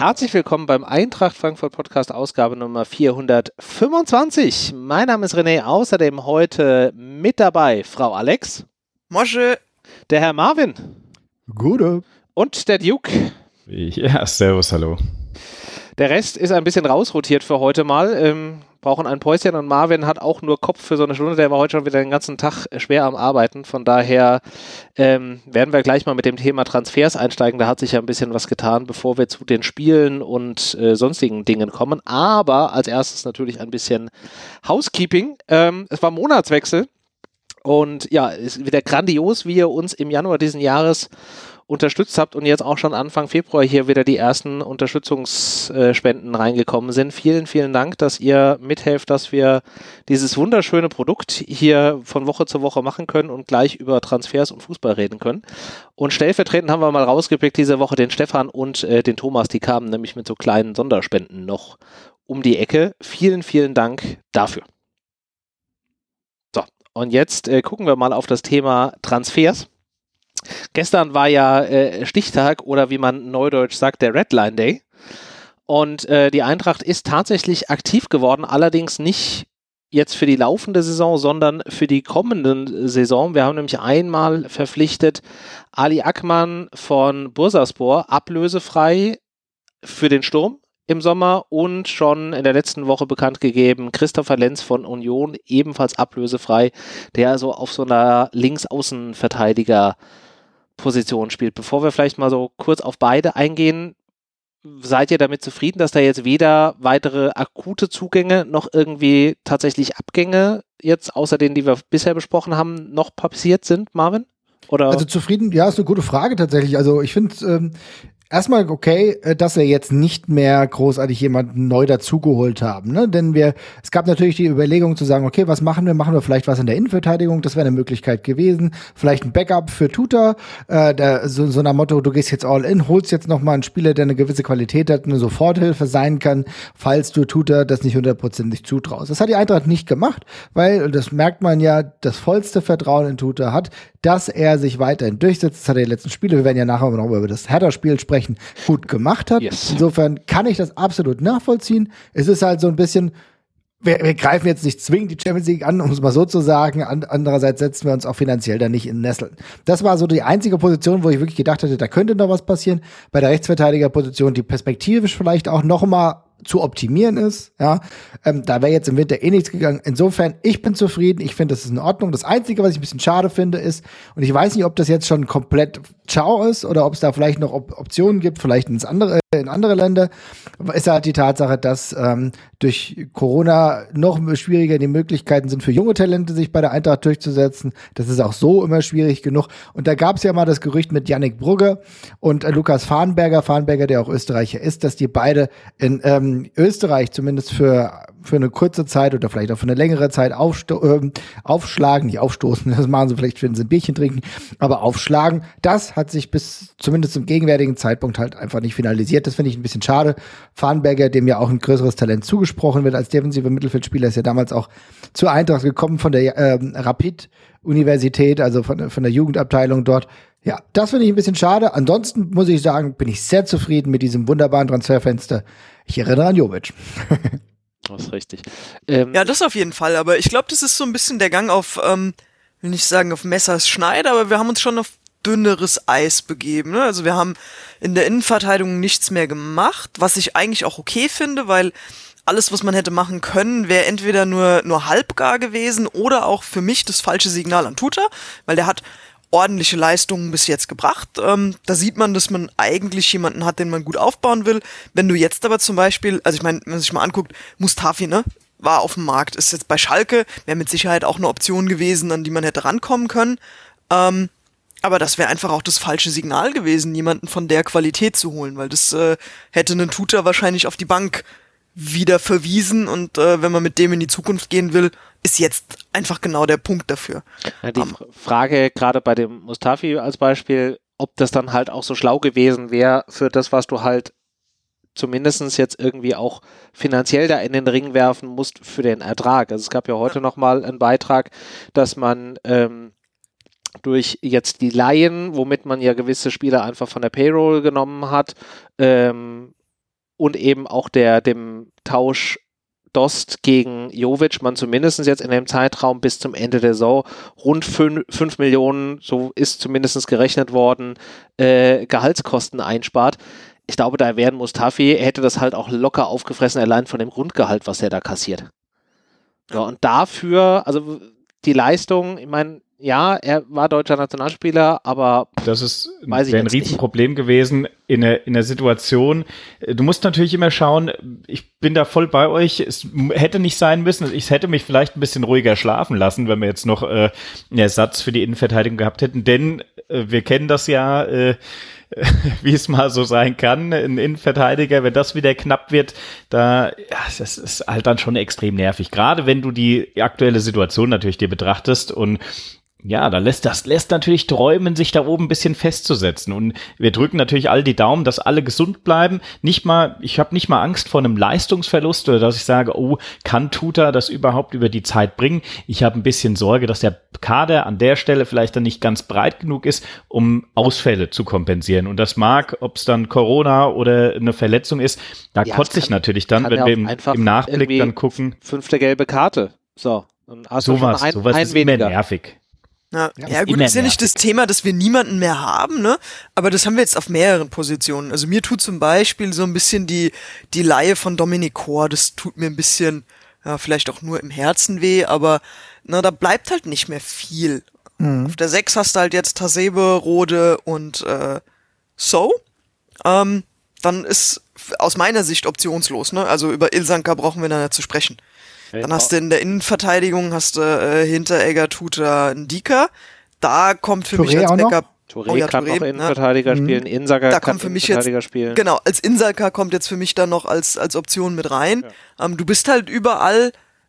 Herzlich willkommen beim Eintracht Frankfurt Podcast, Ausgabe Nummer 425. Mein Name ist René, außerdem heute mit dabei Frau Alex. Mosche. Der Herr Marvin. Gute. Und der Duke. Ja, servus, hallo. Der Rest ist ein bisschen rausrotiert für heute mal. Brauchen ein Päuschen und Marvin hat auch nur Kopf für so eine Stunde. Der war heute schon wieder den ganzen Tag schwer am Arbeiten. Von daher werden wir gleich mal mit dem Thema Transfers einsteigen. Da hat sich ja ein bisschen was getan, bevor wir zu den Spielen und sonstigen Dingen kommen. Aber als erstes natürlich ein bisschen Housekeeping. Es war Monatswechsel und ja, ist wieder grandios, wie ihr uns im Januar diesen Jahres unterstützt habt und jetzt auch schon Anfang Februar hier wieder die ersten Unterstützungsspenden reingekommen sind. Vielen, vielen Dank, dass ihr mithelft, dass wir dieses wunderschöne Produkt hier von Woche zu Woche machen können und gleich über Transfers und Fußball reden können. Und stellvertretend haben wir mal rausgepickt diese Woche den Stefan und den Thomas, die kamen nämlich mit so kleinen Sonderspenden noch um die Ecke. Vielen, vielen Dank dafür. So, und jetzt gucken wir mal auf das Thema Transfers. Gestern war ja Stichtag oder wie man neudeutsch sagt, der Redline Day. Und die Eintracht ist tatsächlich aktiv geworden, allerdings nicht jetzt für die laufende Saison, sondern für die kommende Saison. Wir haben nämlich einmal verpflichtet Ali Akman von Bursaspor, ablösefrei für den Sturm im Sommer und schon in der letzten Woche bekannt gegeben, Christopher Lenz von Union, ebenfalls ablösefrei, der also auf so einer Linksaußenverteidiger Position spielt. Bevor wir vielleicht mal so kurz auf beide eingehen, seid ihr damit zufrieden, dass da jetzt weder weitere akute Zugänge noch irgendwie tatsächlich Abgänge jetzt, außer denen, die wir bisher besprochen haben, noch passiert sind, Marvin? Oder? Also zufrieden, ja, ist eine gute Frage tatsächlich. Also ich finde erstmal okay, dass wir jetzt nicht mehr großartig jemanden neu dazugeholt haben, ne? Denn es gab natürlich die Überlegung zu sagen, okay, was machen wir? Machen wir vielleicht was in der Innenverteidigung? Das wäre eine Möglichkeit gewesen. Vielleicht ein Backup für Tuta, so nach Motto, du gehst jetzt all in, holst jetzt nochmal einen Spieler, der eine gewisse Qualität hat, eine Soforthilfe sein kann, falls du Tuta das nicht 100% zutraust. Das hat die Eintracht nicht gemacht, weil, das merkt man ja, das vollste Vertrauen in Tuta hat, dass er sich weiterhin durchsetzt. Das hat er in den letzten Spielen, wir werden ja nachher noch über das Hertha-Spiel sprechen, gut gemacht hat. Yes. Insofern kann ich das absolut nachvollziehen. Es ist halt so ein bisschen, wir greifen jetzt nicht zwingend die Champions League an, um es mal so zu sagen. Andererseits setzen wir uns auch finanziell da nicht in Nesseln. Das war so die einzige Position, wo ich wirklich gedacht hätte, da könnte noch was passieren. Bei der Rechtsverteidigerposition, die perspektivisch vielleicht auch noch mal zu optimieren ist, ja, da wäre jetzt im Winter nichts gegangen. Insofern, ich bin zufrieden, ich finde, das ist in Ordnung. Das Einzige, was ich ein bisschen schade finde, ist, und ich weiß nicht, ob das jetzt schon komplett ciao ist oder ob es da vielleicht noch Optionen gibt, vielleicht in andere Länder, ist halt die Tatsache, dass durch Corona noch schwieriger die Möglichkeiten sind für junge Talente, sich bei der Eintracht durchzusetzen. Das ist auch so immer schwierig genug. Und da gab es ja mal das Gerücht mit Yannick Brugge und Lukas Farnberger, der auch Österreicher ist, dass die beide in Österreich zumindest für eine kurze Zeit oder vielleicht auch für eine längere Zeit aufschlagen, nicht aufstoßen, das machen sie vielleicht, wenn sie ein Bierchen trinken, aber aufschlagen. Das hat sich bis zumindest zum gegenwärtigen Zeitpunkt halt einfach nicht finalisiert. Das finde ich ein bisschen schade. Farnberger, dem ja auch ein größeres Talent zugesprochen wird als defensiver Mittelfeldspieler, ist ja damals auch zur Eintracht gekommen von der Rapid-Universität, also von der Jugendabteilung dort. Ja, das finde ich ein bisschen schade. Ansonsten muss ich sagen, bin ich sehr zufrieden mit diesem wunderbaren Transferfenster. Ich erinnere an Jovic. Das ist richtig. Ja, das auf jeden Fall, aber ich glaube, das ist so ein bisschen der Gang auf, will nicht sagen auf Messers Schneide, aber wir haben uns schon auf dünneres Eis begeben, ne? Also wir haben in der Innenverteidigung nichts mehr gemacht, was ich eigentlich auch okay finde, weil alles, was man hätte machen können, wäre entweder nur halbgar gewesen oder auch für mich das falsche Signal an Tuta, weil der hat ordentliche Leistungen bis jetzt gebracht. Da sieht man, dass man eigentlich jemanden hat, den man gut aufbauen will. Wenn du jetzt aber zum Beispiel, also ich meine, wenn man sich mal anguckt, Mustafi, ne, war auf dem Markt, ist jetzt bei Schalke, wäre mit Sicherheit auch eine Option gewesen, an die man hätte rankommen können. Aber das wäre einfach auch das falsche Signal gewesen, jemanden von der Qualität zu holen, weil das hätte einen Tuta wahrscheinlich auf die Bank wieder verwiesen und wenn man mit dem in die Zukunft gehen will, ist jetzt einfach genau der Punkt dafür. Ja, die Frage gerade bei dem Mustafi als Beispiel, ob das dann halt auch so schlau gewesen wäre für das, was du halt zumindest jetzt irgendwie auch finanziell da in den Ring werfen musst für den Ertrag. Also es gab ja heute nochmal einen Beitrag, dass man durch jetzt die Leihen, womit man ja gewisse Spieler einfach von der Payroll genommen hat, und eben auch dem Tausch Dost gegen Jovic man zumindest jetzt in dem Zeitraum bis zum Ende der Saison rund 5 Millionen, so ist zumindest gerechnet worden, Gehaltskosten einspart. Ich glaube, da wäre Mustafi, hätte das halt auch locker aufgefressen, allein von dem Grundgehalt, was er da kassiert. So, und dafür, also die Leistung, ich meine, ja, er war deutscher Nationalspieler, aber das wäre ein Riesenproblem gewesen in der Situation. Du musst natürlich immer schauen, ich bin da voll bei euch, es hätte nicht sein müssen, ich hätte mich vielleicht ein bisschen ruhiger schlafen lassen, wenn wir jetzt noch einen Ersatz für die Innenverteidigung gehabt hätten, denn wir kennen das ja, wie es mal so sein kann, ein Innenverteidiger, wenn das wieder knapp wird, das ist halt dann schon extrem nervig, gerade wenn du die aktuelle Situation natürlich dir betrachtest und ja, da lässt natürlich träumen, sich da oben ein bisschen festzusetzen. Und wir drücken natürlich all die Daumen, dass alle gesund bleiben. Ich habe nicht mal Angst vor einem Leistungsverlust oder dass ich sage, oh, kann Tuta das überhaupt über die Zeit bringen? Ich habe ein bisschen Sorge, dass der Kader an der Stelle vielleicht dann nicht ganz breit genug ist, um Ausfälle zu kompensieren. Und das mag, ob es dann Corona oder eine Verletzung ist, da kotze ich natürlich dann, wenn wir im Nachblick dann gucken. 5. gelbe Karte. So. Dann hast sowas ist immer nervig. Ja, gut, ist ja nicht das Thema, dass wir niemanden mehr haben, ne? Aber das haben wir jetzt auf mehreren Positionen. Also mir tut zum Beispiel so ein bisschen die Leihe von Dominic Kor, das tut mir ein bisschen, ja, vielleicht auch nur im Herzen weh, aber da bleibt halt nicht mehr viel. Mhm. Auf der 6 hast du halt jetzt Hasebe, Rode und So. Dann ist aus meiner Sicht optionslos, ne? Also über Ilsanker brauchen wir da nicht zu sprechen. Dann hast du in der Innenverteidigung Hinteregger, Tuta, Ndika. Da kommt für mich als Backup Touré kann noch Innenverteidiger spielen, Insager kann für mich Innenverteidiger spielen. Genau, als Insager kommt jetzt für mich dann noch als Option mit rein. Ja. Du bist halt überall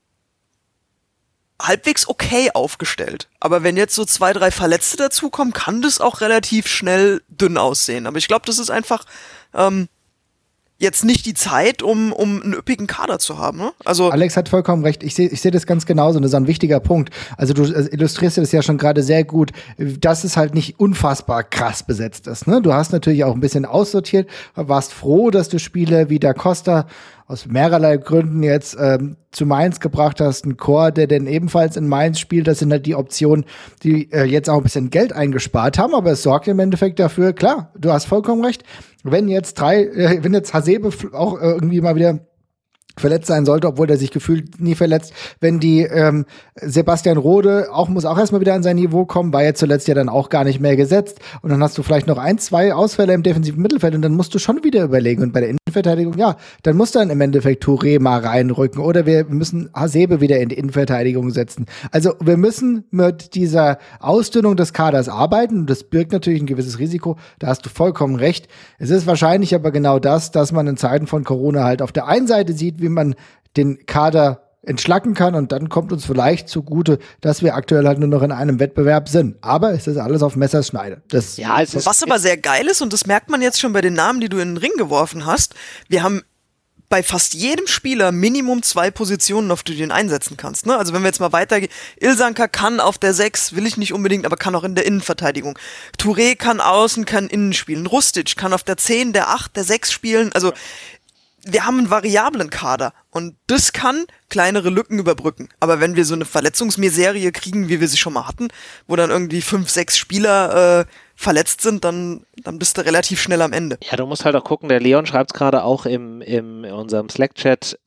halbwegs okay aufgestellt. Aber wenn jetzt so 2, 3 Verletzte dazukommen, kann das auch relativ schnell dünn aussehen. Aber ich glaube, das ist einfach jetzt nicht die Zeit, um einen üppigen Kader zu haben. Ne? Also Alex hat vollkommen recht. Ich seh das ganz genauso. Und das ist ein wichtiger Punkt. Also du illustrierst das ja schon gerade sehr gut, dass es halt nicht unfassbar krass besetzt ist. Ne? Du hast natürlich auch ein bisschen aussortiert, warst froh, dass du Spieler wie Da Costa aus mehrerlei Gründen jetzt zu Mainz gebracht hast, ein Chor, der denn ebenfalls in Mainz spielt. Das sind halt die Optionen, die jetzt auch ein bisschen Geld eingespart haben, aber es sorgt im Endeffekt dafür, klar, du hast vollkommen recht, wenn jetzt Hasebe auch irgendwie mal wieder verletzt sein sollte, obwohl der sich gefühlt nie verletzt. Wenn die Sebastian Rode muss auch erstmal wieder an sein Niveau kommen, war jetzt zuletzt ja dann auch gar nicht mehr gesetzt. Und dann hast du vielleicht noch 1, 2 Ausfälle im defensiven Mittelfeld und dann musst du schon wieder überlegen. Und bei der Innenverteidigung, ja, dann muss dann im Endeffekt Touré mal reinrücken oder wir müssen Hasebe wieder in die Innenverteidigung setzen. Also wir müssen mit dieser Ausdünnung des Kaders arbeiten und das birgt natürlich ein gewisses Risiko. Da hast du vollkommen recht. Es ist wahrscheinlich aber genau das, dass man in Zeiten von Corona halt auf der einen Seite sieht, wie man den Kader entschlacken kann und dann kommt uns vielleicht zugute, dass wir aktuell halt nur noch in einem Wettbewerb sind. Aber es ist alles auf Messerschneide. Was aber sehr geil ist und das merkt man jetzt schon bei den Namen, die du in den Ring geworfen hast, wir haben bei fast jedem Spieler Minimum 2 Positionen, auf die du den einsetzen kannst. Ne? Also wenn wir jetzt mal weitergehen, Ilsanker kann auf der 6, will ich nicht unbedingt, aber kann auch in der Innenverteidigung. Touré kann außen, kann innen spielen. Rustic kann auf der 10, der 8, der 6 spielen. Also wir haben einen variablen Kader und das kann kleinere Lücken überbrücken. Aber wenn wir so eine Verletzungsmiserie kriegen, wie wir sie schon mal hatten, wo dann irgendwie 5, 6 Spieler verletzt sind, dann bist du relativ schnell am Ende. Ja, du musst halt auch gucken, der Leon schreibt es gerade auch in unserem Slack-Chat,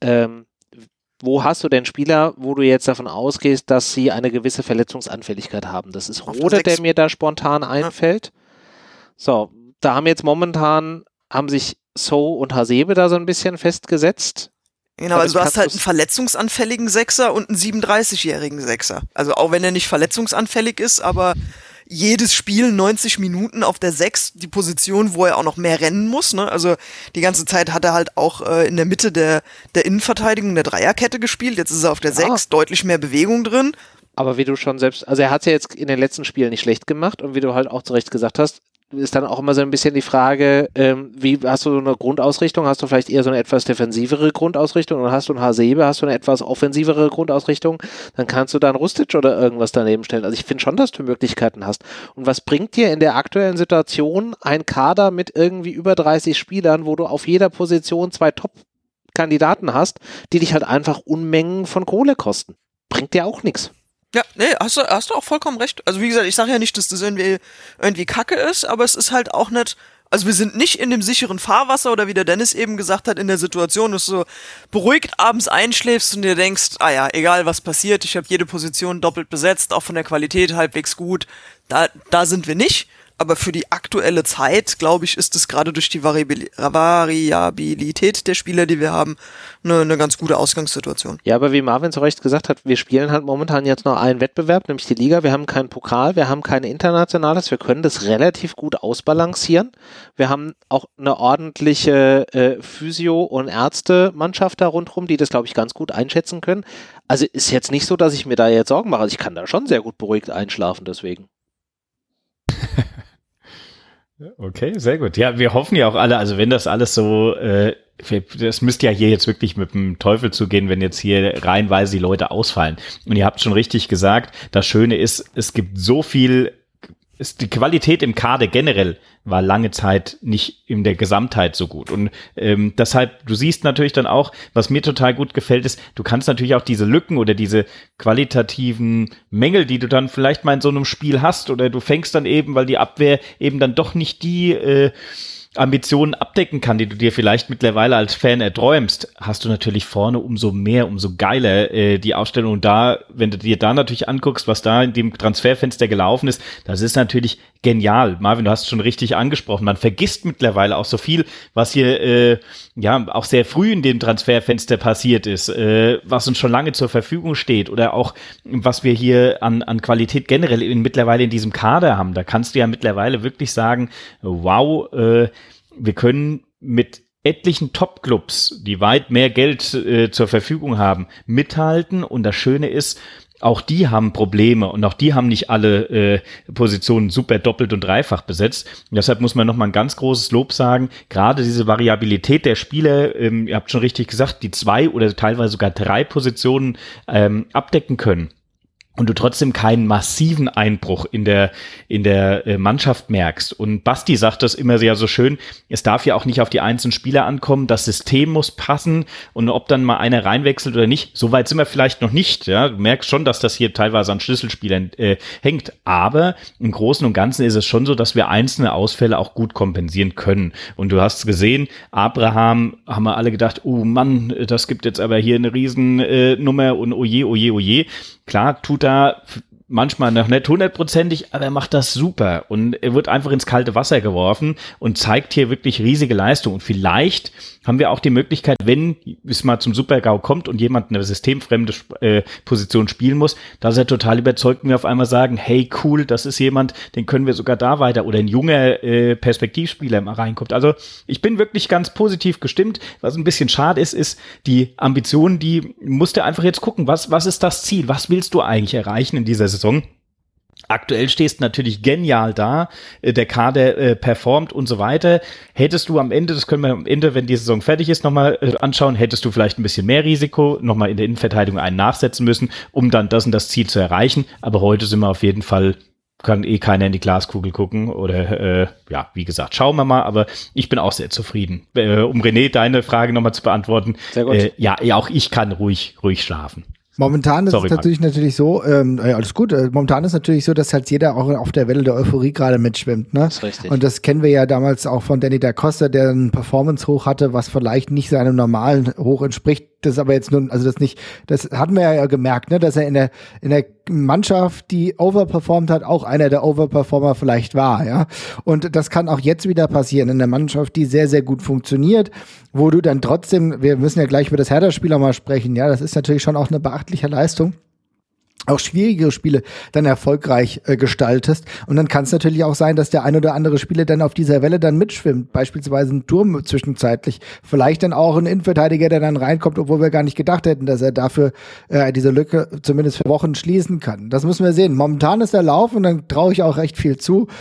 wo hast du denn Spieler, wo du jetzt davon ausgehst, dass sie eine gewisse Verletzungsanfälligkeit haben? Das ist Rode, der mir da spontan einfällt. Ja. So, da haben sich So und Hasebe da so ein bisschen festgesetzt. Genau, also du hast halt einen verletzungsanfälligen Sechser und einen 37-jährigen Sechser. Also auch wenn er nicht verletzungsanfällig ist, aber jedes Spiel 90 Minuten auf der 6, die Position, wo er auch noch mehr rennen muss. Ne? Also die ganze Zeit hat er halt auch in der Mitte der Innenverteidigung der Dreierkette gespielt. Jetzt ist er auf der 6, deutlich mehr Bewegung drin. Aber wie du schon selbst, also er hat es ja jetzt in den letzten Spielen nicht schlecht gemacht und wie du halt auch zu Recht gesagt hast, ist dann auch immer so ein bisschen die Frage, wie hast du so eine Grundausrichtung? Hast du vielleicht eher so eine etwas defensivere Grundausrichtung oder hast du einen Hasebe, hast du eine etwas offensivere Grundausrichtung? Dann kannst du da einen Rustic oder irgendwas daneben stellen. Also ich finde schon, dass du Möglichkeiten hast. Und was bringt dir in der aktuellen Situation ein Kader mit irgendwie über 30 Spielern, wo du auf jeder Position 2 Top-Kandidaten hast, die dich halt einfach Unmengen von Kohle kosten? Bringt dir auch nichts. Ja, nee, hast du auch vollkommen recht. Also wie gesagt, ich sage ja nicht, dass das irgendwie Kacke ist, aber es ist halt auch nicht, also wir sind nicht in dem sicheren Fahrwasser oder wie der Dennis eben gesagt hat, in der Situation, dass du so beruhigt abends einschläfst und dir denkst, ja, egal was passiert, ich habe jede Position doppelt besetzt, auch von der Qualität halbwegs gut. Da sind wir nicht. Aber für die aktuelle Zeit, glaube ich, ist es gerade durch die Variabilität der Spieler, die wir haben, eine ganz gute Ausgangssituation. Ja, aber wie Marvin zu Recht gesagt hat, wir spielen halt momentan jetzt noch einen Wettbewerb, nämlich die Liga. Wir haben keinen Pokal, wir haben kein Internationales. Wir können das relativ gut ausbalancieren. Wir haben auch eine ordentliche Physio- und Ärztemannschaft da rundherum, die das, glaube ich, ganz gut einschätzen können. Also ist jetzt nicht so, dass ich mir da jetzt Sorgen mache. Also ich kann da schon sehr gut beruhigt einschlafen deswegen. Okay, sehr gut. Ja, wir hoffen ja auch alle, also wenn das alles so, das müsste ja hier jetzt wirklich mit dem Teufel zugehen, wenn jetzt hier reihenweise die Leute ausfallen. Und ihr habt schon richtig gesagt, das Schöne ist, es gibt so viel, die Qualität im Kader generell war lange Zeit nicht in der Gesamtheit so gut. Und deshalb, du siehst natürlich dann auch, was mir total gut gefällt, ist, du kannst natürlich auch diese Lücken oder diese qualitativen Mängel, die du dann vielleicht mal in so einem Spiel hast, oder du fängst dann eben, weil die Abwehr eben dann doch nicht die Ambitionen abdecken kann, die du dir vielleicht mittlerweile als Fan erträumst, hast du natürlich vorne umso mehr, umso geiler die Ausstellung da, wenn du dir da natürlich anguckst, was da in dem Transferfenster gelaufen ist, das ist natürlich genial. Marvin, du hast es schon richtig angesprochen, man vergisst mittlerweile auch so viel, was hier auch sehr früh in dem Transferfenster passiert ist, was uns schon lange zur Verfügung steht oder auch was wir hier an Qualität generell mittlerweile in diesem Kader haben. Da kannst du ja mittlerweile wirklich sagen, wow, wir können mit etlichen Top-Clubs, die weit mehr Geld zur Verfügung haben, mithalten. Und das Schöne ist, auch die haben Probleme und auch die haben nicht alle Positionen super doppelt und dreifach besetzt. Und deshalb muss man nochmal ein ganz großes Lob sagen, gerade diese Variabilität der Spieler, ihr habt schon richtig gesagt, die 2 oder teilweise sogar 3 Positionen abdecken können. Und du trotzdem keinen massiven Einbruch in der Mannschaft merkst. Und Basti sagt das immer sehr so schön, es darf ja auch nicht auf die einzelnen Spieler ankommen, das System muss passen und ob dann mal einer reinwechselt oder nicht, so weit sind wir vielleicht noch nicht. Ja? Du merkst schon, dass das hier teilweise an Schlüsselspielern hängt, aber im Großen und Ganzen ist es schon so, dass wir einzelne Ausfälle auch gut kompensieren können. Und du hast gesehen, Abraham, haben wir alle gedacht, oh Mann, das gibt jetzt aber hier eine Riesennummer und oje, oje, oje. Klar, tut da manchmal noch nicht 100%ig, aber er macht das super und er wird einfach ins kalte Wasser geworfen und zeigt hier wirklich riesige Leistung. Und vielleicht haben wir auch die Möglichkeit, wenn es mal zum Super-GAU kommt und jemand eine systemfremde Position spielen muss, dass er total überzeugt und wir auf einmal sagen, hey cool, das ist jemand, den können wir sogar da weiter, oder ein junger Perspektivspieler mal reinkommt. Also ich bin wirklich ganz positiv gestimmt. Was ein bisschen schade ist die Ambition, die musst du einfach jetzt gucken, was ist das Ziel? Was willst du eigentlich erreichen in dieser Saison? Aktuell stehst du natürlich genial da, der Kader performt und so weiter. Hättest du am Ende, das können wir am Ende, wenn die Saison fertig ist, nochmal anschauen, hättest du vielleicht ein bisschen mehr Risiko, nochmal in der Innenverteidigung einen nachsetzen müssen, um dann das und das Ziel zu erreichen. Aber heute sind wir auf jeden Fall, kann keiner in die Glaskugel gucken oder wie gesagt, schauen wir mal, aber ich bin auch sehr zufrieden. Um René, deine Frage nochmal zu beantworten. Sehr gut. Auch ich kann ruhig schlafen. Momentan ist es natürlich so, alles gut, momentan ist es natürlich so, dass halt jeder auch auf der Welle der Euphorie gerade mitschwimmt, ne? Das ist richtig. Und das kennen wir ja damals auch von Danny da Costa, der ein Performance-Hoch hatte, was vielleicht nicht seinem normalen Hoch entspricht. Das aber jetzt nun, also das hatten wir ja gemerkt, ne, dass er in der Mannschaft, die overperformt hat, auch einer der Overperformer vielleicht war, ja. Und das kann auch jetzt wieder passieren in der Mannschaft, die sehr, sehr gut funktioniert, wo du dann trotzdem, wir müssen ja gleich über das Hertha-Spiel mal sprechen, ja, das ist natürlich schon auch eine beachtliche Leistung. Auch schwierige Spiele dann erfolgreich gestaltest. Und dann kann es natürlich auch sein, dass der ein oder andere Spieler dann auf dieser Welle dann mitschwimmt. Beispielsweise ein Turm zwischenzeitlich. Vielleicht dann auch ein Innenverteidiger, der dann reinkommt, obwohl wir gar nicht gedacht hätten, dass er dafür diese Lücke zumindest für Wochen schließen kann. Das müssen wir sehen. Momentan ist der Lauf und dann traue ich auch recht viel zu.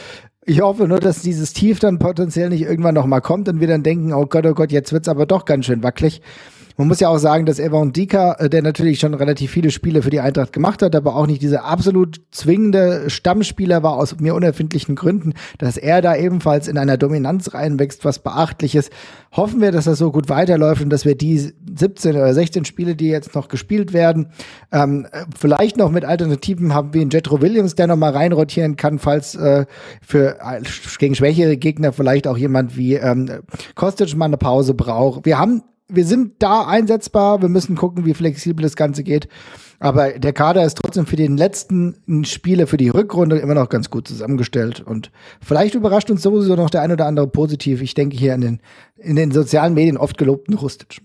Ich hoffe nur, dass dieses Tief dann potenziell nicht irgendwann nochmal kommt und wir dann denken, oh Gott, jetzt wird's aber doch ganz schön wackelig. Man muss ja auch sagen, dass Evan Dika, der natürlich schon relativ viele Spiele für die Eintracht gemacht hat, aber auch nicht dieser absolut zwingende Stammspieler war aus mir unerfindlichen Gründen, dass er da ebenfalls in einer Dominanz reinwächst, was Beachtliches. Hoffen wir, dass das so gut weiterläuft und dass wir die 17 oder 16 Spiele, die jetzt noch gespielt werden, vielleicht noch mit Alternativen haben wie ein Jetro Williams, der noch mal reinrotieren kann, falls gegen schwächere Gegner vielleicht auch jemand wie Kostic mal eine Pause braucht. Wir sind da einsetzbar, wir müssen gucken, wie flexibel das Ganze geht. Aber der Kader ist trotzdem für die letzten Spiele, für die Rückrunde immer noch ganz gut zusammengestellt. Und vielleicht überrascht uns sowieso noch der ein oder andere positiv. Ich denke hier in den sozialen Medien oft gelobten Rustic.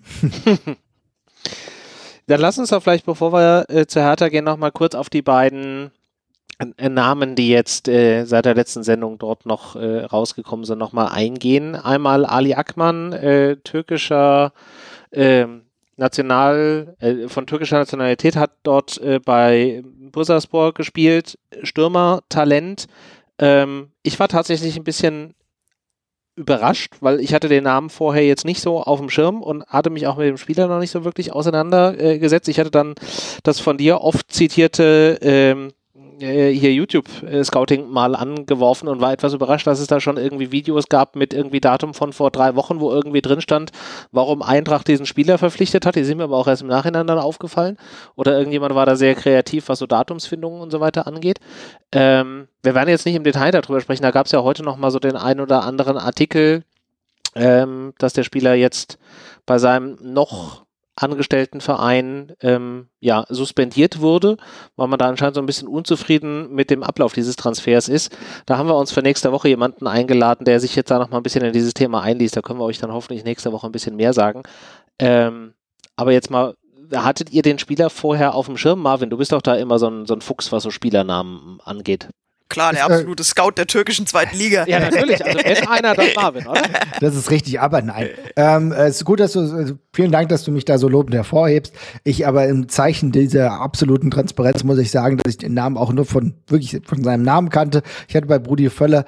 Dann lass uns doch vielleicht, bevor wir zu Hertha gehen, noch mal kurz auf die beiden Namen, die jetzt seit der letzten Sendung dort noch rausgekommen sind, nochmal eingehen. Einmal Ali Akman, türkischer von türkischer Nationalität, hat dort bei Bursaspor gespielt, Stürmer-Talent. Ich war tatsächlich ein bisschen überrascht, weil ich hatte den Namen vorher jetzt nicht so auf dem Schirm und hatte mich auch mit dem Spieler noch nicht so wirklich auseinandergesetzt. Ich hatte dann das von dir oft zitierte hier YouTube-Scouting mal angeworfen und war etwas überrascht, dass es da schon irgendwie Videos gab mit irgendwie Datum von vor 3 Wochen, wo irgendwie drin stand, warum Eintracht diesen Spieler verpflichtet hat. Die sind mir aber auch erst im Nachhinein dann aufgefallen. Oder irgendjemand war da sehr kreativ, was so Datumsfindungen und so weiter angeht. Wir werden jetzt nicht im Detail darüber sprechen. Da gab es ja heute noch mal so den einen oder anderen Artikel, dass der Spieler jetzt bei seinem noch angestellten Verein suspendiert wurde, weil man da anscheinend so ein bisschen unzufrieden mit dem Ablauf dieses Transfers ist. Da haben wir uns für nächste Woche jemanden eingeladen, der sich jetzt da noch mal ein bisschen in dieses Thema einliest. Da können wir euch dann hoffentlich nächste Woche ein bisschen mehr sagen. Aber jetzt mal, hattet ihr den Spieler vorher auf dem Schirm? Marvin, du bist doch da immer so ein Fuchs, was so Spielernamen angeht. Klar, der absolute Scout der türkischen 2. Liga. Ja, natürlich. Also wenn einer, dann Marvin, oder? Das ist richtig, aber nein. Es ist gut, vielen Dank, dass du mich da so lobend hervorhebst. Ich aber im Zeichen dieser absoluten Transparenz muss ich sagen, dass ich den Namen auch nur von seinem Namen kannte. Ich hatte bei Brudi Völler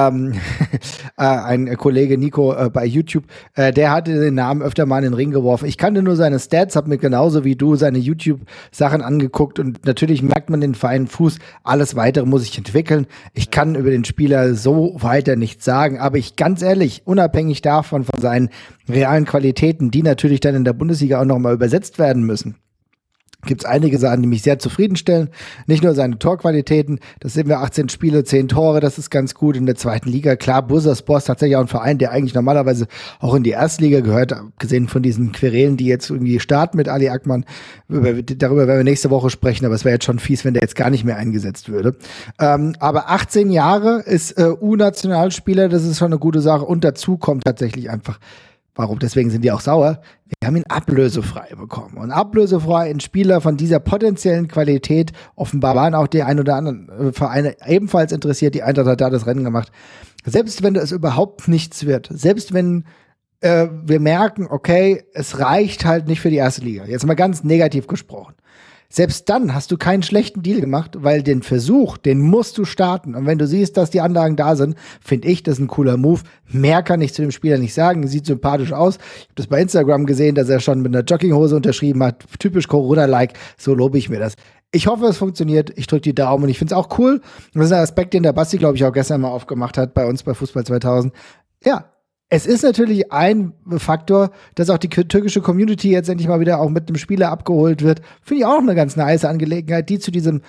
ein Kollege Nico bei YouTube, der hatte den Namen öfter mal in den Ring geworfen. Ich kannte nur seine Stats, habe mir genauso wie du seine YouTube-Sachen angeguckt und natürlich merkt man den feinen Fuß. Alles Weitere muss ich entwickeln. Ich kann über den Spieler so weiter nichts sagen, aber ganz ehrlich, unabhängig davon, von seinen realen Qualitäten, die natürlich dann in der Bundesliga auch nochmal übersetzt werden müssen, gibt es einige Sachen, die mich sehr zufriedenstellen. Nicht nur seine Torqualitäten, das sehen wir 18 Spiele, 10 Tore, das ist ganz gut in der 2. Liga. Klar, Bursaspor ist tatsächlich auch ein Verein, der eigentlich normalerweise auch in die Erstliga gehört, abgesehen von diesen Querelen, die jetzt irgendwie starten mit Ali Akman. Darüber werden wir nächste Woche sprechen, aber es wäre jetzt schon fies, wenn der jetzt gar nicht mehr eingesetzt würde. Aber 18 Jahre ist U-Nationalspieler, das ist schon eine gute Sache und dazu kommt tatsächlich einfach, warum? Deswegen sind die auch sauer. Wir haben ihn ablösefrei bekommen. Und ablösefrei ein Spieler von dieser potenziellen Qualität. Offenbar waren auch die ein oder anderen Vereine ebenfalls interessiert. Die Eintracht hat da das Rennen gemacht. Selbst wenn es überhaupt nichts wird, selbst wenn wir merken, okay, es reicht halt nicht für die 1. Liga. Jetzt mal ganz negativ gesprochen. Selbst dann hast du keinen schlechten Deal gemacht, weil den Versuch, den musst du starten. Und wenn du siehst, dass die Anlagen da sind, finde ich das ein cooler Move. Mehr kann ich zu dem Spieler nicht sagen. Sieht sympathisch aus. Ich habe das bei Instagram gesehen, dass er schon mit einer Jogginghose unterschrieben hat. Typisch Corona-like. So lobe ich mir das. Ich hoffe, es funktioniert. Ich drücke die Daumen und ich finde es auch cool. Das ist ein Aspekt, den der Basti, glaube ich, auch gestern mal aufgemacht hat bei uns bei Fußball 2000. Ja. Es ist natürlich ein Faktor, dass auch die türkische Community jetzt endlich mal wieder auch mit einem Spieler abgeholt wird. Finde ich auch eine ganz nice Angelegenheit, die zu diesem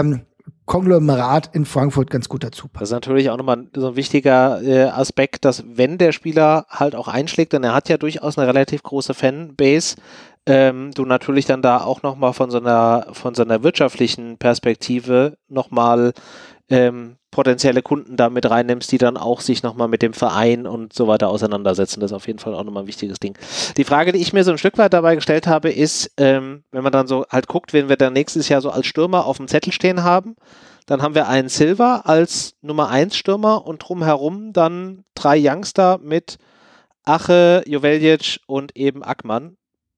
Konglomerat in Frankfurt ganz gut dazu passt. Das ist natürlich auch nochmal so ein wichtiger Aspekt, dass wenn der Spieler halt auch einschlägt, und er hat ja durchaus eine relativ große Fanbase, du natürlich dann da auch nochmal von so einer wirtschaftlichen Perspektive nochmal potenzielle Kunden da mit reinnimmst, die dann auch sich nochmal mit dem Verein und so weiter auseinandersetzen. Das ist auf jeden Fall auch nochmal ein wichtiges Ding. Die Frage, die ich mir so ein Stück weit dabei gestellt habe, ist, wenn man dann so halt guckt, wen wir dann nächstes Jahr so als Stürmer auf dem Zettel stehen haben, dann haben wir einen Silva als Nummer 1 Stürmer und drumherum dann 3 Youngster mit Ache, Joveljic und eben Akman.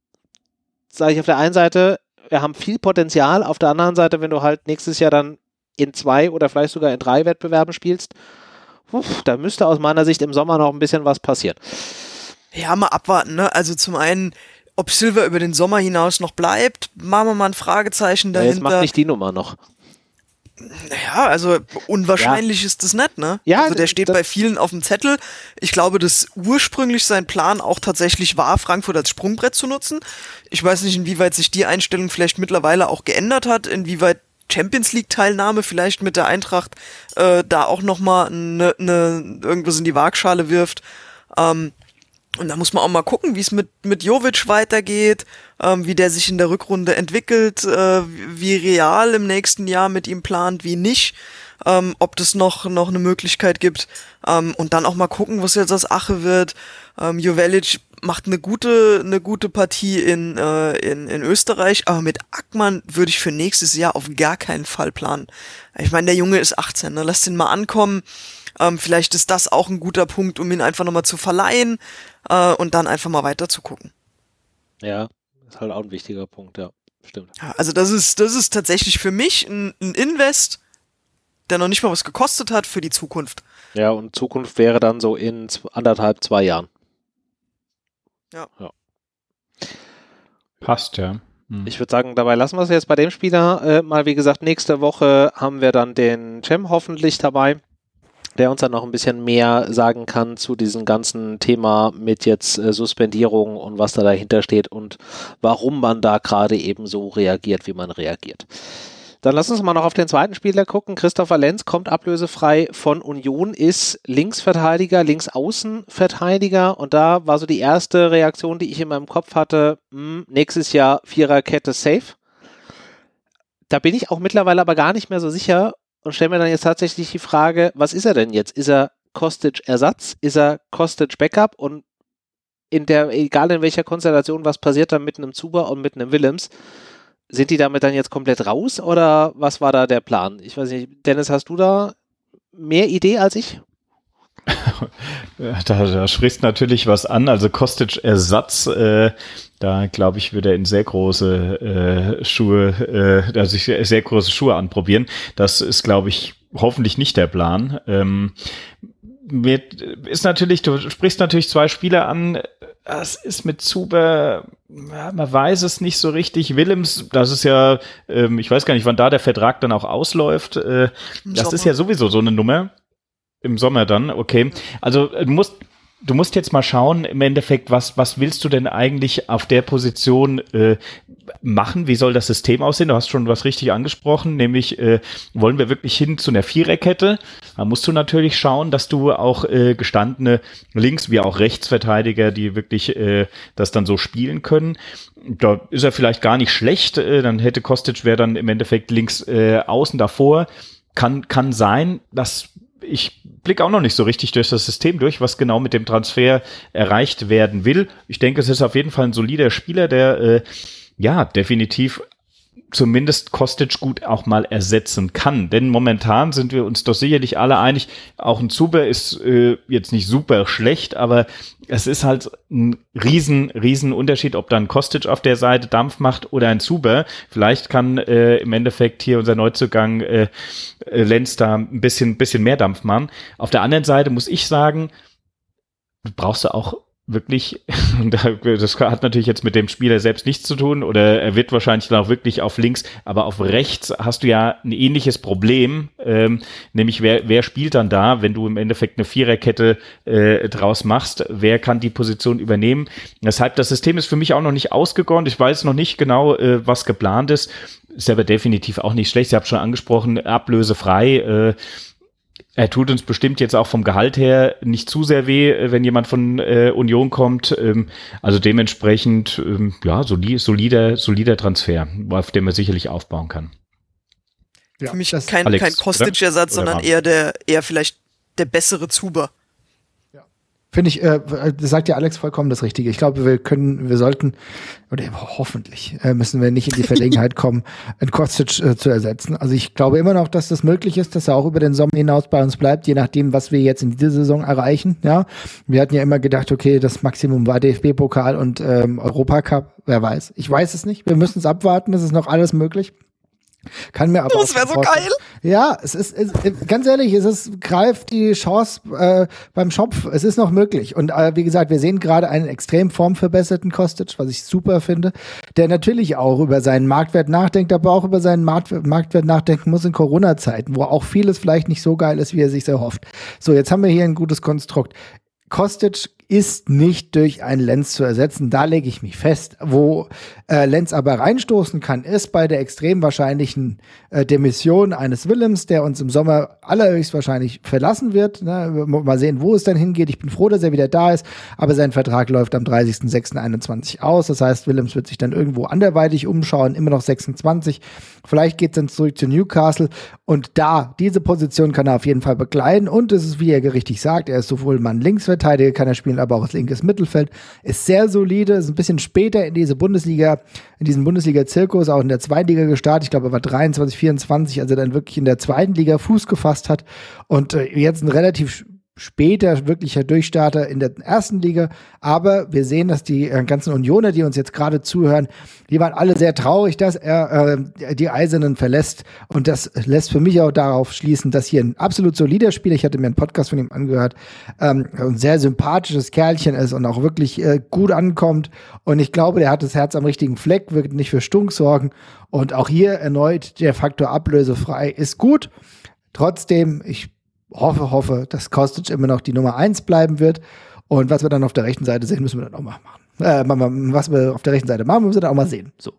Sage ich auf der einen Seite, wir haben viel Potenzial, auf der anderen Seite, wenn du halt nächstes Jahr dann in 2 oder vielleicht sogar in 3 Wettbewerben spielst, da müsste aus meiner Sicht im Sommer noch ein bisschen was passieren. Ja, mal abwarten, ne? Also zum einen, ob Silva über den Sommer hinaus noch bleibt, machen wir mal ein Fragezeichen dahinter. Jetzt macht nicht die Nummer noch. Naja, also unwahrscheinlich ist das nicht, ne? Ja, also der steht bei vielen auf dem Zettel. Ich glaube, dass ursprünglich sein Plan auch tatsächlich war, Frankfurt als Sprungbrett zu nutzen. Ich weiß nicht, inwieweit sich die Einstellung vielleicht mittlerweile auch geändert hat, inwieweit Champions League Teilnahme vielleicht mit der Eintracht da auch nochmal irgendwas in die Waagschale wirft. Und da muss man auch mal gucken, wie es mit Jovic weitergeht, wie der sich in der Rückrunde entwickelt, wie Real im nächsten Jahr mit ihm plant, wie nicht, ob das noch eine Möglichkeit gibt. Und dann auch mal gucken, was jetzt aus Ache wird. Joveljic macht eine gute Partie in Österreich, aber mit Ackmann würde ich für nächstes Jahr auf gar keinen Fall planen. Ich meine, der Junge ist 18, ne? Lass den mal ankommen. Vielleicht ist das auch ein guter Punkt, um ihn einfach nochmal zu verleihen und dann einfach mal weiter zu gucken. Ja, ist halt auch ein wichtiger Punkt, ja, stimmt. Ja, also das ist tatsächlich für mich ein Invest, der noch nicht mal was gekostet hat für die Zukunft. Ja, und Zukunft wäre dann so in 1,5, 2 Jahren. Ja. Passt, ja. Ich würde sagen, dabei lassen wir es jetzt bei dem Spieler mal. Wie gesagt, nächste Woche haben wir dann den Cem hoffentlich dabei, der uns dann noch ein bisschen mehr sagen kann zu diesem ganzen Thema mit jetzt Suspendierung und was da dahinter steht und warum man da gerade eben so reagiert, wie man reagiert. Dann lass uns mal noch auf den zweiten Spieler gucken. Christopher Lenz kommt ablösefrei von Union, ist Linksverteidiger, Linksaußenverteidiger und da war so die erste Reaktion, die ich in meinem Kopf hatte, nächstes Jahr Viererkette safe. Da bin ich auch mittlerweile aber gar nicht mehr so sicher und stelle mir dann jetzt tatsächlich die Frage, was ist er denn jetzt? Ist er Kostic-Ersatz? Ist er Kostic-Backup? Und egal in welcher Konstellation, was passiert dann mit einem Zuber und mit einem Willems? Sind die damit dann jetzt komplett raus oder was war da der Plan? Ich weiß nicht, Dennis, hast du da mehr Idee als ich? Da sprichst natürlich was an, also Kostic-Ersatz, da glaube ich, würde er in sehr große Schuhe, sehr große Schuhe anprobieren. Das ist, glaube ich, hoffentlich nicht der Plan. Ist natürlich, du sprichst natürlich zwei Spieler an. Das ist mit Zuber, ja, man weiß es nicht so richtig. Willems, das ist ja, ich weiß gar nicht, wann da der Vertrag dann auch ausläuft. Das ist ja sowieso so eine Nummer. Im Sommer dann, okay. Also du musst jetzt mal schauen, im Endeffekt, was willst du denn eigentlich auf der Position machen? Wie soll das System aussehen? Du hast schon was richtig angesprochen, nämlich wollen wir wirklich hin zu einer Viererkette? Da musst du natürlich schauen, dass du auch gestandene Links- wie auch Rechtsverteidiger, die wirklich das dann so spielen können. Da ist er vielleicht gar nicht schlecht. Dann hätte Kostic, wäre dann im Endeffekt links außen davor. Kann sein, dass ich blicke auch noch nicht so richtig durch das System durch, was genau mit dem Transfer erreicht werden will. Ich denke, es ist auf jeden Fall ein solider Spieler, der definitiv zumindest Kostic gut auch mal ersetzen kann. Denn momentan sind wir uns doch sicherlich alle einig, auch ein Zuber ist jetzt nicht super schlecht, aber es ist halt ein riesen Unterschied, ob dann Kostic auf der Seite Dampf macht oder ein Zuber. Vielleicht kann im Endeffekt hier unser Neuzugang Lenz da ein bisschen mehr Dampf machen. Auf der anderen Seite muss ich sagen, du brauchst du auch wirklich, das hat natürlich jetzt mit dem Spieler selbst nichts zu tun, oder er wird wahrscheinlich dann auch wirklich auf links, aber auf rechts hast du ja ein ähnliches Problem, nämlich wer spielt dann da, wenn du im Endeffekt eine Viererkette draus machst, wer kann die Position übernehmen? Deshalb, das System ist für mich auch noch nicht ausgegoren, ich weiß noch nicht genau, was geplant ist aber definitiv auch nicht schlecht, ich habe schon angesprochen, ablösefrei, er tut uns bestimmt jetzt auch vom Gehalt her nicht zu sehr weh, wenn jemand von Union kommt. Also dementsprechend, solider Transfer, auf dem er sicherlich aufbauen kann. Ja, für mich kein Kostic-Ersatz, sondern eher vielleicht der bessere Zuber. Finde ich, sagt ja Alex vollkommen das Richtige. Ich glaube, wir sollten, oder hoffentlich, müssen wir nicht in die Verlegenheit kommen, einen Kostic zu ersetzen. Also ich glaube immer noch, dass das möglich ist, dass er auch über den Sommer hinaus bei uns bleibt, je nachdem, was wir jetzt in dieser Saison erreichen. Ja, wir hatten ja immer gedacht, okay, das Maximum war DFB-Pokal und Europacup. Wer weiß? Ich weiß es nicht. Wir müssen es abwarten. Das ist noch alles möglich. Kann mir aber Das wäre so geil. Ja, es ist ganz ehrlich, greift die Chance beim Schopf. Es ist noch möglich. Und wie gesagt, wir sehen gerade einen extrem formverbesserten Kostic, was ich super finde, der natürlich auch über seinen Marktwert nachdenkt, aber auch über seinen Marktwert nachdenken muss in Corona-Zeiten, wo auch vieles vielleicht nicht so geil ist, wie er sich erhofft. So, jetzt haben wir hier ein gutes Konstrukt. Kostic ist nicht durch einen Lenz zu ersetzen, da lege ich mich fest. Wo Lenz aber reinstoßen kann, ist bei der extrem wahrscheinlichen Demission eines Willems, der uns im Sommer allerhöchstwahrscheinlich verlassen wird. Ne? Mal sehen, wo es dann hingeht. Ich bin froh, dass er wieder da ist, aber sein Vertrag läuft am 30.06.21 aus. Das heißt, Willems wird sich dann irgendwo anderweitig umschauen, immer noch 26. Vielleicht geht es dann zurück zu Newcastle und diese Position kann er auf jeden Fall bekleiden und es ist, wie er richtig sagt, er ist sowohl Mann-Linksverteidiger, kann er spielen, aber auch das linkes Mittelfeld, ist sehr solide, ist ein bisschen später in diesen Bundesliga-Zirkus, auch in der zweiten Liga gestartet. Ich glaube, er war 23, 24, als er dann wirklich in der zweiten Liga Fuß gefasst hat und jetzt ein relativ später wirklicher Durchstarter in der ersten Liga, aber wir sehen, dass die ganzen Unioner, die uns jetzt gerade zuhören, die waren alle sehr traurig, dass er die Eisernen verlässt und das lässt für mich auch darauf schließen, dass hier ein absolut solider Spieler, ich hatte mir einen Podcast von ihm angehört, ein sehr sympathisches Kerlchen ist und auch wirklich gut ankommt und ich glaube, der hat das Herz am richtigen Fleck, wird nicht für Stunk sorgen und auch hier erneut der Faktor ablösefrei ist gut, trotzdem, ich hoffe, dass Kostic immer noch die Nummer 1 bleiben wird. Und was wir dann auf der rechten Seite sehen, müssen wir dann auch mal machen. Was wir auf der rechten Seite machen, müssen wir dann auch mal sehen. So.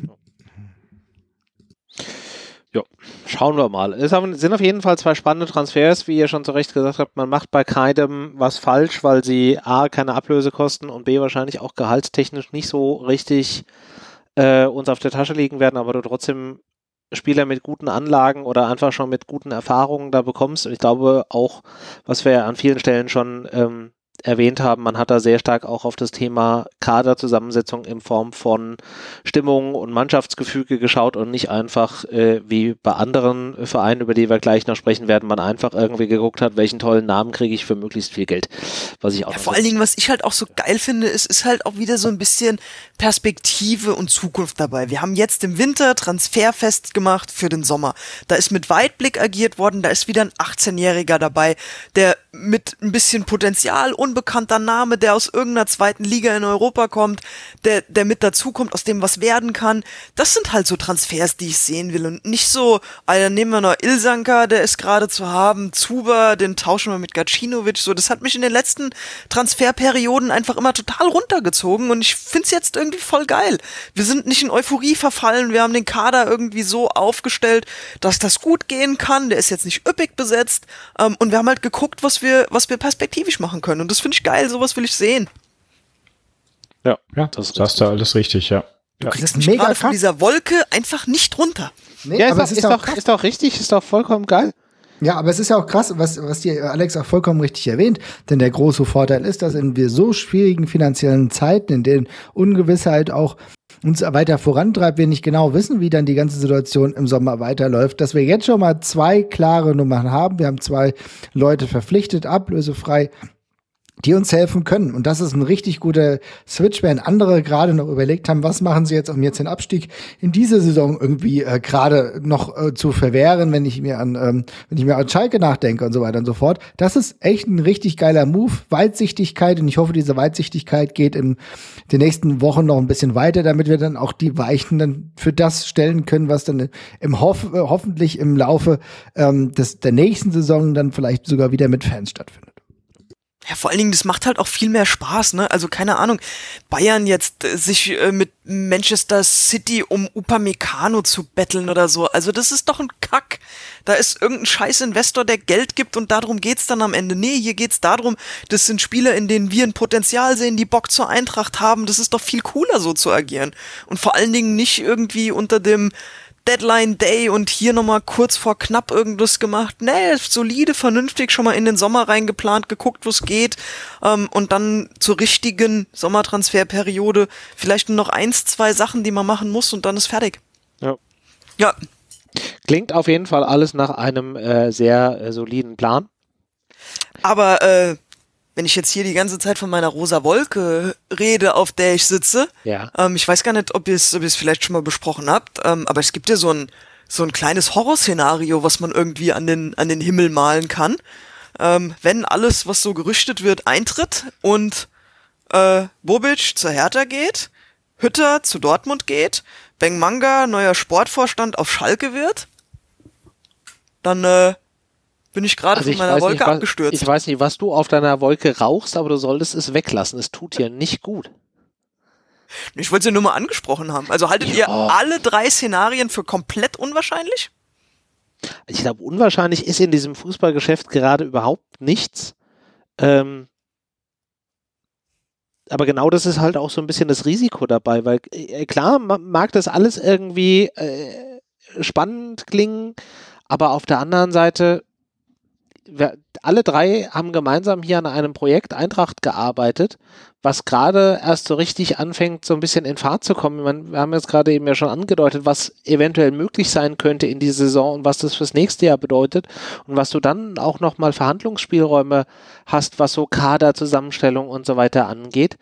Ja, schauen wir mal. Es sind auf jeden Fall zwei spannende Transfers, wie ihr schon zu Recht gesagt habt. Man macht bei keinem was falsch, weil sie A, keine Ablöse kosten und B, wahrscheinlich auch gehaltstechnisch nicht so richtig uns auf der Tasche liegen werden, aber du trotzdem Spieler mit guten Anlagen oder einfach schon mit guten Erfahrungen da bekommst. Und ich glaube auch, was wir an vielen Stellen schon erwähnt haben, man hat da sehr stark auch auf das Thema Kaderzusammensetzung in Form von Stimmung und Mannschaftsgefüge geschaut und nicht einfach wie bei anderen Vereinen, über die wir gleich noch sprechen werden, man einfach irgendwie geguckt hat, welchen tollen Namen kriege ich für möglichst viel Geld. Was ich auch vor allen Dingen, was ich halt auch so geil finde, ist halt auch wieder so ein bisschen Perspektive und Zukunft dabei. Wir haben jetzt im Winter Transferfest gemacht für den Sommer. Da ist mit Weitblick agiert worden, da ist wieder ein 18-Jähriger dabei, der mit ein bisschen Potenzial, unbekannter Name, der aus irgendeiner zweiten Liga in Europa kommt, der mit dazukommt, aus dem was werden kann. Das sind halt so Transfers, die ich sehen will und nicht so, dann nehmen wir noch Ilsanker, der ist gerade zu haben, Zuber, den tauschen wir mit Gacinovic, so, das hat mich in den letzten Transferperioden einfach immer total runtergezogen und ich find's jetzt irgendwie voll geil. Wir sind nicht in Euphorie verfallen, wir haben den Kader irgendwie so aufgestellt, dass das gut gehen kann, der ist jetzt nicht üppig besetzt und wir haben halt geguckt, was wir perspektivisch machen können und das finde ich geil, sowas will ich sehen. Ja, das hast du alles richtig, ja. Du kriegst mich gerade von dieser Wolke einfach nicht runter. Nee, ja, aber ist doch richtig, ist doch vollkommen geil. Ja, aber es ist ja auch krass, was dir Alex auch vollkommen richtig erwähnt, denn der große Vorteil ist, dass in so schwierigen finanziellen Zeiten, in denen Ungewissheit auch uns weiter vorantreibt, wir nicht genau wissen, wie dann die ganze Situation im Sommer weiterläuft, dass wir jetzt schon mal 2 klare Nummern haben. Wir haben 2 Leute verpflichtet, ablösefrei, die uns helfen können. Und das ist ein richtig guter Switch, während andere gerade noch überlegt haben, was machen sie jetzt, um jetzt den Abstieg in dieser Saison irgendwie gerade noch zu verwehren, wenn ich mir an Schalke nachdenke und so weiter und so fort. Das ist echt ein richtig geiler Move, Weitsichtigkeit, und ich hoffe, diese Weitsichtigkeit geht in den nächsten Wochen noch ein bisschen weiter, damit wir dann auch die Weichen dann für das stellen können, was dann hoffentlich im Laufe der nächsten Saison dann vielleicht sogar wieder mit Fans stattfindet. Ja, vor allen Dingen, das macht halt auch viel mehr Spaß, ne? Also, keine Ahnung, Bayern jetzt sich mit Manchester City um Upamecano zu betteln oder so. Also, das ist doch ein Kack. Da ist irgendein scheiß Investor, der Geld gibt und darum geht's dann am Ende. Nee, hier geht's darum, das sind Spieler, in denen wir ein Potenzial sehen, die Bock zur Eintracht haben. Das ist doch viel cooler, so zu agieren. Und vor allen Dingen nicht irgendwie unter dem Deadline Day und hier nochmal kurz vor knapp irgendwas gemacht. Nee, solide, vernünftig, schon mal in den Sommer reingeplant, geguckt, wo es geht und dann zur richtigen Sommertransferperiode vielleicht nur noch 1, 2 Sachen, die man machen muss und dann ist fertig. Ja. Klingt auf jeden Fall alles nach einem sehr soliden Plan. Aber wenn ich jetzt hier die ganze Zeit von meiner rosa Wolke rede, auf der ich sitze, ja. Ich weiß gar nicht, ob ihr es vielleicht schon mal besprochen habt, aber es gibt ja so ein so ein kleines Horrorszenario, was man irgendwie an den Himmel malen kann. Wenn alles, was so gerüchtet wird, eintritt und Bobic zur Hertha geht, Hütter zu Dortmund geht, Bengmanga neuer Sportvorstand auf Schalke wird, dann bin ich gerade von meiner Wolke abgestürzt. Ich weiß nicht, was du auf deiner Wolke rauchst, aber du solltest es weglassen. Es tut dir nicht gut. Ich wollte es ja nur mal angesprochen haben. Also haltet ihr alle 3 Szenarien für komplett unwahrscheinlich? Ich glaube, unwahrscheinlich ist in diesem Fußballgeschäft gerade überhaupt nichts. Aber genau das ist halt auch so ein bisschen das Risiko dabei, weil klar mag das alles irgendwie spannend klingen, aber auf der anderen Seite, alle 3 haben gemeinsam hier an einem Projekt Eintracht gearbeitet, was gerade erst so richtig anfängt, so ein bisschen in Fahrt zu kommen. Ich meine, wir haben jetzt gerade eben ja schon angedeutet, was eventuell möglich sein könnte in dieser Saison und was das fürs nächste Jahr bedeutet und was du dann auch nochmal Verhandlungsspielräume hast, was so Kaderzusammenstellung und so weiter angeht.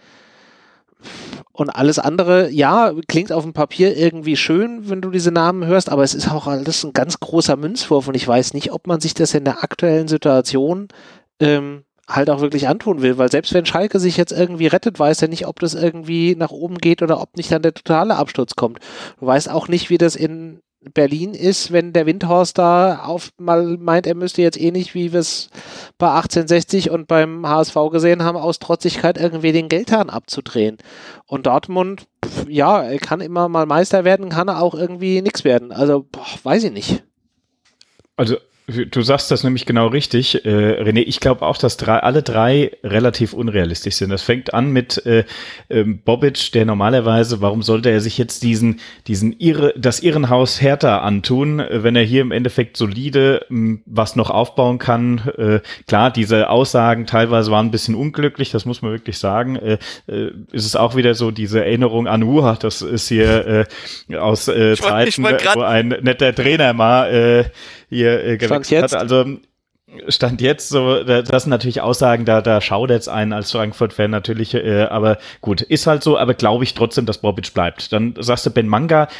Und alles andere, ja, klingt auf dem Papier irgendwie schön, wenn du diese Namen hörst, aber es ist auch alles ein ganz großer Münzwurf und ich weiß nicht, ob man sich das in der aktuellen Situation halt auch wirklich antun will, weil selbst wenn Schalke sich jetzt irgendwie rettet, weiß er nicht, ob das irgendwie nach oben geht oder ob nicht dann der totale Absturz kommt. Du weißt auch nicht, wie das in Berlin ist, wenn der Windhorst da mal meint, er müsste jetzt nicht, wie wir es bei 1860 und beim HSV gesehen haben, aus Trotzigkeit irgendwie den Geldhahn abzudrehen. Und Dortmund, ja, er kann immer mal Meister werden, kann er auch irgendwie nichts werden. Also, weiß ich nicht. Also, du sagst das nämlich genau richtig, René. Ich glaube auch, dass alle drei relativ unrealistisch sind. Das fängt an mit Bobic, der normalerweise, warum sollte er sich jetzt das Irrenhaus Hertha antun, wenn er hier im Endeffekt solide was noch aufbauen kann. Klar, diese Aussagen teilweise waren ein bisschen unglücklich, das muss man wirklich sagen. Ist es auch wieder so diese Erinnerung an das ist hier aus Zeiten, wo ein netter Trainer mal hier gewechselt hat. Also Stand jetzt so, das sind natürlich Aussagen, da schaudert es einen als Frankfurt-Fan natürlich, aber gut, ist halt so, aber glaube ich trotzdem, dass Bobic bleibt. Dann sagst du Bengmanga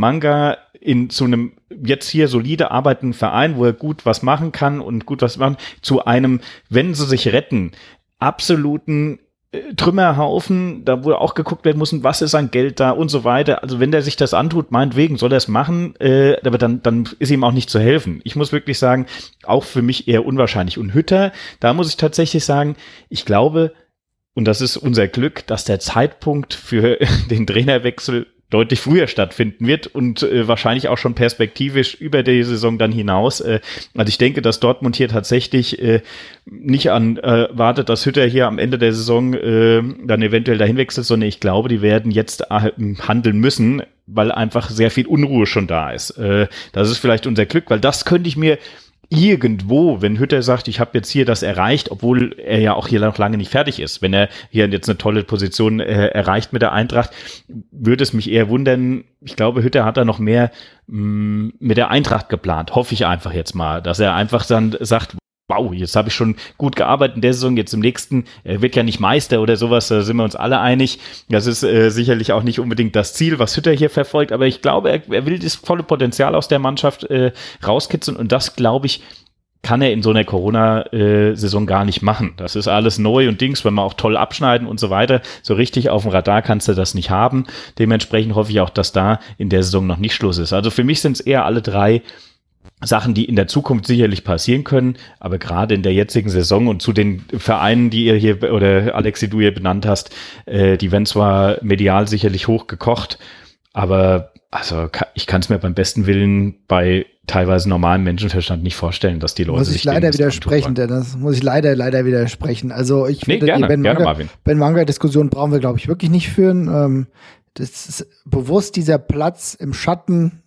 zu einem jetzt hier solide arbeitenden Verein, wo er gut was machen kann und gut was machen, zu einem, wenn sie sich retten, absoluten Trümmerhaufen, da wo auch geguckt werden muss, was ist an Geld da und so weiter. Also wenn der sich das antut, meinetwegen soll er es machen, aber dann ist ihm auch nicht zu helfen. Ich muss wirklich sagen, auch für mich eher unwahrscheinlich. Und Hütter, da muss ich tatsächlich sagen, ich glaube, und das ist unser Glück, dass der Zeitpunkt für den Trainerwechsel deutlich früher stattfinden wird und wahrscheinlich auch schon perspektivisch über die Saison dann hinaus. Also ich denke, dass Dortmund hier tatsächlich nicht wartet, dass Hütter hier am Ende der Saison dann eventuell dahin wechselt, sondern ich glaube, die werden jetzt handeln müssen, weil einfach sehr viel Unruhe schon da ist. Das ist vielleicht unser Glück, weil das könnte ich mir irgendwo, wenn Hütter sagt, ich habe jetzt hier das erreicht, obwohl er ja auch hier noch lange nicht fertig ist, wenn er hier jetzt eine tolle Position erreicht mit der Eintracht, würde es mich eher wundern. Ich glaube, Hütter hat da noch mehr mit der Eintracht geplant, hoffe ich einfach jetzt mal, dass er einfach dann sagt, wow, jetzt habe ich schon gut gearbeitet in der Saison, jetzt im nächsten, er wird ja nicht Meister oder sowas, da sind wir uns alle einig. Das ist sicherlich auch nicht unbedingt das Ziel, was Hütter hier verfolgt, aber ich glaube, er will das volle Potenzial aus der Mannschaft rauskitzeln und das, glaube ich, kann er in so einer Corona-Saison gar nicht machen. Das ist alles neu und Dings, wenn wir auch toll abschneiden und so weiter. So richtig auf dem Radar kannst du das nicht haben. Dementsprechend hoffe ich auch, dass da in der Saison noch nicht Schluss ist. Also für mich sind es eher alle drei Sachen, die in der Zukunft sicherlich passieren können, aber gerade in der jetzigen Saison und zu den Vereinen, die ihr hier oder Alex, die du hier benannt hast, die werden zwar medial sicherlich hochgekocht, aber also ich kann es mir beim besten Willen bei teilweise normalem Menschenverstand nicht vorstellen, dass die Leute sich leider widersprechen, denn das muss ich leider widersprechen. Also ich finde, gerne, die Ben-Manga-Diskussion brauchen wir, glaube ich, wirklich nicht führen. Das ist bewusst dieser Platz im Schatten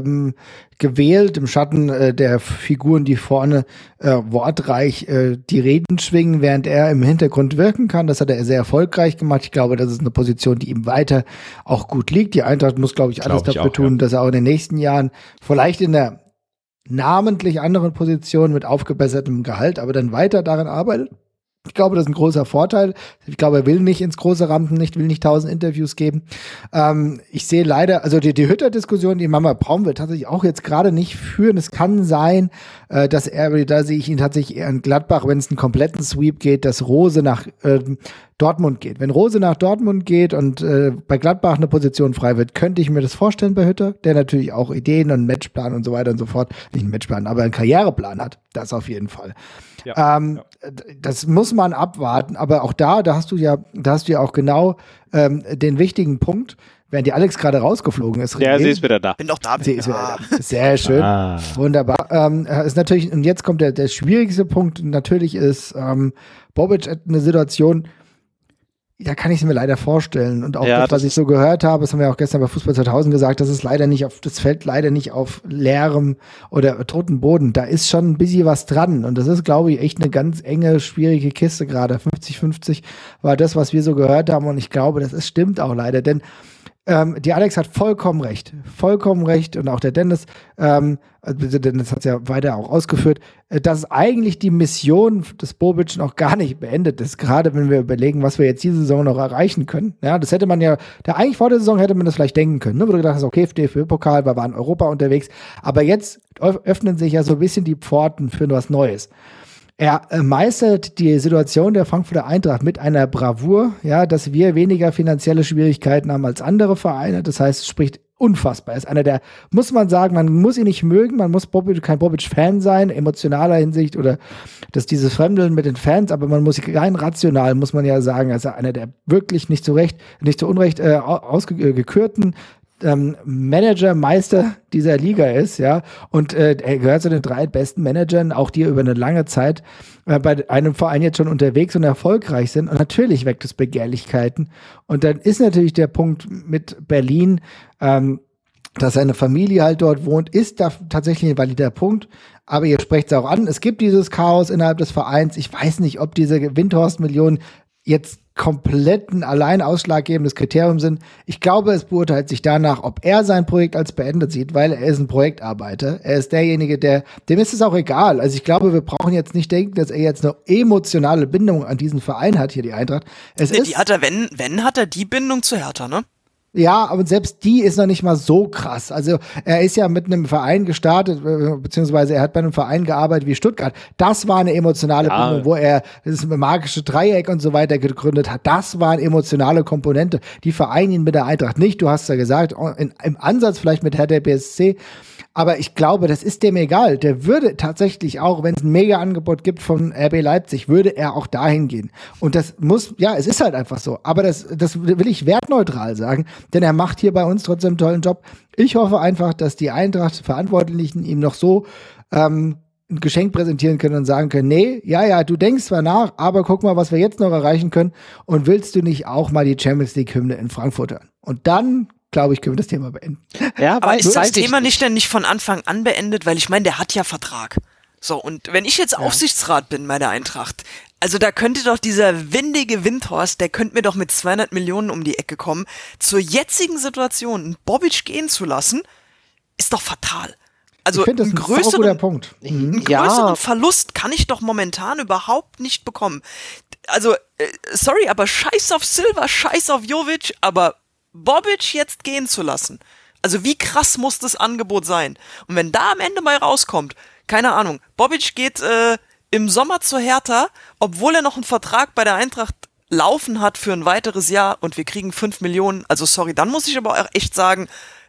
gewählt, im Schatten der Figuren, die vorne wortreich die Reden schwingen, während er im Hintergrund wirken kann. Das hat er sehr erfolgreich gemacht. Ich glaube, das ist eine Position, die ihm weiter auch gut liegt. Die Eintracht muss, glaube ich, alles dafür tun, dass er auch in den nächsten Jahren vielleicht in der namentlich anderen Position mit aufgebessertem Gehalt, aber dann weiter daran arbeitet, Ich glaube, das ist ein großer Vorteil. Ich glaube, er will nicht ins große Rampenlicht, will nicht 1000 Interviews geben. Ich sehe leider, also die Hütter-Diskussion, die Mama Braun will tatsächlich auch jetzt gerade nicht führen. Es kann sein, da sehe ich ihn tatsächlich eher in Gladbach, wenn es einen kompletten Sweep geht, dass Rose nach Dortmund geht. Wenn Rose nach Dortmund geht und bei Gladbach eine Position frei wird, könnte ich mir das vorstellen bei Hütter, der natürlich auch Ideen und einen Matchplan und so weiter und so fort, nicht einen Matchplan, aber einen Karriereplan hat. Das auf jeden Fall. Ja. Das muss man abwarten, aber auch da hast du ja auch genau den wichtigen Punkt, während die Alex gerade rausgeflogen ist. Ja, sie ist wieder da. Bin doch da. Sie ist wieder da. Sehr schön. Wunderbar. Ist natürlich, und jetzt kommt der schwierigste Punkt, natürlich ist Bobic eine Situation, da kann ich es mir leider vorstellen. Und auch das, was ich so gehört habe, das haben wir auch gestern bei Fußball 2000 gesagt, das fällt leider nicht auf leerem oder toten Boden. Da ist schon ein bisschen was dran. Und das ist, glaube ich, echt eine ganz enge, schwierige Kiste gerade. 50-50 war das, was wir so gehört haben. Und ich glaube, stimmt auch leider. Denn die Alex hat vollkommen recht. Und auch der Dennis hat es ja weiter auch ausgeführt, dass eigentlich die Mission des Bobic noch gar nicht beendet ist. Gerade wenn wir überlegen, was wir jetzt diese Saison noch erreichen können. Ja, das hätte man eigentlich vor der Saison hätte man das vielleicht denken können, ne? Wo du gedacht hast, okay, DFB-Pokal, wir waren in Europa unterwegs. Aber jetzt öffnen sich ja so ein bisschen die Pforten für was Neues. Er meistert die Situation der Frankfurter Eintracht mit einer Bravour, ja, dass wir weniger finanzielle Schwierigkeiten haben als andere Vereine. Das heißt, es spricht unfassbar. Er ist einer der, muss man sagen, man muss ihn nicht mögen, man muss kein Bobic-Fan sein, emotionaler Hinsicht oder dass dieses Fremdeln mit den Fans, aber man muss rein rational, muss man ja sagen, er ist einer der wirklich nicht zu Unrecht ausgekürten Manager-Meister dieser Liga ist, ja, und er gehört zu den 3 besten Managern, auch die über eine lange Zeit bei einem Verein jetzt schon unterwegs und erfolgreich sind. Und natürlich weckt es Begehrlichkeiten. Und dann ist natürlich der Punkt mit Berlin, dass seine Familie halt dort wohnt, ist da tatsächlich ein valider Punkt. Aber ihr sprecht es auch an, es gibt dieses Chaos innerhalb des Vereins. Ich weiß nicht, ob diese Windhorst-Millionen jetzt komplett ein allein ausschlaggebendes Kriterium sind. Ich glaube, es beurteilt sich danach, ob er sein Projekt als beendet sieht, weil er ist ein Projektarbeiter. Er ist derjenige, dem ist es auch egal. Also ich glaube, wir brauchen jetzt nicht denken, dass er jetzt eine emotionale Bindung an diesen Verein hat, hier die Eintracht. Die hat er, wenn hat er die Bindung zu Hertha, ne? Ja, aber selbst die ist noch nicht mal so krass. Also er ist ja mit einem Verein gestartet, beziehungsweise er hat bei einem Verein gearbeitet wie Stuttgart. Das war eine emotionale Bindung, wo er das magische Dreieck und so weiter gegründet hat. Das war eine emotionale Komponente. Die vereinen ihn mit der Eintracht nicht. Du hast ja gesagt, im Ansatz vielleicht mit Hertha BSC. Aber ich glaube, das ist dem egal. Der würde tatsächlich auch, wenn es ein Mega-Angebot gibt von RB Leipzig, würde er auch dahin gehen. Und das es ist halt einfach so. Aber das will ich wertneutral sagen, denn er macht hier bei uns trotzdem einen tollen Job. Ich hoffe einfach, dass die Eintracht-Verantwortlichen ihm noch so ein Geschenk präsentieren können und sagen können, nee, ja, du denkst zwar nach, aber guck mal, was wir jetzt noch erreichen können. Und willst du nicht auch mal die Champions-League-Hymne in Frankfurt hören? Und dann glaube ich, können wir das Thema beenden. Ja, aber ist das Thema nicht von Anfang an beendet? Weil ich meine, der hat ja Vertrag. So, und wenn ich jetzt Aufsichtsrat bin bei der Eintracht, also da könnte doch dieser windige Windhorst, der könnte mir doch mit 200 Millionen um die Ecke kommen. Zur jetzigen Situation einen Bobic gehen zu lassen, ist doch fatal. Also ich finde, das ist ein guter Punkt. Einen größeren Verlust kann ich doch momentan überhaupt nicht bekommen. Also, sorry, aber scheiß auf Silva, scheiß auf Jovic, aber Bobic jetzt gehen zu lassen. Also wie krass muss das Angebot sein? Und wenn da am Ende mal rauskommt, keine Ahnung, Bobic geht im Sommer zur Hertha, obwohl er noch einen Vertrag bei der Eintracht laufen hat für ein weiteres Jahr und wir kriegen 5 Millionen, also sorry, dann muss ich aber auch echt sagen,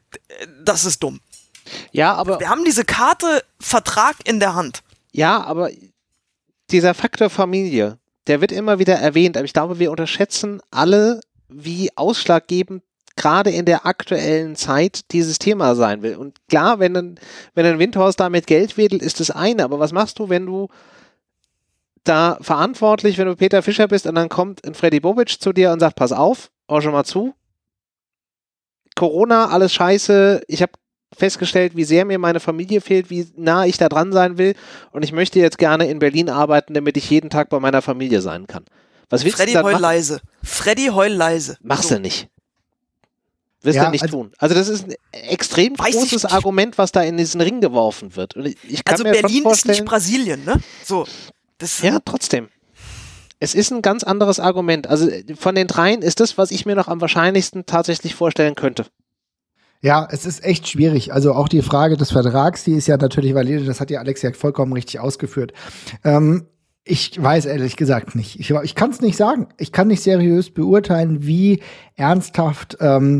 das ist dumm. Ja, aber wir haben diese Karte Vertrag in der Hand. Ja, aber dieser Faktor Familie, der wird immer wieder erwähnt, aber ich glaube, wir unterschätzen alle, wie ausschlaggebend gerade in der aktuellen Zeit dieses Thema sein will. Und klar, wenn ein Windhorst da mit Geld wedelt, ist das eine, aber was machst du, wenn du da verantwortlich, wenn du Peter Fischer bist und dann kommt ein Freddy Bobic zu dir und sagt, pass auf, hör schon mal zu, Corona, alles scheiße, ich habe festgestellt, wie sehr mir meine Familie fehlt, wie nah ich da dran sein will und ich möchte jetzt gerne in Berlin arbeiten, damit ich jeden Tag bei meiner Familie sein kann. Was willst Freddy du dann heul machen? leise. Freddy heul leise. Machst du nicht. Wirst du nicht tun. Also das ist ein extrem großes Argument, was da in diesen Ring geworfen wird. Und ich kann also mir Berlin schon ist nicht Brasilien, ne? So. Ja, trotzdem. Es ist ein ganz anderes Argument. Also von den dreien ist das, was ich mir noch am wahrscheinlichsten tatsächlich vorstellen könnte. Ja, es ist echt schwierig. Also auch die Frage des Vertrags, die ist ja natürlich valide, das hat ja Alex ja vollkommen richtig ausgeführt. Ich weiß ehrlich gesagt nicht. Ich kann es nicht sagen. Ich kann nicht seriös beurteilen, wie ernsthaft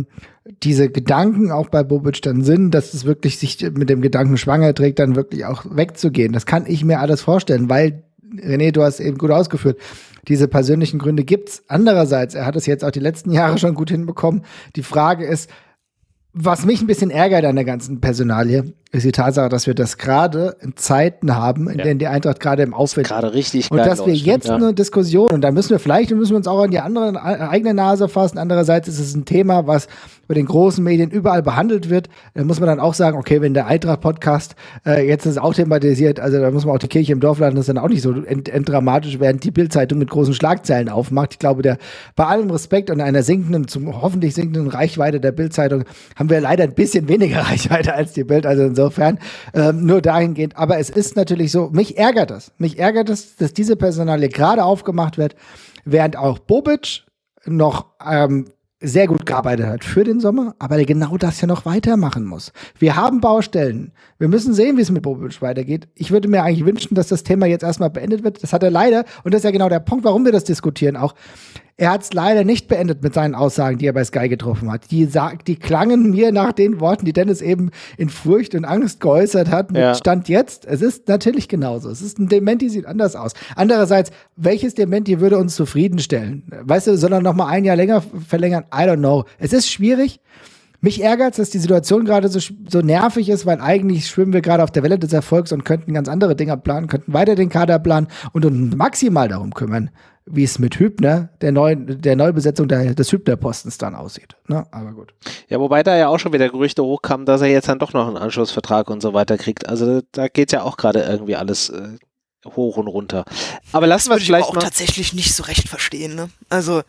diese Gedanken auch bei Bobic dann sind, dass es wirklich sich mit dem Gedanken schwanger trägt, dann wirklich auch wegzugehen. Das kann ich mir alles vorstellen, weil, René, du hast eben gut ausgeführt, diese persönlichen Gründe gibt's. Andererseits, er hat es jetzt auch die letzten Jahre schon gut hinbekommen. Die Frage ist, was mich ein bisschen ärgert an der ganzen Personalie, ist die Tatsache, dass wir das gerade in Zeiten haben, in denen die Eintracht gerade im Aufwind ist. Gerade richtig und geil dass wir jetzt eine Diskussion, und da müssen wir uns auch an die eigene Nase fassen. Andererseits ist es ein Thema, was bei den großen Medien überall behandelt wird. Da muss man dann auch sagen, okay, wenn der Eintracht-Podcast jetzt ist auch thematisiert, also da muss man auch die Kirche im Dorf lassen, das ist dann auch nicht so enddramatisch, während die Bild-Zeitung mit großen Schlagzeilen aufmacht. Ich glaube, bei allem Respekt und einer hoffentlich sinkenden Reichweite der Bild-Zeitung haben wir leider ein bisschen weniger Reichweite als die Bild, also insofern nur dahingehend. Aber es ist natürlich so, mich ärgert es, dass diese Personalie gerade aufgemacht wird, während auch Bobic noch sehr gut gearbeitet hat für den Sommer, aber der genau das ja noch weitermachen muss. Wir haben Baustellen. Wir müssen sehen, wie es mit Bobic weitergeht. Ich würde mir eigentlich wünschen, dass das Thema jetzt erstmal beendet wird. Das hat er leider, und das ist ja genau der Punkt, warum wir das diskutieren auch. Er hat es leider nicht beendet mit seinen Aussagen, die er bei Sky getroffen hat. Die klangen mir nach den Worten, die Dennis eben in Furcht und Angst geäußert hat, mit Stand jetzt. Es ist natürlich genauso. Es ist ein Dementi, sieht anders aus. Andererseits, welches Dementi würde uns zufriedenstellen? Weißt du, soll er noch mal ein Jahr länger verlängern? I don't know. Es ist schwierig. Mich ärgert es, dass die Situation gerade so nervig ist, weil eigentlich schwimmen wir gerade auf der Welle des Erfolgs und könnten ganz andere Dinge planen, könnten weiter den Kader planen und uns maximal darum kümmern, wie es mit Hübner, der Neubesetzung des Hübner-Postens dann aussieht. Ne? Aber gut. Ja, wobei da ja auch schon wieder Gerüchte hochkamen, dass er jetzt dann doch noch einen Anschlussvertrag und so weiter kriegt. Also da geht ja auch gerade irgendwie alles hoch und runter. Aber lassen wir es vielleicht auch tatsächlich nicht so recht verstehen. Ne? Also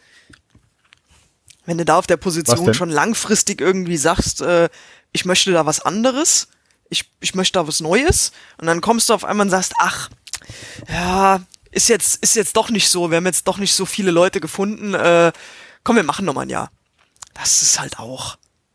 wenn du da auf der Position schon langfristig irgendwie sagst, ich möchte da was anderes, ich möchte da was Neues, und dann kommst du auf einmal und sagst, ach, ja, ist jetzt doch nicht so, wir haben jetzt doch nicht so viele Leute gefunden, komm, wir machen noch mal ein Jahr. Das ist halt auch,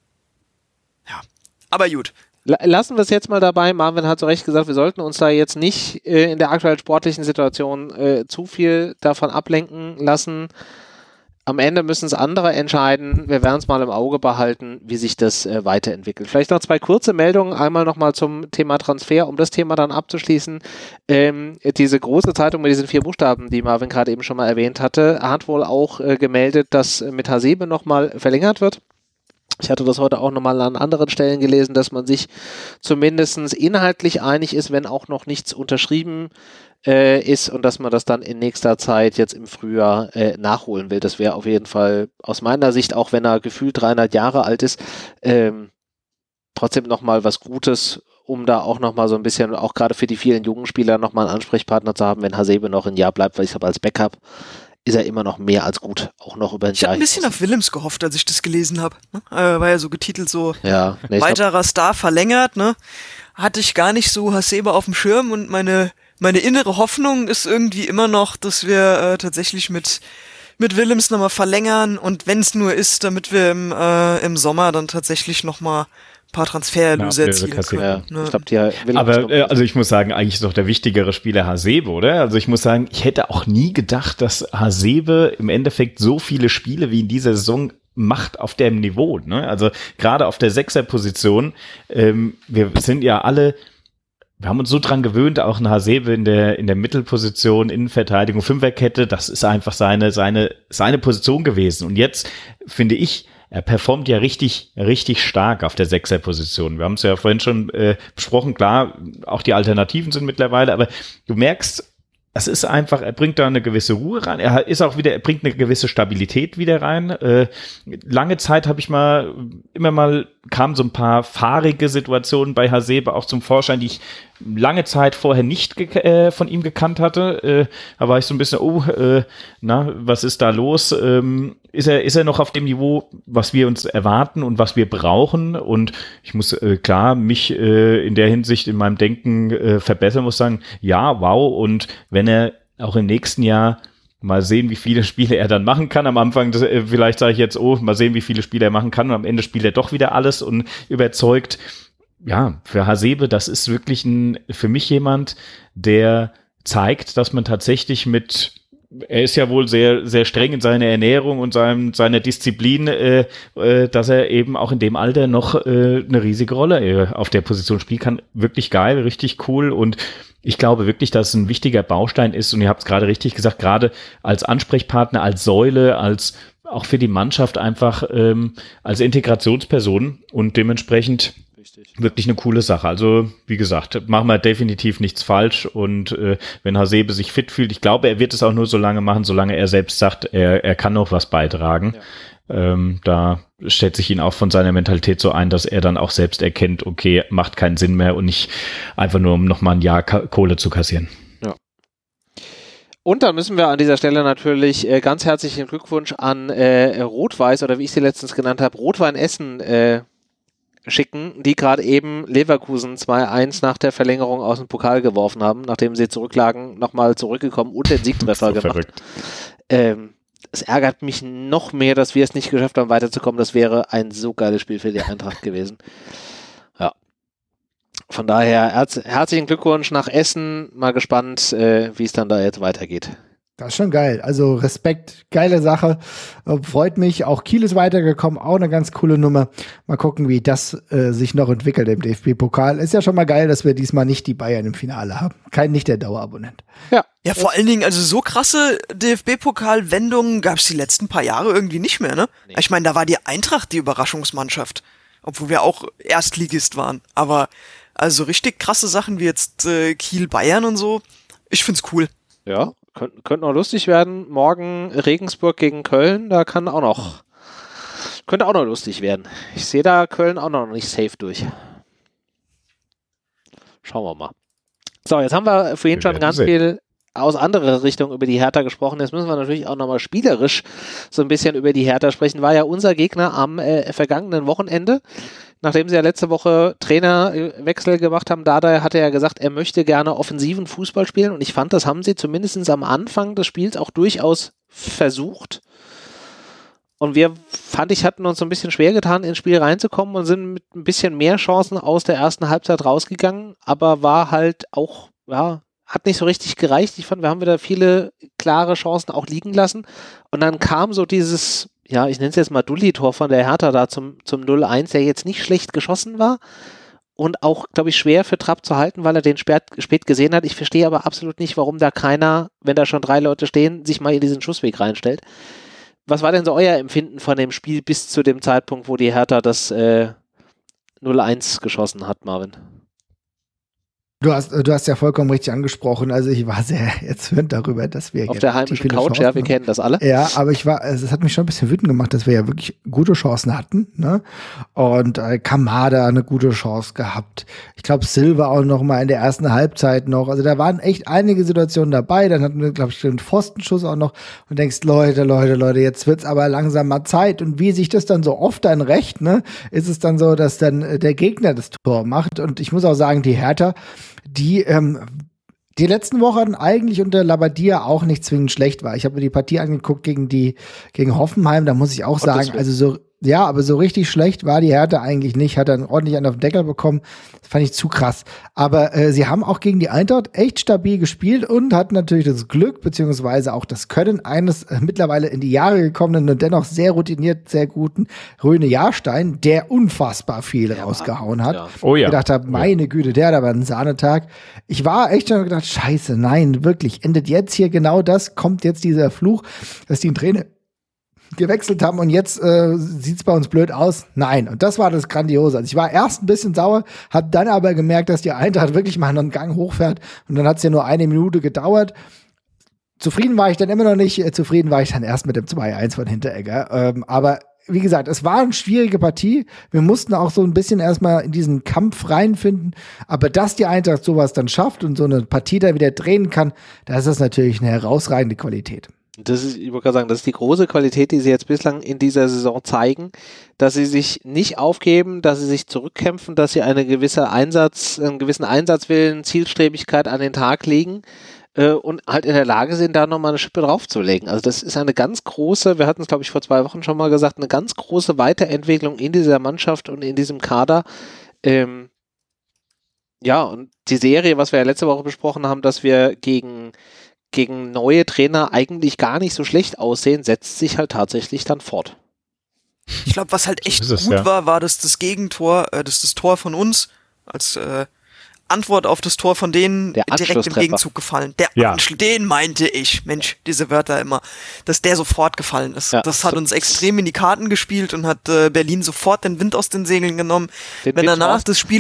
ja, aber gut. Lassen wir es jetzt mal dabei. Marvin hat zu Recht gesagt, wir sollten uns da jetzt nicht in der aktuellen sportlichen Situation zu viel davon ablenken lassen. Am Ende müssen es andere entscheiden. Wir werden es mal im Auge behalten, wie sich das weiterentwickelt. Vielleicht noch 2 kurze Meldungen. Einmal nochmal zum Thema Transfer, um das Thema dann abzuschließen. Diese große Zeitung mit diesen 4 Buchstaben, die Marvin gerade eben schon mal erwähnt hatte, hat wohl auch gemeldet, dass mit Hasebe nochmal verlängert wird. Ich hatte das heute auch nochmal an anderen Stellen gelesen, dass man sich zumindest inhaltlich einig ist, wenn auch noch nichts unterschrieben ist, und dass man das dann in nächster Zeit jetzt im Frühjahr nachholen will. Das wäre auf jeden Fall aus meiner Sicht, auch wenn er gefühlt 300 Jahre alt ist, trotzdem nochmal was Gutes, um da auch nochmal so ein bisschen, auch gerade für die vielen jungen Spieler, nochmal einen Ansprechpartner zu haben, wenn Hasebe noch ein Jahr bleibt, weil ich glaube, als Backup ist er immer noch mehr als gut, auch noch über ein Jahr. Ich habe ein bisschen auf Willems gehofft, als ich das gelesen habe. War ja so getitelt, so weiterer Star verlängert, ne? Hatte ich gar nicht so Hasebe auf dem Schirm, und meine innere Hoffnung ist irgendwie immer noch, dass wir tatsächlich mit Willems nochmal verlängern, und wenn es nur ist, damit wir im Sommer dann tatsächlich nochmal ein paar Transfererlöse erzielen können. Ja, ne? Ich glaub, aber also ich muss sagen, eigentlich ist doch der wichtigere Spieler Hasebe, oder? Also ich muss sagen, ich hätte auch nie gedacht, dass Hasebe im Endeffekt so viele Spiele wie in dieser Saison macht auf dem Niveau. Ne? Also gerade auf der 6er-Position, wir sind ja alle, wir haben uns so dran gewöhnt, auch ein Hasebe in der Mittelposition, Innenverteidigung, Fünferkette, das ist einfach seine Position gewesen. Und jetzt finde ich, er performt ja richtig, richtig stark auf der 6er-Position. Wir haben es ja vorhin schon besprochen, klar, auch die Alternativen sind mittlerweile, aber du merkst, es ist einfach, er bringt da eine gewisse Ruhe rein, er bringt eine gewisse Stabilität wieder rein. Lange Zeit kamen so ein paar fahrige Situationen bei Hasebe auch zum Vorschein, die ich lange Zeit vorher nicht von ihm gekannt hatte. Da war ich so ein bisschen, was ist da los? Ist er noch auf dem Niveau, was wir uns erwarten und was wir brauchen? Und ich muss mich in der Hinsicht in meinem Denken verbessern, muss sagen, ja, wow. Und wenn er auch im nächsten Jahr Mal sehen, wie viele Spiele er dann machen kann. Am Anfang, vielleicht sage ich jetzt, mal sehen, wie viele Spiele er machen kann. Und am Ende spielt er doch wieder alles und überzeugt. Ja, für Hasebe, das ist wirklich für mich jemand, der zeigt, dass man tatsächlich er ist ja wohl sehr, sehr streng in seiner Ernährung und seiner Disziplin, dass er eben auch in dem Alter noch eine riesige Rolle auf der Position spielen kann. Wirklich geil, richtig cool, und ich glaube wirklich, dass es ein wichtiger Baustein ist, und ihr habt es gerade richtig gesagt, gerade als Ansprechpartner, als Säule, als auch für die Mannschaft einfach als Integrationsperson, und dementsprechend wirklich eine coole Sache. Also, wie gesagt, machen wir definitiv nichts falsch, und wenn Hasebe sich fit fühlt, ich glaube, er wird es auch nur so lange machen, solange er selbst sagt, er kann noch was beitragen. Ja. Da schätze ich ihn auch von seiner Mentalität so ein, dass er dann auch selbst erkennt, okay, macht keinen Sinn mehr, und nicht einfach nur, um nochmal ein Jahr Kohle zu kassieren. Ja. Und dann müssen wir an dieser Stelle natürlich ganz herzlichen Glückwunsch an Rot-Weiß, oder wie ich sie letztens genannt habe, Rot-Wein Essen schicken, die gerade eben Leverkusen 2-1 nach der Verlängerung aus dem Pokal geworfen haben, nachdem sie zurücklagen, nochmal zurückgekommen und den Siegtreffer so gemacht. Es ärgert mich noch mehr, dass wir es nicht geschafft haben, weiterzukommen. Das wäre ein so geiles Spiel für die Eintracht gewesen. Ja. Von daher herzlichen Glückwunsch nach Essen. Mal gespannt, wie es dann da jetzt weitergeht. Das ist schon geil. Also Respekt, geile Sache. Freut mich. Auch Kiel ist weitergekommen. Auch eine ganz coole Nummer. Mal gucken, wie das sich noch entwickelt im DFB-Pokal. Ist ja schon mal geil, dass wir diesmal nicht die Bayern im Finale haben. Nicht der Dauerabonnent. Ja, vor allen Dingen, also so krasse DFB-Pokal-Wendungen gab es die letzten paar Jahre irgendwie nicht mehr, ne? Nee. Ich meine, da war die Eintracht die Überraschungsmannschaft. Obwohl wir auch Erstligist waren. Aber also richtig krasse Sachen wie jetzt Kiel-Bayern und so. Ich find's cool. Ja. Könnte noch lustig werden. Morgen Regensburg gegen Köln, da könnte auch noch lustig werden. Ich sehe da Köln auch noch nicht safe durch. Schauen wir mal. So, jetzt haben wir vorhin schon ganz viel aus anderer Richtung über die Hertha gesprochen. Jetzt müssen wir natürlich auch nochmal spielerisch so ein bisschen über die Hertha sprechen. War ja unser Gegner am vergangenen Wochenende. Nachdem sie ja letzte Woche Trainerwechsel gemacht haben, Dardai hatte ja gesagt, er möchte gerne offensiven Fußball spielen, und ich fand, das haben sie zumindest am Anfang des Spiels auch durchaus versucht. Und wir, hatten uns so ein bisschen schwer getan, ins Spiel reinzukommen und sind mit ein bisschen mehr Chancen aus der ersten Halbzeit rausgegangen, aber war halt auch, hat nicht so richtig gereicht. Ich fand, wir haben wieder viele klare Chancen auch liegen lassen, und dann kam so dieses, ich nenne es jetzt mal Dulli-Tor von der Hertha da zum 0-1, der jetzt nicht schlecht geschossen war und auch, glaube ich, schwer für Trapp zu halten, weil er den spät gesehen hat. Ich verstehe aber absolut nicht, warum da keiner, wenn da schon 3 Leute stehen, sich mal in diesen Schussweg reinstellt. Was war denn so euer Empfinden von dem Spiel bis zu dem Zeitpunkt, wo die Hertha das 0-1 geschossen hat, Marvin? Du hast ja vollkommen richtig angesprochen. Also ich war sehr erzürnt darüber, dass wir auf der heimischen Couch, wir kennen das alle. Ja, aber es hat mich schon ein bisschen wütend gemacht, dass wir ja wirklich gute Chancen hatten, ne? Und Kamada eine gute Chance gehabt. Ich glaube, Silva auch noch mal in der ersten Halbzeit noch. Also da waren echt einige Situationen dabei. Dann hatten wir, glaube ich, den Pfostenschuss auch noch. Und denkst, Leute, jetzt wird's aber langsam mal Zeit. Und wie sich das dann so oft dann rächt, ne, ist es dann so, dass dann der Gegner das Tor macht. Und ich muss auch sagen, die Hertha, die letzten Wochen eigentlich unter Labbadia auch nicht zwingend schlecht war. Ich habe mir die Partie angeguckt gegen Hoffenheim, da muss ich auch sagen, aber so richtig schlecht war die Hertha eigentlich nicht, hat dann ordentlich einen auf den Deckel bekommen, das fand ich zu krass. Aber sie haben auch gegen die Eintracht echt stabil gespielt und hatten natürlich das Glück, beziehungsweise auch das Können eines mittlerweile in die Jahre gekommenen und dennoch sehr routiniert, sehr guten Röne Jahrstein, der unfassbar viel rausgehauen hat. Ja. Oh ja. Ich dachte, meine Güte, der hat aber einen Sahnetag. Ich war echt schon gedacht, scheiße, nein, wirklich, endet jetzt hier genau das, kommt jetzt dieser Fluch, dass die einen Trainer gewechselt haben und jetzt sieht's bei uns blöd aus. Nein, und das war das Grandiose. Also ich war erst ein bisschen sauer, hab dann aber gemerkt, dass die Eintracht wirklich mal einen Gang hochfährt und dann hat's ja nur 1 Minute gedauert. Zufrieden war ich dann immer noch nicht, zufrieden war ich dann erst mit dem 2-1 von Hinteregger. Aber wie gesagt, es war eine schwierige Partie. Wir mussten auch so ein bisschen erstmal in diesen Kampf reinfinden. Aber dass die Eintracht sowas dann schafft und so eine Partie da wieder drehen kann, das ist natürlich eine herausragende Qualität. Ich wollte gerade sagen, das ist die große Qualität, die sie jetzt bislang in dieser Saison zeigen, dass sie sich nicht aufgeben, dass sie sich zurückkämpfen, dass sie einen gewissen Einsatzwillen, Zielstrebigkeit an den Tag legen. und halt in der Lage sind, da nochmal eine Schippe draufzulegen. Also das ist eine ganz große, wir hatten es glaube ich vor 2 Wochen schon mal gesagt, eine ganz große Weiterentwicklung in dieser Mannschaft und in diesem Kader. Ja, und die Serie, was wir ja letzte Woche besprochen haben, dass wir gegen neue Trainer eigentlich gar nicht so schlecht aussehen, setzt sich halt tatsächlich dann fort. Ich glaube, was halt echt gut war, dass das Gegentor, das Tor von uns als Antwort auf das Tor von denen direkt im Gegenzug gefallen. Den meinte ich. Mensch, diese Wörter immer. Dass der sofort gefallen ist. Ja, das hat uns extrem in die Karten gespielt und hat Berlin sofort den Wind aus den Segeln genommen. Wenn danach das Spiel...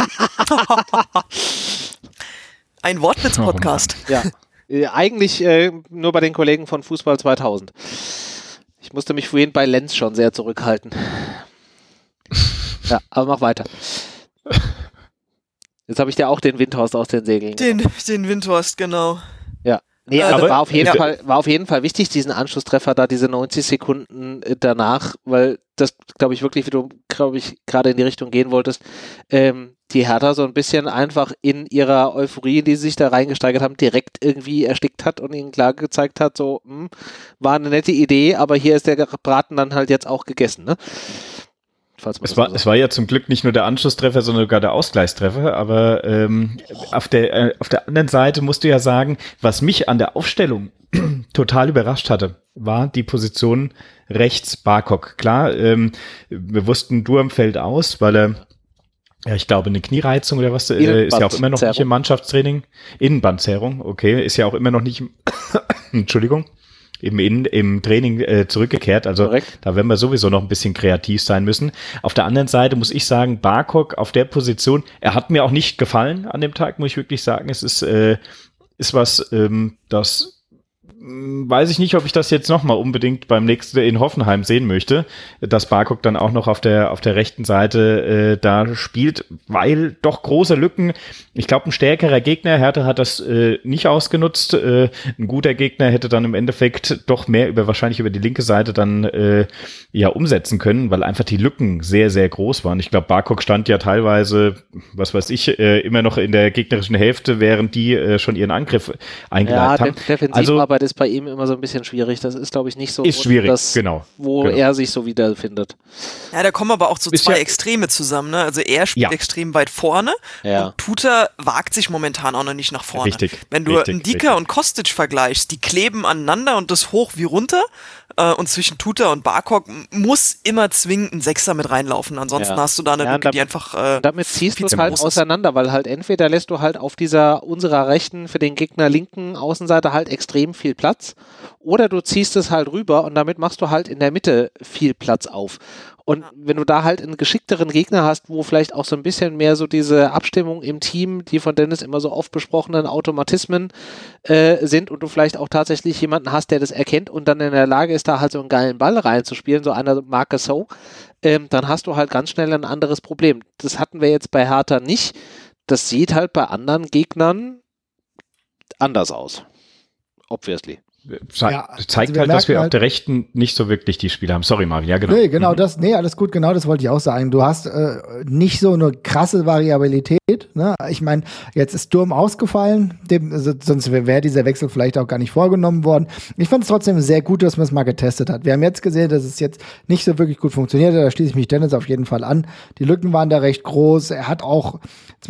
Ein Wortwitz-Podcast. Ja, eigentlich nur bei den Kollegen von Fußball 2000. Ich musste mich vorhin bei Lenz schon sehr zurückhalten. Ja, aber mach weiter. Jetzt habe ich dir auch den Windhorst aus den Segeln. Den Windhorst, genau. Ja. Nee, also war auf jeden Fall wichtig, diesen Anschlusstreffer da, diese 90 Sekunden danach, weil das, glaube ich, wirklich, wie du, glaube ich, gerade in die Richtung gehen wolltest, die Hertha so ein bisschen einfach in ihrer Euphorie, die sie sich da reingesteigert haben, direkt irgendwie erstickt hat und ihnen klar gezeigt hat, so, war eine nette Idee, aber hier ist der Braten dann halt jetzt auch gegessen, ne? Es war ja zum Glück nicht nur der Anschlusstreffer, sondern sogar der Ausgleichstreffer, aber auf der anderen Seite musst du ja sagen, was mich an der Aufstellung total überrascht hatte, war die Position rechts Barkok. Klar, wir wussten, Durm fällt aus, weil er, ja, ich glaube, eine Kniereizung oder was, ist ja auch immer noch nicht im Mannschaftstraining. Innenbandzerrung, okay, ist ja auch immer noch nicht Entschuldigung. Im Training zurückgekehrt, also korrekt. Da werden wir sowieso noch ein bisschen kreativ sein müssen. Auf der anderen Seite muss ich sagen, Barkok auf der Position, er hat mir auch nicht gefallen an dem Tag, muss ich wirklich sagen. Es ist was, das weiß ich nicht, ob ich das jetzt nochmal unbedingt beim nächsten in Hoffenheim sehen möchte, dass Barkok dann auch noch auf der rechten Seite da spielt, weil doch große Lücken. Ich glaube, ein stärkerer Gegner, Hertha hat das nicht ausgenutzt. Ein guter Gegner hätte dann im Endeffekt doch mehr wahrscheinlich über die linke Seite dann umsetzen können, weil einfach die Lücken sehr, sehr groß waren. Ich glaube, Barkok stand ja teilweise, was weiß ich, immer noch in der gegnerischen Hälfte, während die schon ihren Angriff eingeleitet haben. Defensivarbeit ist bei ihm immer so ein bisschen schwierig. Das ist, glaube ich, nicht so, ist schwierig, wo er sich so wiederfindet. Ja, da kommen aber auch so zwei Extreme zusammen. Ne? Also er spielt extrem weit vorne und Tuta wagt sich momentan auch noch nicht nach vorne. Richtig, wenn du Ndika und Kostic vergleichst, die kleben aneinander und das hoch wie runter. Und zwischen Tuta und Barkok muss immer zwingend ein Sechser mit reinlaufen. Ansonsten hast du da eine Lücke, die einfach damit ziehst du es halt auseinander, weil halt entweder lässt du halt auf unserer rechten, für den Gegner linken Außenseite halt extrem viel Platz, oder du ziehst es halt rüber und damit machst du halt in der Mitte viel Platz auf. Und wenn du da halt einen geschickteren Gegner hast, wo vielleicht auch so ein bisschen mehr so diese Abstimmung im Team, die von Dennis immer so oft besprochenen Automatismen sind, und du vielleicht auch tatsächlich jemanden hast, der das erkennt und dann in der Lage ist, da halt so einen geilen Ball reinzuspielen, so einer Marke So, dann hast du halt ganz schnell ein anderes Problem. Das hatten wir jetzt bei Hertha nicht. Das sieht halt bei anderen Gegnern anders aus. Obviously. Zeigt halt, dass wir auf der Rechten nicht so wirklich die Spieler haben. Sorry, Marvin, ja, genau. Nee, genau alles gut, genau das wollte ich auch sagen. Du hast nicht so eine krasse Variabilität. Ne? Ich meine, jetzt ist Durm ausgefallen, sonst wäre dieser Wechsel vielleicht auch gar nicht vorgenommen worden. Ich fand es trotzdem sehr gut, dass man es mal getestet hat. Wir haben jetzt gesehen, dass es jetzt nicht so wirklich gut funktioniert hat. Da schließe ich mich Dennis auf jeden Fall an. Die Lücken waren da recht groß. Er hat auch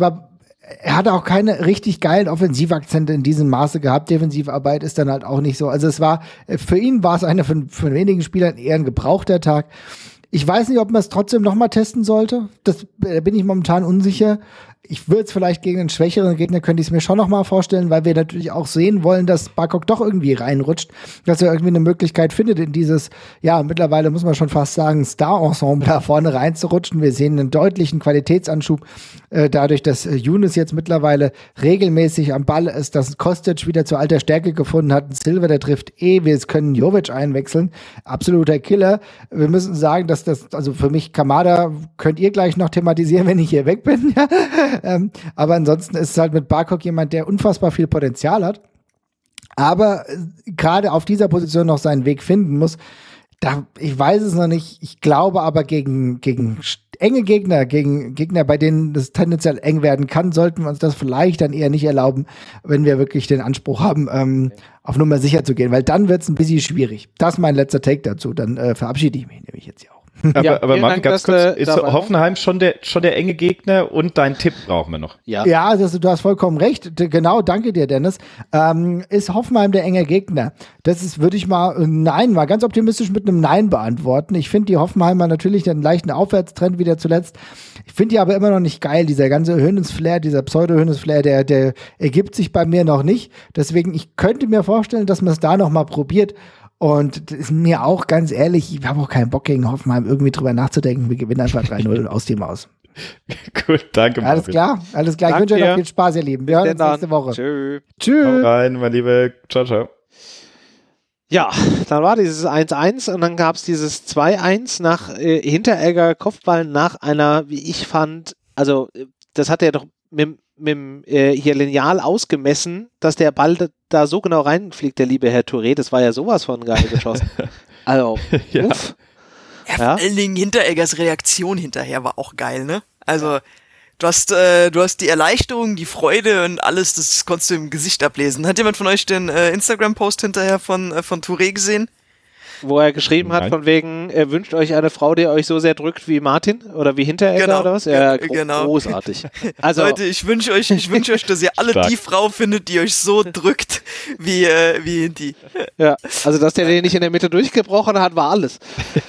keine richtig geilen Offensivakzente in diesem Maße gehabt. Defensivarbeit ist dann halt auch nicht so. Also für ihn war es einer von wenigen Spielern eher ein gebrauchter Tag. Ich weiß nicht, ob man es trotzdem nochmal testen sollte. Da bin ich momentan unsicher. Ich würde es vielleicht gegen einen schwächeren Gegner, könnte ich es mir schon nochmal vorstellen, weil wir natürlich auch sehen wollen, dass Barkok doch irgendwie reinrutscht, dass er irgendwie eine Möglichkeit findet, in dieses, mittlerweile muss man schon fast sagen, Star-Ensemble da vorne reinzurutschen. Wir sehen einen deutlichen Qualitätsanschub, dadurch, dass Younes jetzt mittlerweile regelmäßig am Ball ist, dass Kostic wieder zu alter Stärke gefunden hat, ein Silva, der trifft wir können Jovic einwechseln, absoluter Killer. Wir müssen sagen, dass also für mich Kamada könnt ihr gleich noch thematisieren, wenn ich hier weg bin, ja. Aber ansonsten ist es halt mit Barkok jemand, der unfassbar viel Potenzial hat, aber gerade auf dieser Position noch seinen Weg finden muss. Ich weiß es noch nicht. Ich glaube aber gegen enge Gegner, bei denen das tendenziell eng werden kann, sollten wir uns das vielleicht dann eher nicht erlauben, wenn wir wirklich den Anspruch haben, auf Nummer sicher zu gehen, weil dann wird es ein bisschen schwierig. Das ist mein letzter Take dazu. Dann verabschiede ich mich nämlich jetzt hier auch. Aber Marvin, ganz kurz, ist Hoffenheim schon der enge Gegner und dein Tipp brauchen wir noch. Ja, du hast vollkommen recht. Genau, danke dir, Dennis. Ist Hoffenheim der enge Gegner? würde ich mal ganz optimistisch mit einem Nein beantworten. Ich finde die Hoffenheimer natürlich einen leichten Aufwärtstrend wieder zuletzt. Ich finde die aber immer noch nicht geil. Dieser ganze Hönes-Flair, dieser Pseudo-Hönes-Flair, der ergibt sich bei mir noch nicht. Deswegen, ich könnte mir vorstellen, dass man es da noch mal probiert. Und das ist mir auch ganz ehrlich, ich habe auch keinen Bock gegen Hoffenheim irgendwie drüber nachzudenken. Wir gewinnen einfach 3-0 aus dem aus. Gut, danke. Alles klar. Ich wünsche euch noch viel Spaß, ihr Lieben. Wir hören uns nächste Woche. Tschüss. Hau rein, mein Lieber. Ciao, ciao. Ja, dann war dieses 1-1 und dann gab es dieses 2-1 nach Hinteregger Kopfball nach einer, wie ich fand, also das hat er doch mit hier Lineal ausgemessen, dass der Ball da so genau reinfliegt, der liebe Herr Touré. Das war ja sowas von geil geschossen. Also, uff. Ja, vor allen Dingen Hintereggers Reaktion hinterher war auch geil, ne? Also, du hast die Erleichterung, die Freude und alles, das konntest du im Gesicht ablesen. Hat jemand von euch den Instagram-Post hinterher von Touré gesehen? Wo er geschrieben hat, von wegen, er wünscht euch eine Frau, die euch so sehr drückt wie Martin oder wie Hinteregger oder was? Ja, genau. Großartig. Also, Leute, ich wünsche euch, dass ihr alle die Frau findet, die euch so drückt wie Hinti. Ja, also dass der den nicht in der Mitte durchgebrochen hat, war alles.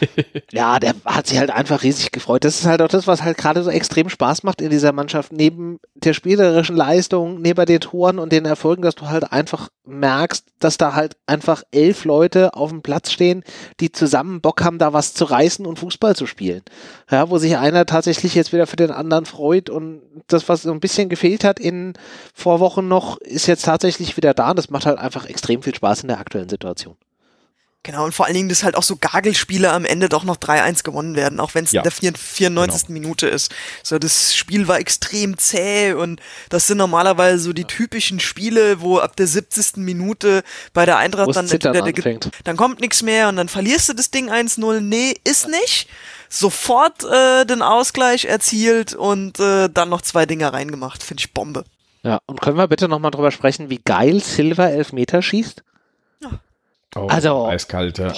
Ja, der hat sich halt einfach riesig gefreut. Das ist halt auch das, was halt gerade so extrem Spaß macht in dieser Mannschaft. Neben der spielerischen Leistung, neben den Toren und den Erfolgen, dass du halt einfach merkst, dass da halt einfach 11 Leute auf dem Platz stehen, die zusammen Bock haben, da was zu reißen und Fußball zu spielen. Ja, wo sich einer tatsächlich jetzt wieder für den anderen freut und das, was so ein bisschen gefehlt hat in Vorwochen noch, ist jetzt tatsächlich wieder da und das macht halt einfach extrem viel Spaß in der aktuellen Situation. Genau, und vor allen Dingen, dass halt auch so Gagelspiele am Ende doch noch 3-1 gewonnen werden, auch wenn es in der 94. Minute ist. So, das Spiel war extrem zäh und das sind normalerweise so die typischen Spiele, wo ab der 70. Minute bei der Eintracht dann kommt nichts mehr und dann verlierst du das Ding 1-0. Nee, ist nicht. Sofort den Ausgleich erzielt und dann noch 2 Dinger reingemacht. Finde ich Bombe. Ja, und können wir bitte nochmal drüber sprechen, wie geil Silva Elfmeter schießt? Ja. Oh, also eiskalte.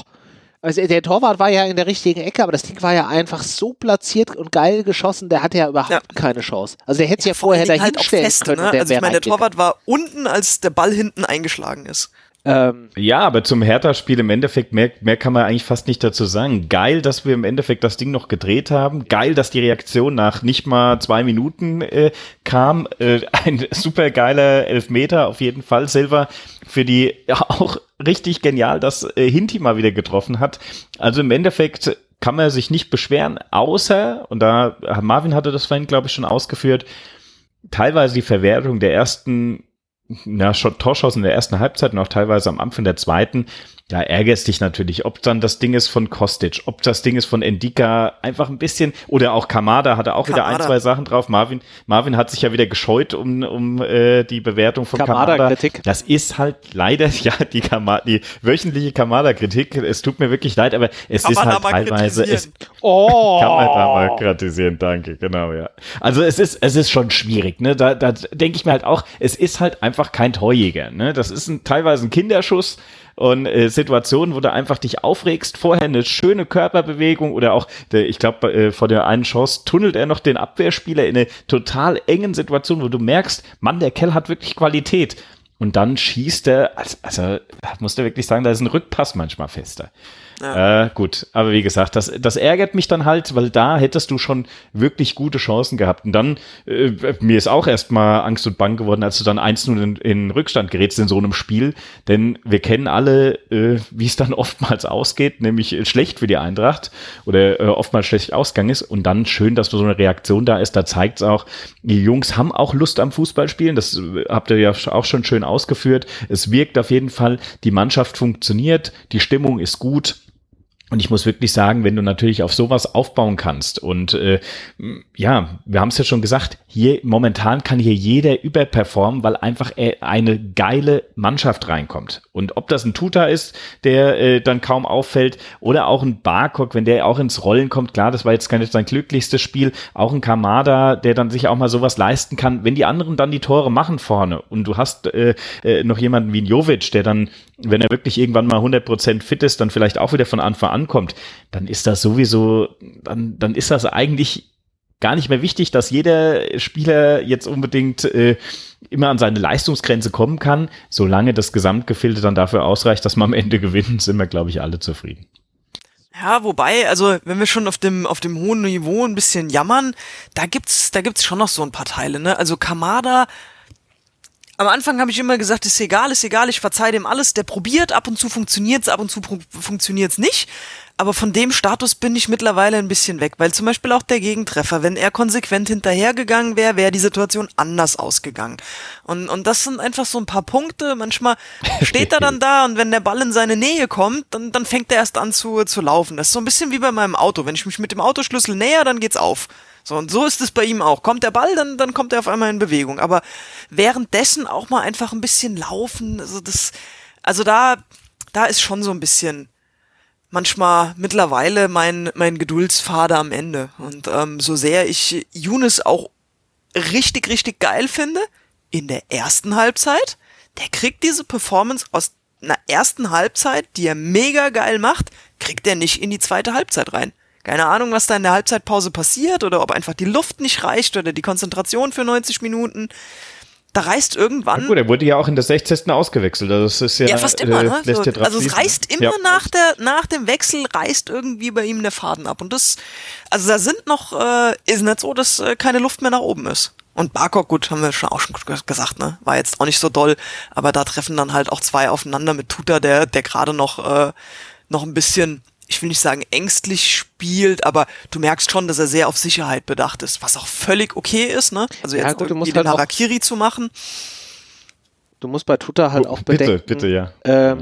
Also der Torwart war ja in der richtigen Ecke, aber das Ding war ja einfach so platziert und geil geschossen, der hatte ja überhaupt keine Chance. Also der hätte es ja vorher dahin stellen können. Ne? Also ich meine, der Torwart war unten, als der Ball hinten eingeschlagen ist. Ja, aber zum Hertha-Spiel im Endeffekt mehr kann man eigentlich fast nicht dazu sagen. Geil, dass wir im Endeffekt das Ding noch gedreht haben. Geil, dass die Reaktion nach nicht mal 2 Minuten kam. Ein super geiler Elfmeter auf jeden Fall. Silva für die auch richtig genial, dass Hinti mal wieder getroffen hat. Also im Endeffekt kann man sich nicht beschweren, außer, und da Marvin hatte das vorhin, glaube ich, schon ausgeführt, teilweise die Verwertung der ersten Torschancen in der ersten Halbzeit und auch teilweise am Anfang der zweiten, da ärgerst dich natürlich, ob dann das Ding ist von Kostic, ob das Ding ist von Endika, einfach ein bisschen, oder auch Kamada hatte auch wieder 1, 2 Sachen drauf. Marvin hat sich ja wieder gescheut um die Bewertung von Kamada. Kritik. Das ist halt leider, ja, die wöchentliche Kamada-Kritik, es tut mir wirklich leid, aber es ist halt teilweise, kann man da mal kritisieren, danke, genau, ja. Also es ist schon schwierig, ne, da denke ich mir halt auch, es ist halt einfach kein Torjäger, ne, das ist teilweise ein Kinderschuss, und Situationen, wo du einfach dich aufregst, vorher eine schöne Körperbewegung oder auch, ich glaube, vor der einen Chance tunnelt er noch den Abwehrspieler in eine total engen Situation, wo du merkst, Mann, der Kerl hat wirklich Qualität. Und dann schießt er, also musst du wirklich sagen, da ist ein Rückpass manchmal fester. Ja. Gut, aber wie gesagt, das ärgert mich dann halt, weil da hättest du schon wirklich gute Chancen gehabt. Und dann, mir ist auch erstmal Angst und Bang geworden, als du dann 1-0 in Rückstand gerätst in so einem Spiel. Denn wir kennen alle, wie es dann oftmals ausgeht, nämlich schlecht für die Eintracht oder oftmals schlecht Ausgang ist. Und dann schön, dass so eine Reaktion da ist. Da zeigt es auch, die Jungs haben auch Lust am Fußballspielen. Das habt ihr ja auch schon schön ausgeführt. Es wirkt auf jeden Fall, die Mannschaft funktioniert, die Stimmung ist gut. Und ich muss wirklich sagen, wenn du natürlich auf sowas aufbauen kannst und ja, wir haben es ja schon gesagt, hier momentan kann hier jeder überperformen, weil einfach eine geile Mannschaft reinkommt. Und ob das ein Tuta ist, der dann kaum auffällt, oder auch ein Barkok, wenn der auch ins Rollen kommt, klar, das war jetzt nicht sein glücklichstes Spiel, auch ein Kamada, der dann sich auch mal sowas leisten kann, wenn die anderen dann die Tore machen vorne und du hast noch jemanden wie ein Jovic, der dann, wenn er wirklich irgendwann mal 100% fit ist, dann vielleicht auch wieder von Anfang an kommt, dann ist das sowieso, dann ist das eigentlich gar nicht mehr wichtig, dass jeder Spieler jetzt unbedingt immer an seine Leistungsgrenze kommen kann. Solange das Gesamtgefilde dann dafür ausreicht, dass man am Ende gewinnt, sind wir, glaube ich, alle zufrieden. Ja, wobei, also wenn wir schon auf dem hohen Niveau ein bisschen jammern, da gibt's schon noch so ein paar Teile, ne? Also Kamada, am Anfang habe ich immer gesagt, ist egal, ich verzeihe dem alles, der probiert, ab und zu funktioniert's, ab und zu funktioniert's nicht, aber von dem Status bin ich mittlerweile ein bisschen weg, weil zum Beispiel auch der Gegentreffer, wenn er konsequent hinterhergegangen wäre, wäre die Situation anders ausgegangen. Und das sind einfach so ein paar Punkte, manchmal steht er dann da und wenn der Ball in seine Nähe kommt, dann fängt er erst an zu laufen. Das ist so ein bisschen wie bei meinem Auto, wenn ich mich mit dem Autoschlüssel näher, dann geht's auf. So, und so ist es bei ihm auch. Kommt der Ball, dann kommt er auf einmal in Bewegung. Aber währenddessen auch mal einfach ein bisschen laufen, also da ist schon so ein bisschen manchmal mittlerweile mein Geduldsfader am Ende. Und so sehr ich Younes auch richtig, richtig geil finde, in der ersten Halbzeit, der kriegt diese Performance aus einer ersten Halbzeit, die er mega geil macht, kriegt er nicht in die zweite Halbzeit rein. Keine Ahnung, was da in der Halbzeitpause passiert oder ob einfach die Luft nicht reicht oder die Konzentration für 90 Minuten. Da reißt irgendwann... Ja gut, er wurde ja auch in der 60. ausgewechselt. Also das ist ja fast immer, ne? Also es reißt immer ja. nach dem Wechsel reißt irgendwie bei ihm der Faden ab. Und das, also da sind noch, ist nicht so, dass keine Luft mehr nach oben ist. Und Barkok, gut, haben wir auch schon gesagt, ne? War jetzt auch nicht so doll, aber da treffen dann halt auch zwei aufeinander mit Tuta, der gerade noch ein bisschen, ich will nicht sagen ängstlich spielt, aber du merkst schon, dass er sehr auf Sicherheit bedacht ist, was auch völlig okay ist, ne? Also ja, jetzt gut, irgendwie den Harakiri zu machen. Du musst bei Tuta halt auch bedenken. Bitte, ja.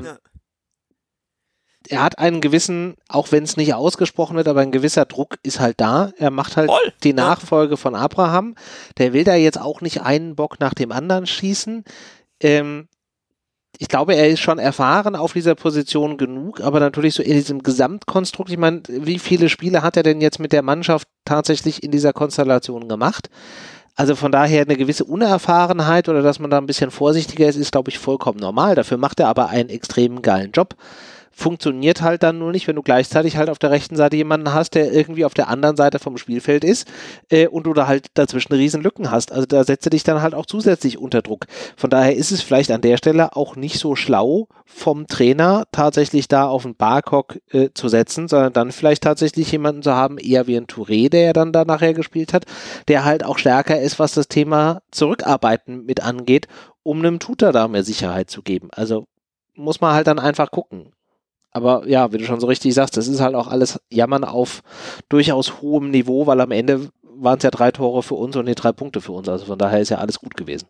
Er hat einen gewissen, auch wenn es nicht ausgesprochen wird, aber ein gewisser Druck ist halt da. Er macht halt die Nachfolge von Abraham. Der will da jetzt auch nicht einen Bock nach dem anderen schießen. Ich glaube, er ist schon erfahren auf dieser Position genug, aber natürlich so in diesem Gesamtkonstrukt, ich meine, wie viele Spiele hat er denn jetzt mit der Mannschaft tatsächlich in dieser Konstellation gemacht? Also von daher eine gewisse Unerfahrenheit oder dass man da ein bisschen vorsichtiger ist glaube ich, vollkommen normal. Dafür macht er aber einen extrem geilen Job. Funktioniert halt dann nur nicht, wenn du gleichzeitig halt auf der rechten Seite jemanden hast, der irgendwie auf der anderen Seite vom Spielfeld ist und du da halt dazwischen riesen Lücken hast. Also da setzt du dich dann halt auch zusätzlich unter Druck. Von daher ist es vielleicht an der Stelle auch nicht so schlau vom Trainer tatsächlich da auf einen Barkok zu setzen, sondern dann vielleicht tatsächlich jemanden zu haben, eher wie ein Touré, der ja dann da nachher gespielt hat, der halt auch stärker ist, was das Thema Zurückarbeiten mit angeht, um einem Tuta da mehr Sicherheit zu geben. Also muss man halt dann einfach gucken. Aber ja, wie du schon so richtig sagst, das ist halt auch alles Jammern auf durchaus hohem Niveau, weil am Ende waren es ja 3 Tore für uns und 3 Punkte für uns. Also von daher ist ja alles gut gewesen.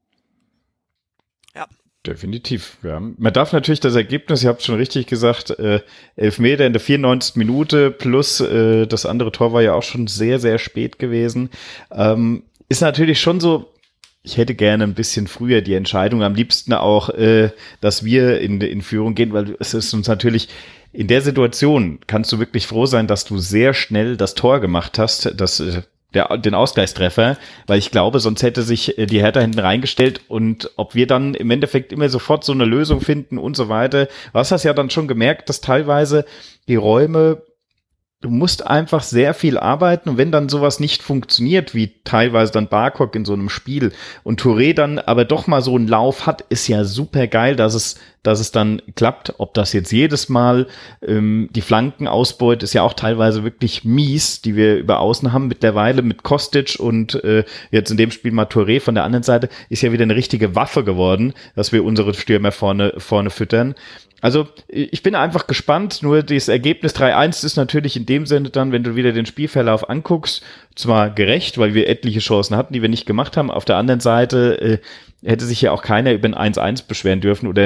Ja. Definitiv, ja. Man darf natürlich das Ergebnis, ihr habt es schon richtig gesagt, Elfmeter in der 94. Minute plus das andere Tor war ja auch schon sehr, sehr spät gewesen. Ist natürlich schon so, ich hätte gerne ein bisschen früher die Entscheidung, am liebsten auch, dass wir in Führung gehen, weil es ist uns natürlich, in der Situation kannst du wirklich froh sein, dass du sehr schnell das Tor gemacht hast, den Ausgleichstreffer, weil ich glaube, sonst hätte sich die Hertha hinten reingestellt und ob wir dann im Endeffekt immer sofort so eine Lösung finden und so weiter. Du hast das ja dann schon gemerkt, dass teilweise die Räume, du musst einfach sehr viel arbeiten und wenn dann sowas nicht funktioniert, wie teilweise dann Barkok in so einem Spiel und Touré dann aber doch mal so einen Lauf hat, ist ja super geil, dass es dann klappt. Ob das jetzt jedes Mal die Flankenausbeute ist ja auch teilweise wirklich mies, die wir über Außen haben mittlerweile mit Kostic und jetzt in dem Spiel mal Touré von der anderen Seite, ist ja wieder eine richtige Waffe geworden, dass wir unsere Stürmer vorne füttern. Also ich bin einfach gespannt, nur das Ergebnis 3-1 ist natürlich in dem Sinne dann, wenn du wieder den Spielverlauf anguckst, zwar gerecht, weil wir etliche Chancen hatten, die wir nicht gemacht haben, auf der anderen Seite hätte sich ja auch keiner über ein 1-1 beschweren dürfen oder ein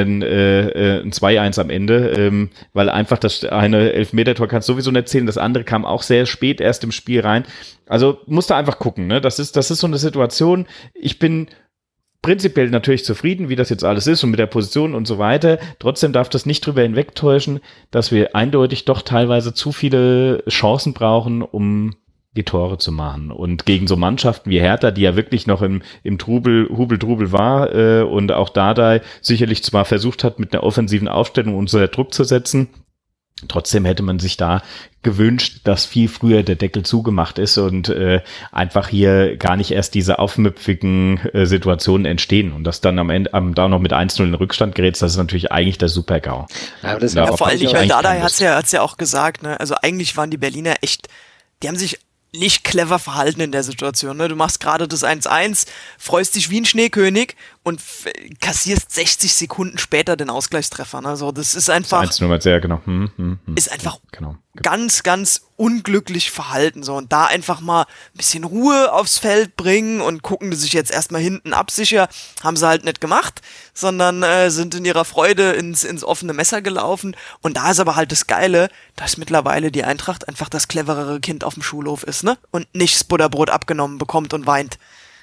ein 2-1 am Ende, weil einfach das eine Elfmetertor kannst du sowieso nicht zählen, das andere kam auch sehr spät erst im Spiel rein. Also musst du einfach gucken, ne? Das ist so eine Situation, ich bin prinzipiell natürlich zufrieden, wie das jetzt alles ist und mit der Position und so weiter. Trotzdem darf das nicht drüber hinwegtäuschen, dass wir eindeutig doch teilweise zu viele Chancen brauchen, um die Tore zu machen. Und gegen so Mannschaften wie Hertha, die ja wirklich noch im Hubel-Trubel war und auch Dardai sicherlich zwar versucht hat, mit einer offensiven Aufstellung uns unter Druck zu setzen, trotzdem hätte man sich da gewünscht, dass viel früher der Deckel zugemacht ist und einfach hier gar nicht erst diese aufmüpfigen Situationen entstehen und dass dann am Ende da noch mit 1-0 in Rückstand gerätst, das ist natürlich eigentlich der Super-GAU. Ja, das vor allem, ich meine, Dardai hat's ja auch gesagt, ne? Also eigentlich waren die Berliner echt, die haben sich nicht clever verhalten in der Situation. Ne? Du machst gerade das 1-1, freust dich wie ein Schneekönig und kassierst 60 Sekunden später den Ausgleichstreffer. Ne? Also das ist einfach... Das 1-0, sehr genau. Ist einfach ganz, ganz unglücklich verhalten. So. Und da einfach mal ein bisschen Ruhe aufs Feld bringen und gucken, dass ich jetzt erstmal hinten absichere. Haben sie halt nicht gemacht, sondern sind in ihrer Freude ins offene Messer gelaufen. Und da ist aber halt das Geile, dass mittlerweile die Eintracht einfach das cleverere Kind auf dem Schulhof ist, ne? Und nicht das Butterbrot abgenommen bekommt und weint.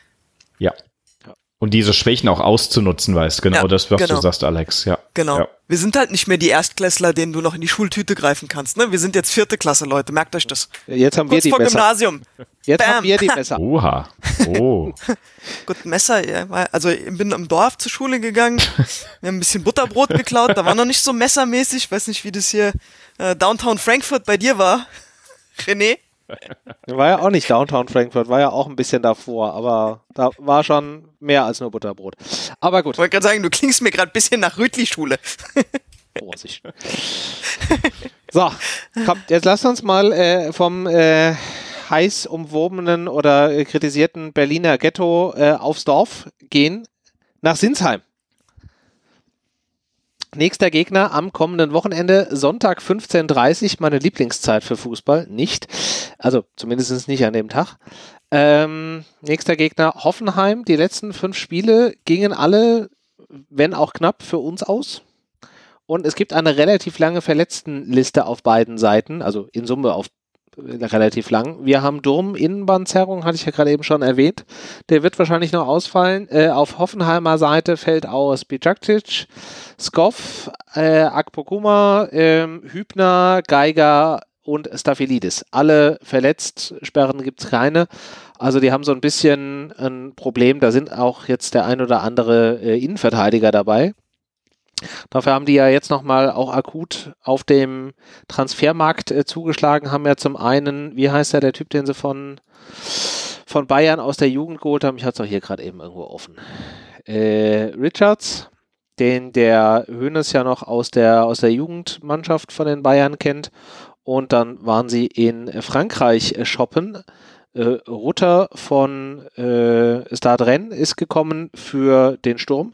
Ja. Und diese Schwächen auch auszunutzen, weißt genau, ja, das, was du sagst, Alex. Ja. Genau. Ja. Wir sind halt nicht mehr die Erstklässler, denen du noch in die Schultüte greifen kannst. Ne? Wir sind jetzt 4. Klasse, Leute. Merkt euch das. Jetzt haben Kurz wir die vor Messer. Gymnasium. Jetzt Bam. haben wir die Messer. Oha. Oh. Gut, Messer. Ja. Also ich bin im Dorf zur Schule gegangen. Wir haben ein bisschen Butterbrot geklaut. Da war noch nicht so messermäßig. Ich weiß nicht, wie das hier Downtown Frankfurt bei dir war. René? War ja auch nicht Downtown Frankfurt, war ja auch ein bisschen davor, aber da war schon mehr als nur Butterbrot. Aber gut. Ich wollte gerade sagen, du klingst mir gerade ein bisschen nach Rütli-Schule. Vorsicht. So, komm, jetzt lasst uns mal vom heiß umwobenen oder kritisierten Berliner Ghetto aufs Dorf gehen, nach Sinsheim. Nächster Gegner am kommenden Wochenende, Sonntag 15:30 Uhr, meine Lieblingszeit für Fußball, nicht. Also zumindest nicht an dem Tag. Nächster Gegner Hoffenheim. Die letzten 5 Spiele gingen alle, wenn auch knapp, für uns aus. Und es gibt eine relativ lange Verletztenliste auf beiden Seiten, also in Summe auf relativ lang. Wir haben Durm, Innenbandzerrung, hatte ich ja gerade eben schon erwähnt. Der wird wahrscheinlich noch ausfallen. Auf Hoffenheimer Seite fällt aus Bijaktic, Skoff, Akpokuma, Hübner, Geiger und Staphylides. Alle verletzt, Sperren gibt es keine. Also die haben so ein bisschen ein Problem. Da sind auch jetzt der ein oder andere Innenverteidiger dabei. Dafür haben die ja jetzt nochmal auch akut auf dem Transfermarkt zugeschlagen, haben ja zum einen, wie heißt der Typ, den sie von Bayern aus der Jugend geholt haben, ich hatte es auch hier gerade eben irgendwo offen, Richards, den der Hoeneß ja noch aus der Jugendmannschaft von den Bayern kennt, und dann waren sie in Frankreich shoppen. Rutter von Stade Rennes ist gekommen für den Sturm.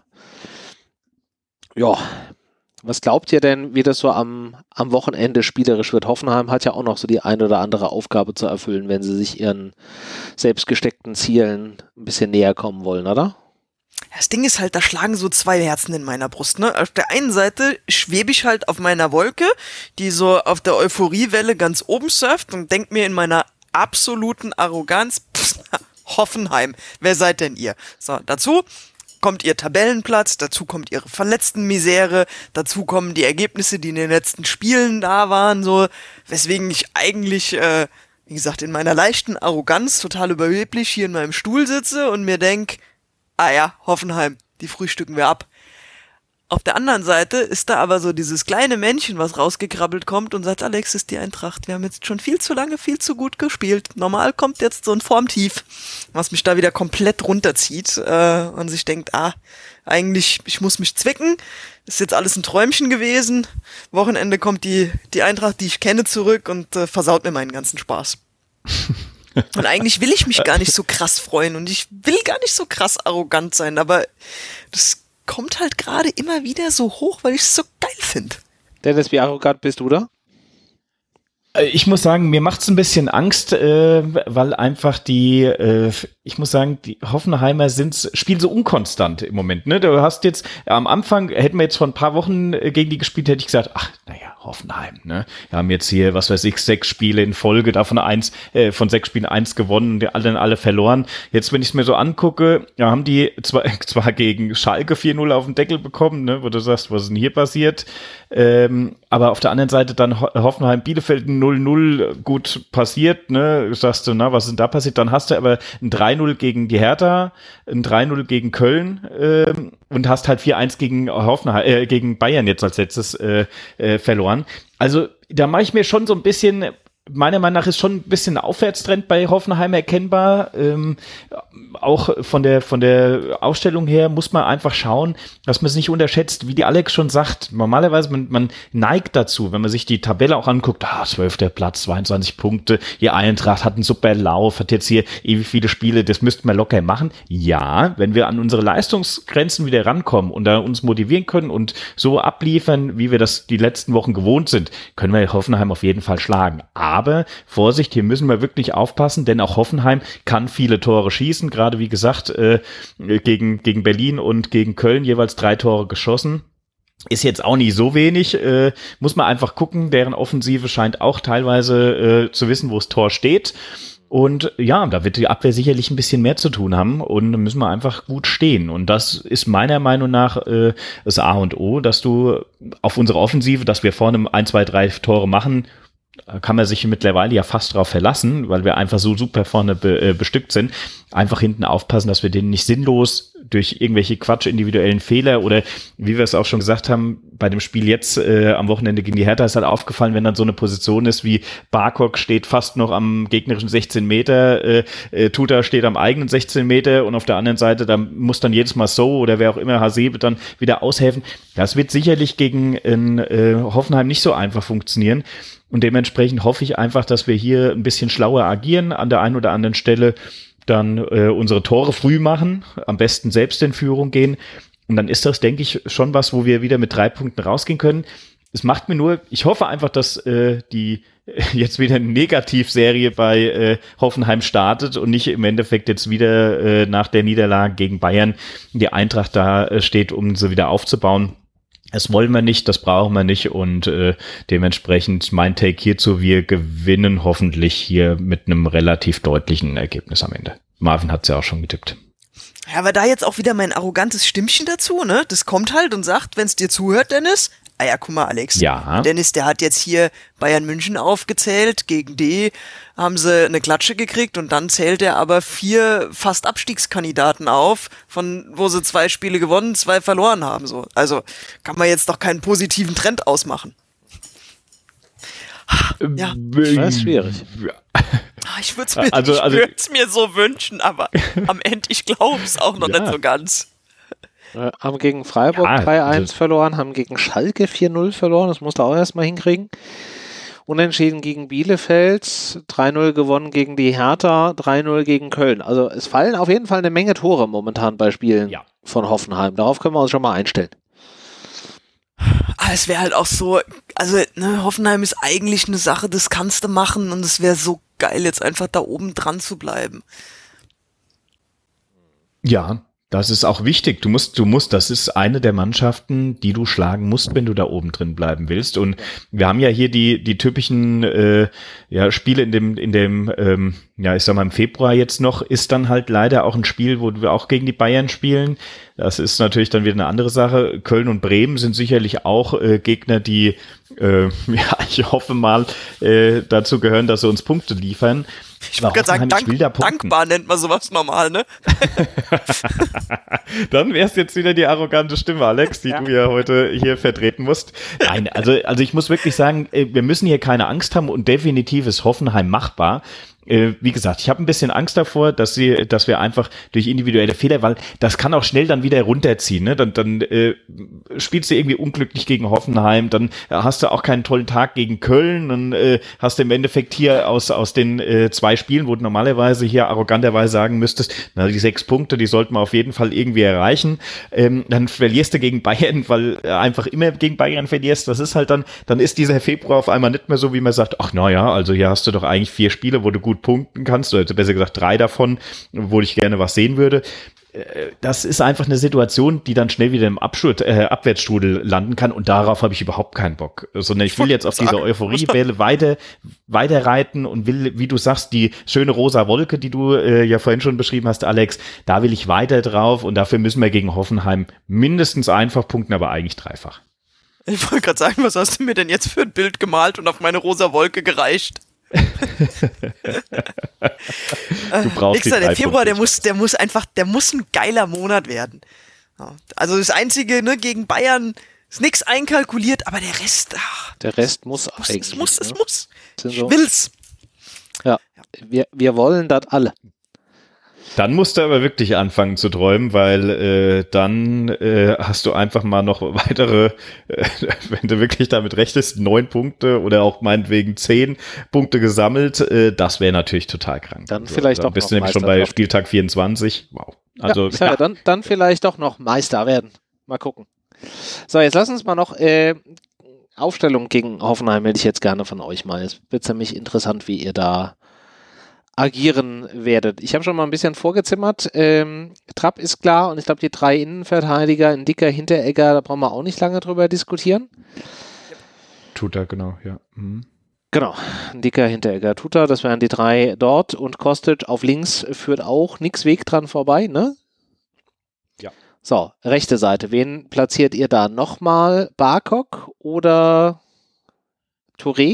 Ja, was glaubt ihr denn, wie das so am Wochenende spielerisch wird? Hoffenheim hat ja auch noch so die ein oder andere Aufgabe zu erfüllen, wenn sie sich ihren selbst gesteckten Zielen ein bisschen näher kommen wollen, oder? Das Ding ist halt, da schlagen so 2 Herzen in meiner Brust, ne? Auf der einen Seite schwebe ich halt auf meiner Wolke, die so auf der Euphoriewelle ganz oben surft, und denk mir in meiner absoluten Arroganz, Hoffenheim, wer seid denn ihr? So, dazu kommt ihr Tabellenplatz, dazu kommt ihre Verletztenmisere, dazu kommen die Ergebnisse, die in den letzten Spielen da waren, so, weswegen ich eigentlich, wie gesagt, in meiner leichten Arroganz total überheblich hier in meinem Stuhl sitze und mir denk, ah ja, Hoffenheim, die frühstücken wir ab. Auf der anderen Seite ist da aber so dieses kleine Männchen, was rausgekrabbelt kommt und sagt, Alex, ist die Eintracht, wir haben jetzt schon viel zu lange, viel zu gut gespielt. Normal kommt jetzt so ein Formtief, was mich da wieder komplett runterzieht und sich denkt, eigentlich, ich muss mich zwicken, ist jetzt alles ein Träumchen gewesen. Wochenende kommt die Eintracht, die ich kenne, zurück und versaut mir meinen ganzen Spaß. Und eigentlich will ich mich gar nicht so krass freuen und ich will gar nicht so krass arrogant sein, aber das kommt halt gerade immer wieder so hoch, weil ich es so geil finde. Dennis, wie arrogant bist du da? Ich muss sagen, mir macht's ein bisschen Angst, weil einfach die Hoffenheimer spielen so unkonstant im Moment. Ne? Du hast jetzt am Anfang, hätten wir jetzt vor ein paar Wochen gegen die gespielt, hätte ich gesagt, ach, naja, Hoffenheim. Ne? Wir haben jetzt hier, 6 Spiele in Folge, davon von 6 Spielen 1 gewonnen, die anderen alle verloren. Jetzt, wenn ich es mir so angucke, ja, haben die zwar gegen Schalke 4-0 auf den Deckel bekommen, ne, wo du sagst, was ist denn hier passiert? Aber auf der anderen Seite dann Hoffenheim-Bielefeld 0-0 gut passiert, ne? Sagst du, was ist denn da passiert? Dann hast du aber ein 3-0 gegen die Hertha, ein 3-0 gegen Köln und hast halt 4-1 gegen gegen Bayern jetzt als letztes verloren. Also da mache ich mir schon so ein bisschen, meiner Meinung nach ist schon ein bisschen ein Aufwärtstrend bei Hoffenheim erkennbar. Auch von der Ausstellung her muss man einfach schauen, dass man es nicht unterschätzt, wie die Alex schon sagt. Normalerweise, man neigt dazu, wenn man sich die Tabelle auch anguckt, 12. Platz, 22 Punkte, ihr Eintracht hat einen super Lauf, hat jetzt hier ewig viele Spiele, das müssten wir locker machen. Ja, wenn wir an unsere Leistungsgrenzen wieder rankommen und da uns motivieren können und so abliefern, wie wir das die letzten Wochen gewohnt sind, können wir Hoffenheim auf jeden Fall schlagen. Aber Vorsicht, hier müssen wir wirklich aufpassen, denn auch Hoffenheim kann viele Tore schießen. Gerade wie gesagt, gegen Berlin und gegen Köln jeweils 3 Tore geschossen. Ist jetzt auch nicht so wenig. Muss man einfach gucken. Deren Offensive scheint auch teilweise zu wissen, wo das Tor steht. Und ja, da wird die Abwehr sicherlich ein bisschen mehr zu tun haben und da müssen wir einfach gut stehen. Und das ist meiner Meinung nach das A und O, dass du auf unsere Offensive, dass wir vorne 1, 2, 3 Tore machen, kann man sich mittlerweile ja fast drauf verlassen, weil wir einfach so super vorne bestückt sind. Einfach hinten aufpassen, dass wir denen nicht sinnlos durch irgendwelche individuellen Fehler oder wie wir es auch schon gesagt haben, bei dem Spiel jetzt am Wochenende gegen die Hertha ist halt aufgefallen, wenn dann so eine Position ist wie Barkok steht fast noch am gegnerischen 16 Meter, Tuta steht am eigenen 16 Meter und auf der anderen Seite, da muss dann jedes Mal So oder wer auch immer, Hasebe dann wieder aushelfen. Das wird sicherlich gegen Hoffenheim nicht so einfach funktionieren. Und dementsprechend hoffe ich einfach, dass wir hier ein bisschen schlauer agieren, an der einen oder anderen Stelle dann unsere Tore früh machen, am besten selbst in Führung gehen. Und dann ist das, denke ich, schon was, wo wir wieder mit 3 Punkten rausgehen können. Es macht mir nur, ich hoffe einfach, dass die jetzt wieder eine Negativserie bei Hoffenheim startet und nicht im Endeffekt jetzt wieder nach der Niederlage gegen Bayern die Eintracht da steht, um sie wieder aufzubauen. Das wollen wir nicht, das brauchen wir nicht und dementsprechend mein Take hierzu, wir gewinnen hoffentlich hier mit einem relativ deutlichen Ergebnis am Ende. Marvin hat es ja auch schon getippt. Ja, aber da jetzt auch wieder mein arrogantes Stimmchen dazu, ne? Das kommt halt und sagt, wenn es dir zuhört, Dennis, ja, guck mal, Alex. Ja. Dennis, der hat jetzt hier Bayern München aufgezählt, gegen die haben sie eine Klatsche gekriegt und dann zählt er aber 4 fast Abstiegskandidaten auf, von wo sie 2 Spiele gewonnen, 2 verloren haben. So. Also kann man jetzt doch keinen positiven Trend ausmachen. Ja. Das ist schwierig. Ich würde es mir so wünschen, aber am Ende, ich glaube es auch noch nicht so ganz. Haben gegen Freiburg 3-1 verloren, haben gegen Schalke 4-0 verloren, das musst du auch erstmal hinkriegen. Unentschieden gegen Bielefeld, 3-0 gewonnen gegen die Hertha, 3-0 gegen Köln. Also es fallen auf jeden Fall eine Menge Tore momentan bei Spielen von Hoffenheim. Darauf können wir uns schon mal einstellen. Es wäre halt auch so, also ne, Hoffenheim ist eigentlich eine Sache, das kannst du machen und es wäre so geil, jetzt einfach da oben dran zu bleiben. Ja, das ist auch wichtig. Du musst, das ist eine der Mannschaften, die du schlagen musst, wenn du da oben drin bleiben willst. Und wir haben ja hier die typischen Spiele in dem ich sag mal im Februar jetzt noch, ist dann halt leider auch ein Spiel, wo wir auch gegen die Bayern spielen. Das ist natürlich dann wieder eine andere Sache. Köln und Bremen sind sicherlich auch Gegner, die ich hoffe mal dazu gehören, dass sie uns Punkte liefern. Ich würde gerade sagen, dankbar nennt man sowas normal, ne? Dann wär's jetzt wieder die arrogante Stimme, Alex, die du ja heute hier vertreten musst. Nein, also ich muss wirklich sagen, wir müssen hier keine Angst haben und definitiv ist Hoffenheim machbar. wie gesagt, ich habe ein bisschen Angst davor, dass wir einfach durch individuelle Fehler, weil das kann auch schnell dann wieder runterziehen, ne? Dann spielst du irgendwie unglücklich gegen Hoffenheim, dann hast du auch keinen tollen Tag gegen Köln, dann hast du im Endeffekt hier aus den 2 Spielen, wo du normalerweise hier arroganterweise sagen müsstest, na, die 6 Punkte, die sollten wir auf jeden Fall irgendwie erreichen. Dann verlierst du gegen Bayern, weil einfach immer gegen Bayern verlierst. Das ist halt dann ist dieser Februar auf einmal nicht mehr so, wie man sagt, ach naja, also hier hast du doch eigentlich 4 Spiele, wo du gut punkten kannst, oder besser gesagt 3 davon, wo ich gerne was sehen würde. Das ist einfach eine Situation, die dann schnell wieder im Abwärtsstrudel landen kann, und darauf habe ich überhaupt keinen Bock. Sondern ich will jetzt auf diese Euphoriewelle weiter reiten und will, wie du sagst, die schöne rosa Wolke, die du ja vorhin schon beschrieben hast, Alex, da will ich weiter drauf, und dafür müssen wir gegen Hoffenheim mindestens einfach punkten, aber eigentlich dreifach. Ich wollte gerade sagen, was hast du mir denn jetzt für ein Bild gemalt und auf meine rosa Wolke gereicht? Du brauchst der Februar, der muss ein geiler Monat werden. Ja. Also das Einzige, ne, gegen Bayern ist nichts einkalkuliert, aber der Rest, der Rest muss eigentlich. Es muss. Ich So. will's. Ja, wir wollen das alle. Dann musst du aber wirklich anfangen zu träumen, weil dann hast du einfach mal noch weitere, wenn du wirklich damit rechnest, 9 Punkte oder auch meinetwegen 10 Punkte gesammelt. Das wäre natürlich total krank. Dann vielleicht also, auch bist noch du nämlich schon bei Spieltag 24. Wow. Also, ja. Dann vielleicht doch noch Meister werden. Mal gucken. So, jetzt lass uns mal noch Aufstellung gegen Hoffenheim hätte ich jetzt gerne von euch mal. Es wird nämlich interessant, wie ihr da agieren werdet. Ich habe schon mal ein bisschen vorgezimmert. Trapp ist klar, und ich glaube, die 3 Innenverteidiger, ein dicker Hinteregger, da brauchen wir auch nicht lange drüber diskutieren. Tut er, genau, ja. Mhm. Genau, ein dicker Hinteregger, Tuta, das wären die 3 dort, und Kostic auf links führt auch nix Weg dran vorbei, ne? Ja. So, rechte Seite, wen platziert ihr da? Nochmal Barkok oder Touré?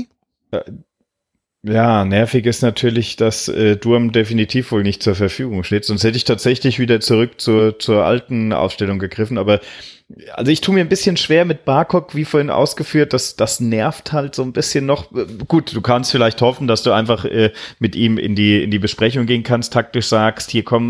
Ja, nervig ist natürlich, dass Durm definitiv wohl nicht zur Verfügung steht. Sonst hätte ich tatsächlich wieder zurück zur alten Aufstellung gegriffen. Aber also ich tue mir ein bisschen schwer mit Barkok, wie vorhin ausgeführt. Das nervt halt so ein bisschen noch. Gut, du kannst vielleicht hoffen, dass du einfach mit ihm in die Besprechung gehen kannst, taktisch sagst, hier komm,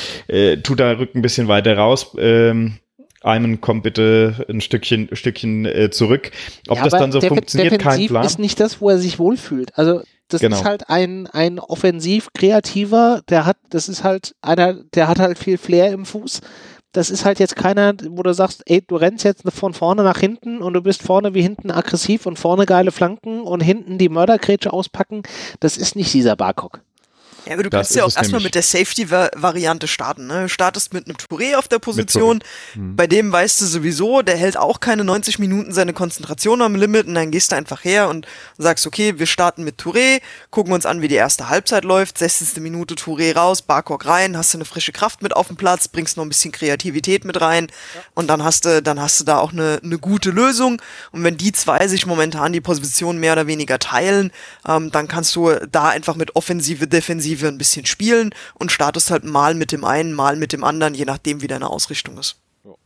tu da Rücken ein bisschen weiter raus. Ayman, komm bitte ein Stückchen zurück. Ob das dann so funktioniert, kein Plan. Ist nicht das, wo er sich wohlfühlt. Also das ist halt ein offensiv kreativer, das ist halt einer, der hat halt viel Flair im Fuß. Das ist halt jetzt keiner, wo du sagst, ey, du rennst jetzt von vorne nach hinten und du bist vorne wie hinten aggressiv und vorne geile Flanken und hinten die Mördergrätsche auspacken. Das ist nicht dieser Barkok. Ja, aber du kannst ja auch erstmal mit der Safety-Variante starten. Ne? Du startest mit einem Touré auf der Position, bei dem weißt du sowieso, der hält auch keine 90 Minuten seine Konzentration am Limit, und dann gehst du einfach her und sagst, okay, wir starten mit Touré, gucken uns an, wie die erste Halbzeit läuft, 60. Minute Touré raus, Barkok rein, hast du eine frische Kraft mit auf dem Platz, bringst noch ein bisschen Kreativität mit rein, und dann hast du da auch eine gute Lösung, und wenn die 2 sich momentan die Position mehr oder weniger teilen, dann kannst du da einfach mit Offensive, Defensive ein bisschen spielen und startest halt mal mit dem einen, mal mit dem anderen, je nachdem, wie deine Ausrichtung ist.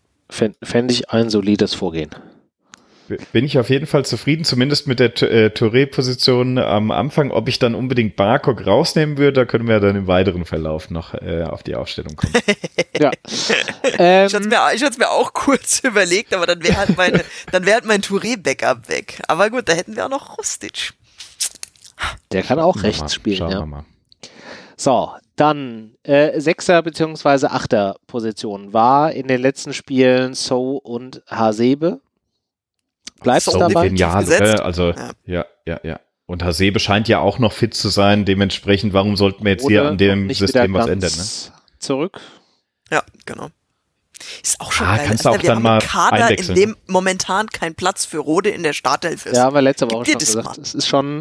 Fände ich ein solides Vorgehen. Bin ich auf jeden Fall zufrieden, zumindest mit der Touré-Position am Anfang. Ob ich dann unbedingt Barkok rausnehmen würde, da können wir dann im weiteren Verlauf noch auf die Aufstellung kommen. Ja. Ich hatte es mir auch kurz überlegt, aber dann wäre halt mein Touré-Backup weg. Aber gut, da hätten wir auch noch Rustic. Der kann auch rechts spielen, Schauen ja. wir mal. So, dann 6er bzw. 8er Position war in den letzten Spielen So und Hasebe. Bleibt es dabei? Genial, also ja. Und Hasebe scheint ja auch noch fit zu sein, dementsprechend, warum sollten wir jetzt hier an dem System was ändern? Ne? Zurück. Ja, genau. Ist auch schon geil. Kannst du auch dann mal einen Kader, in dem momentan kein Platz für Rode in der Startelf ist. Ja, haben wir letzte Woche schon gesagt. Es ist schon,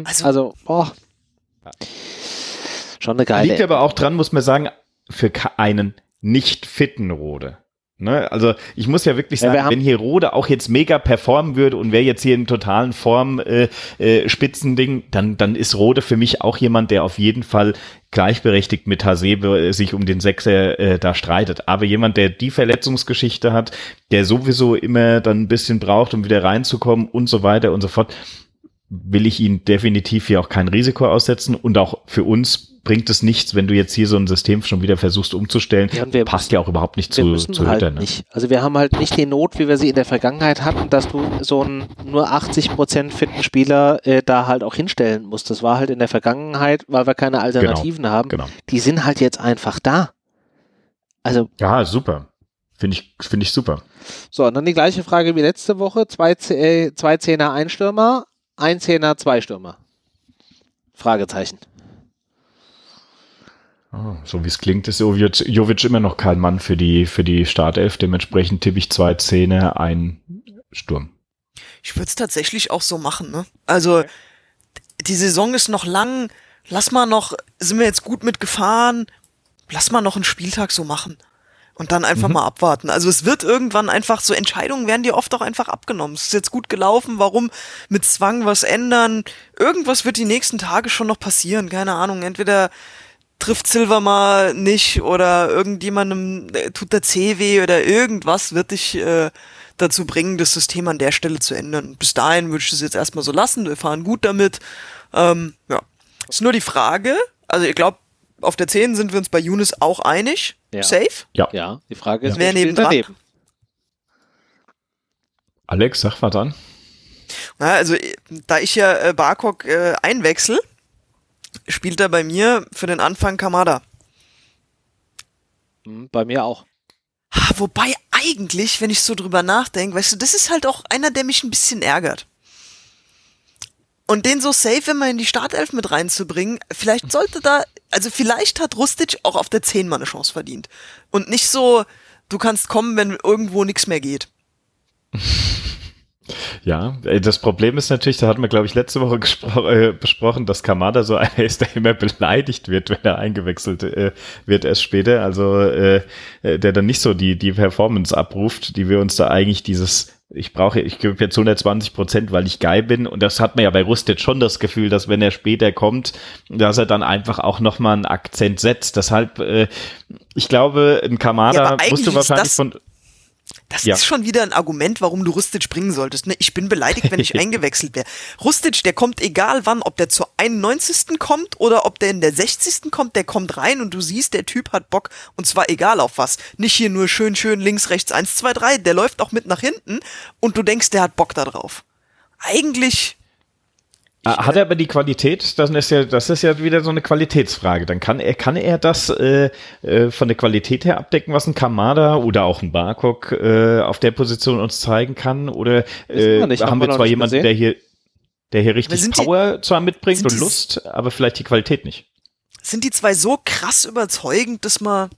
schon eine geile. Liegt aber auch dran, muss man sagen, für einen nicht fitten Rode. Ne? Also ich muss ja wirklich sagen, wenn hier Rode auch jetzt mega performen würde und wäre jetzt hier im totalen Form-Spitzending, dann ist Rode für mich auch jemand, der auf jeden Fall gleichberechtigt mit Hasebe sich um den Sechser da streitet. Aber jemand, der die Verletzungsgeschichte hat, der sowieso immer dann ein bisschen braucht, um wieder reinzukommen und so weiter und so fort, will ich ihn definitiv hier auch kein Risiko aussetzen, und auch für uns bringt es nichts, wenn du jetzt hier so ein System schon wieder versuchst umzustellen. Ja, passt ja auch überhaupt nicht zu halt Hütter. Ne? Nicht. Also wir haben halt nicht die Not, wie wir sie in der Vergangenheit hatten, dass du so einen nur 80% fitten Spieler da halt auch hinstellen musst. Das war halt in der Vergangenheit, weil wir keine Alternativen haben. Genau. Die sind halt jetzt einfach da. Also ja, super. Finde ich super. so, und dann die gleiche Frage wie letzte Woche. 2 Zehner, 1 Stürmer, 1 Zehner, 2 Stürmer. Fragezeichen. Oh, so wie es klingt, ist Jovic immer noch kein Mann für die Startelf. Dementsprechend tippe ich 2 Zehner, 1 Sturm. Ich würde es tatsächlich auch so machen, ne? Also, die Saison ist noch lang. Sind wir jetzt gut mitgefahren? Lass mal noch einen Spieltag so machen. Und dann einfach mal abwarten. Also es wird irgendwann einfach, so Entscheidungen werden dir oft auch einfach abgenommen. Es ist jetzt gut gelaufen, warum mit Zwang was ändern? Irgendwas wird die nächsten Tage schon noch passieren, keine Ahnung. Entweder trifft Silva mal nicht oder irgendjemandem tut der Zeh weh oder irgendwas wird dich dazu bringen, das System an der Stelle zu ändern. Bis dahin würde ich es jetzt erstmal so lassen, wir fahren gut damit. Ja. Ist nur die Frage, also ich glaube, auf der 10 sind wir uns bei Younes auch einig. Ja. Safe? Ja, die Frage ist, wer nebendran? Alex, sag was an. Na, also, da ich ja Barkok einwechsel, spielt er bei mir für den Anfang Kamada. Bei mir auch. Wobei eigentlich, wenn ich so drüber nachdenke, weißt du, das ist halt auch einer, der mich ein bisschen ärgert. Und den so safe immer in die Startelf mit reinzubringen, vielleicht hat Rustic auch auf der 10 mal eine Chance verdient. Und nicht so, du kannst kommen, wenn irgendwo nichts mehr geht. Ja, das Problem ist natürlich, da hatten wir, glaube ich, letzte Woche besprochen, dass Kamada so einer ist, der immer beleidigt wird, wenn er eingewechselt wird erst später. Also der dann nicht so die Performance abruft, die wir uns da eigentlich ich gebe jetzt 120%, weil ich geil bin. Und das hat man ja bei Rustic schon das Gefühl, dass wenn er später kommt, dass er dann einfach auch nochmal einen Akzent setzt. Deshalb, ich glaube, ein Kamada musst du wahrscheinlich Das ist schon wieder ein Argument, warum du Rustic bringen solltest. Ne? Ich bin beleidigt, wenn ich eingewechselt wäre. Rustic, der kommt egal wann, ob der zur 91. kommt oder ob der in der 60. kommt, der kommt rein und du siehst, der Typ hat Bock und zwar egal auf was. Nicht hier nur schön links, rechts, 1, 2, 3, der läuft auch mit nach hinten und du denkst, der hat Bock da drauf. Eigentlich... Hat er aber die Qualität? Das ist ja wieder so eine Qualitätsfrage. Dann kann er das von der Qualität her abdecken, was ein Kamada oder auch ein Barkok auf der Position uns zeigen kann? Oder haben wir zwar jemanden, der hier richtig Power zwar mitbringt und Lust, aber vielleicht die Qualität nicht? Sind die zwei so krass überzeugend, dass man...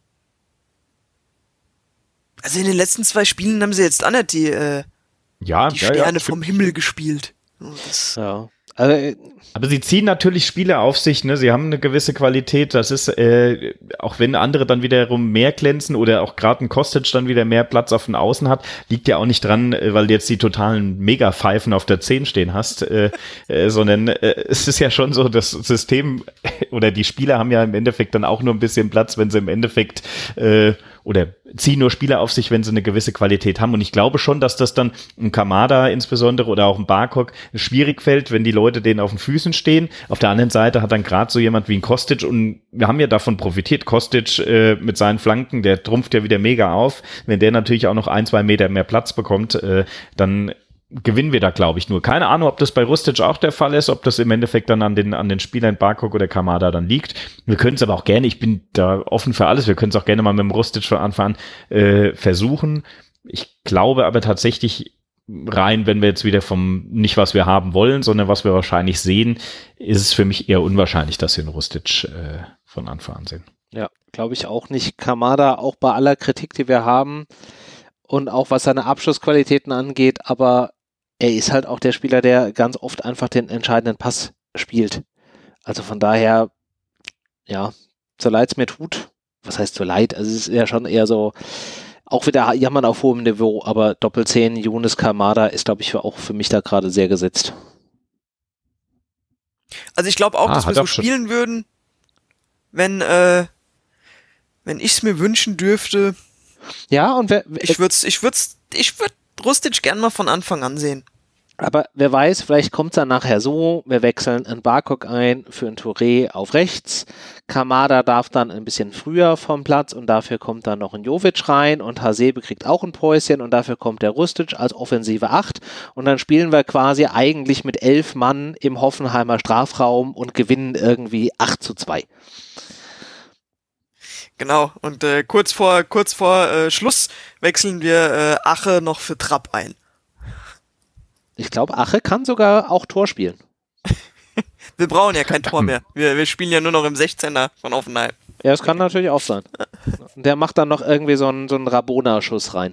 Also in den letzten 2 Spielen haben sie jetzt auch nicht die Sterne vom Himmel gespielt. Ja. Aber sie ziehen natürlich Spieler auf sich, ne? Sie haben eine gewisse Qualität. Das ist, auch wenn andere dann wiederum mehr glänzen oder auch gerade ein Kostic dann wieder mehr Platz auf den Außen hat, liegt ja auch nicht dran, weil du jetzt die totalen Mega-Pfeifen auf der 10 stehen hast, sondern es ist ja schon so, das System oder die Spieler haben ja im Endeffekt dann auch nur ein bisschen Platz, wenn sie im Endeffekt oder ziehen nur Spieler auf sich, wenn sie eine gewisse Qualität haben. Und ich glaube schon, dass das dann ein Kamada insbesondere oder auch ein Barkok schwierig fällt, wenn die Leute denen auf den Füßen stehen. Auf der anderen Seite hat dann gerade so jemand wie ein Kostic und wir haben ja davon profitiert. Kostic mit seinen Flanken, der trumpft ja wieder mega auf. Wenn der natürlich auch noch 1, 2 Meter mehr Platz bekommt, dann gewinnen wir da, glaube ich, nur. Keine Ahnung, ob das bei Rustic auch der Fall ist, ob das im Endeffekt dann an den Spielern Barkok oder Kamada dann liegt. Wir können es aber auch gerne, ich bin da offen für alles, wir können es auch gerne mal mit dem Rustic von Anfang an versuchen. Ich glaube aber tatsächlich rein, wenn wir jetzt wieder vom nicht, was wir haben wollen, sondern was wir wahrscheinlich sehen, ist es für mich eher unwahrscheinlich, dass wir einen Rustic von Anfang an sehen. Ja, glaube ich auch nicht. Kamada, auch bei aller Kritik, die wir haben und auch was seine Abschlussqualitäten angeht, aber er ist halt auch der Spieler, der ganz oft einfach den entscheidenden Pass spielt. Also von daher, ja, so leid es mir tut, was heißt so leid? Also es ist ja schon eher so, auch wieder jammern auf hohem Niveau, aber Doppel-10, Younes, Kamada ist, glaube ich, auch für mich da gerade sehr gesetzt. Also ich glaube auch, dass wir so spielen würden, wenn ich es mir wünschen dürfte. Ja, und ich würde Rustic gern mal von Anfang an sehen. Aber wer weiß, vielleicht kommt es dann nachher so, wir wechseln einen Barkok ein für einen Touré auf rechts, Kamada darf dann ein bisschen früher vom Platz und dafür kommt dann noch ein Jovic rein und Hasebe kriegt auch ein Päuschen und dafür kommt der Rustic als offensive 8 und dann spielen wir quasi eigentlich mit 11 Mann im Hoffenheimer Strafraum und gewinnen irgendwie 8:2. Genau, und kurz vor Schluss wechseln wir Ache noch für Trapp ein. Ich glaube, Ache kann sogar auch Tor spielen. Wir brauchen ja kein Tor mehr. Wir spielen ja nur noch im 16er von Hoffenheim. Ja, das kann natürlich auch sein. Der macht dann noch irgendwie so einen Rabona-Schuss rein.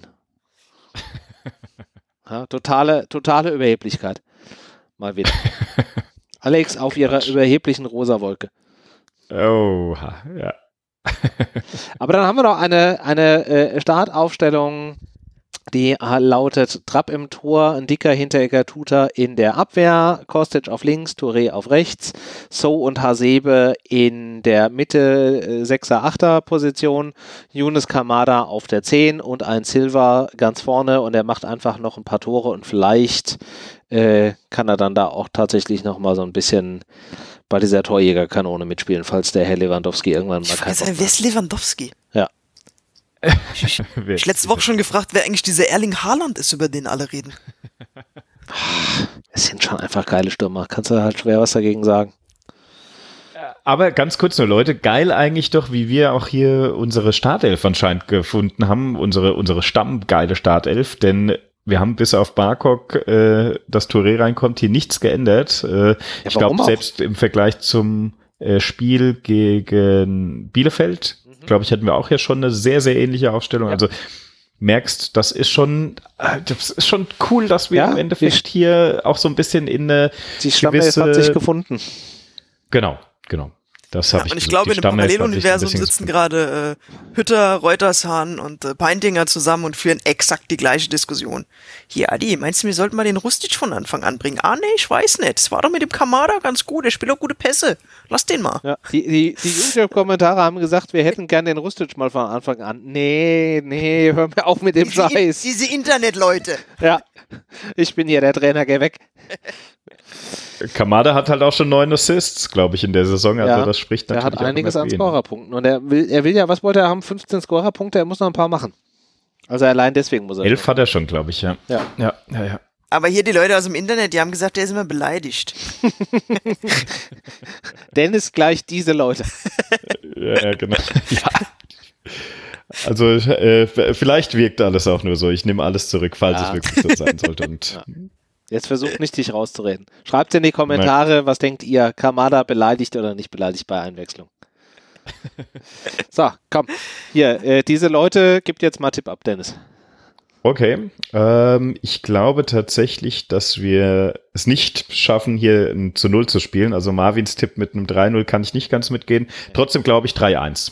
Ja, totale Überheblichkeit. Mal wieder. Alex auf ihrer überheblichen Rosa-Wolke. Oh, ja. Aber dann haben wir noch eine Startaufstellung, die lautet Trapp im Tor, ein dicker Hinteregger Tuta in der Abwehr, Kostic auf links, Touré auf rechts, So und Hasebe in der Mitte 6er, 8er Position, Younes Kamada auf der 10 und ein Silva ganz vorne und er macht einfach noch ein paar Tore und vielleicht kann er dann da auch tatsächlich nochmal so ein bisschen bei dieser Torjägerkanone mitspielen, falls der Herr Lewandowski irgendwann mal kein Wer ist Lewandowski? Ja. Ich letzte Woche schon gefragt, wer eigentlich dieser Erling Haaland ist, über den alle reden. Es sind schon einfach geile Stürmer. Kannst du halt schwer was dagegen sagen. Aber ganz kurz nur, Leute, geil eigentlich doch, wie wir auch hier unsere Startelf anscheinend gefunden haben, unsere stammgeile Startelf, denn wir haben bis auf Barkok, dass Touré reinkommt, hier nichts geändert. Ich glaube, selbst im Vergleich zum Spiel gegen Bielefeld, glaube ich, hatten wir auch hier schon eine sehr, sehr ähnliche Aufstellung. Ja. Also merkst, das ist schon cool, dass wir im Endeffekt hier auch so ein bisschen in eine die Stammhelf hat sich gefunden. Genau. Das habe ich und ich glaube, in dem Paralleluniversum sitzen gerade Hütter, Reutershahn und Peintinger zusammen und führen exakt die gleiche Diskussion. Hier, Adi, meinst du, wir sollten mal den Rustic von Anfang an bringen? Ah, nee, ich weiß nicht. Das war doch mit dem Kamada ganz gut. Der spielt auch gute Pässe. Lass den mal. Ja, die YouTube-Kommentare haben gesagt, wir hätten gern den Rustic mal von Anfang an. Nee, hör mir auf mit dem Scheiß. Diese Internetleute. Ja, ich bin hier der Trainer, geh weg. Kamada hat halt auch schon 9 Assists, glaube ich, in der Saison. Also das spricht natürlich. Er hat einiges an Scorerpunkten. Und er will ja, was wollte er haben? 15 Scorerpunkte, er muss noch ein paar machen. Also allein deswegen muss er. 11 hat er schon, glaube ich, ja. Ja. Aber hier die Leute aus dem Internet, die haben gesagt, der ist immer beleidigt. Dennis gleich diese Leute. Ja, genau. Ja. Also vielleicht wirkt alles auch nur so. Ich nehme alles zurück, falls es wirklich so sein sollte. Und jetzt versucht nicht, dich rauszureden. Schreibt in die Kommentare, was denkt ihr, Kamada beleidigt oder nicht beleidigt bei Einwechslung? So, komm. Hier, diese Leute, gibt jetzt mal Tipp ab, Dennis. Okay. Ich glaube tatsächlich, dass wir es nicht schaffen, hier ein 0 zu spielen. Also Marvins Tipp mit einem 3-0 kann ich nicht ganz mitgehen. Trotzdem glaube ich 3-1.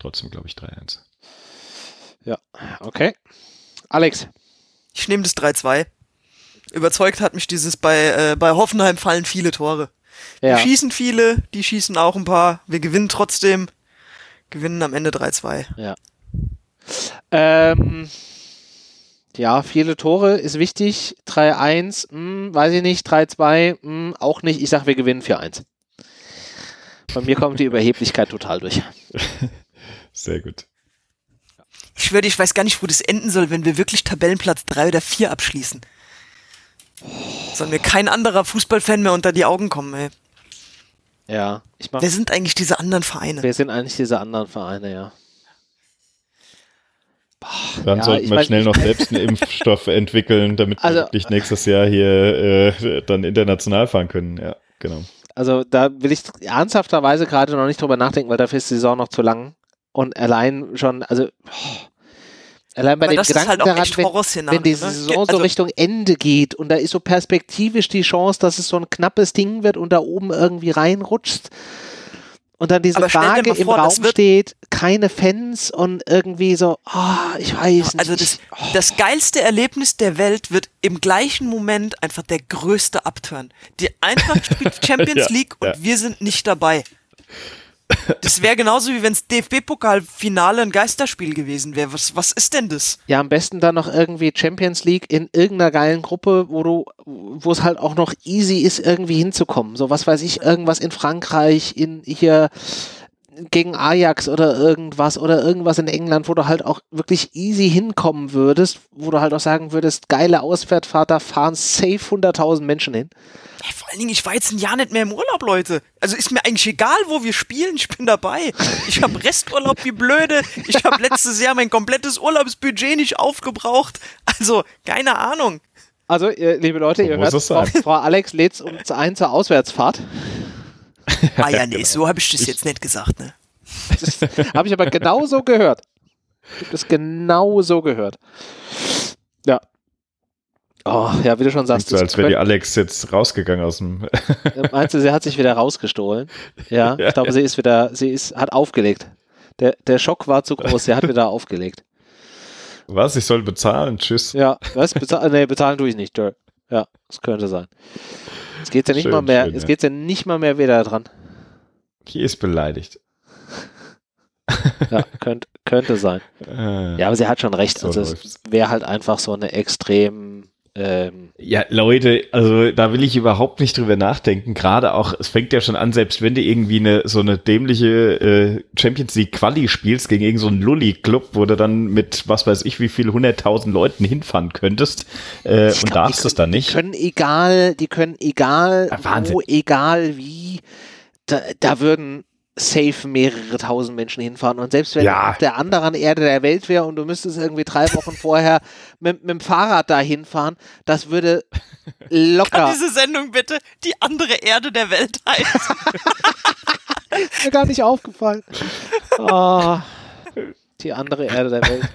Ja, okay. Alex? Ich nehme das 3-2. Überzeugt hat mich dieses bei Hoffenheim fallen viele Tore. Ja. Die schießen viele, die schießen auch ein paar. Wir gewinnen trotzdem. Gewinnen am Ende 3-2. Ja. Ja, viele Tore ist wichtig. 3-1, weiß ich nicht. 3-2, auch nicht. Ich sag, wir gewinnen 4-1. Bei mir kommt die Überheblichkeit total durch. Sehr gut. Ich schwöre, ich weiß gar nicht, wo das enden soll, wenn wir wirklich Tabellenplatz 3 oder 4 abschließen. Soll mir kein anderer Fußballfan mehr unter die Augen kommen, ey. Ja. Wer sind eigentlich diese anderen Vereine? Ja. Dann sollten wir schnell noch selbst einen Impfstoff entwickeln, damit wir wirklich nächstes Jahr hier dann international fahren können. Ja, genau. Also da will ich ernsthafterweise gerade noch nicht drüber nachdenken, weil dafür ist die Saison noch zu lang. Und allein schon, allein bei dem Gedanken halt daran, wenn die Saison so Richtung Ende geht und da ist so perspektivisch die Chance, dass es so ein knappes Ding wird und da oben irgendwie reinrutscht und dann diese Frage im Raum steht, keine Fans und irgendwie so, ich weiß nicht. Also das geilste Erlebnis der Welt wird im gleichen Moment einfach der größte Upturn. Die Eintracht spielt Champions League und wir sind nicht dabei. Das wäre genauso, wie wenn es DFB-Pokalfinale ein Geisterspiel gewesen wäre. Was ist denn das? Ja, am besten dann noch irgendwie Champions League in irgendeiner geilen Gruppe, wo es halt auch noch easy ist, irgendwie hinzukommen. So, was weiß ich, irgendwas in Frankreich, hier gegen Ajax oder irgendwas in England, wo du halt auch wirklich easy hinkommen würdest, wo du halt auch sagen würdest, geile Auswärtsfahrt, da fahren safe 100.000 Menschen hin. Hey, vor allen Dingen, ich war jetzt ein Jahr nicht mehr im Urlaub, Leute. Also ist mir eigentlich egal, wo wir spielen, ich bin dabei. Ich habe Resturlaub wie blöde. Ich habe letztes Jahr mein komplettes Urlaubsbudget nicht aufgebraucht. Also, keine Ahnung. Also, liebe Leute, ihr hört, Frau Alex lädt uns ein zur Auswärtsfahrt. Ah ja, nee, so habe ich das jetzt nicht gesagt, ne? Das habe ich aber genauso gehört. Ich habe das genauso gehört. Ja. Oh, ja, wie du schon sagst. So, als wäre die Alex jetzt rausgegangen aus dem... Meinst du, sie hat sich wieder rausgestohlen? Ja, ich glaube, hat aufgelegt. Der Schock war zu groß, sie hat wieder aufgelegt. Was? Ich soll bezahlen? Tschüss. Ja, was? Bezahlen tue ich nicht. Ja, das könnte sein. Es geht ja nicht mal mehr, es geht ja nicht mal mehr wieder dran. Die ist beleidigt. Ja, könnte sein. Ja, aber sie hat schon recht. So also es wäre halt einfach so eine extrem ja, Leute, also da will ich überhaupt nicht drüber nachdenken. Gerade auch, es fängt ja schon an, selbst wenn du irgendwie so eine dämliche Champions League Quali spielst gegen irgend so einen Lulli-Club, wo du dann mit, was weiß ich, wie viel 100.000 Leuten hinfahren könntest und darfst es dann nicht. Die können egal wo, egal wie, da würden safe mehrere tausend Menschen hinfahren. Und selbst wenn auf der anderen Erde der Welt wäre und du müsstest irgendwie 3 Wochen vorher mit dem Fahrrad da hinfahren, das würde locker... Kann diese Sendung bitte die andere Erde der Welt heißen? Ist mir gar nicht aufgefallen. Oh, die andere Erde der Welt.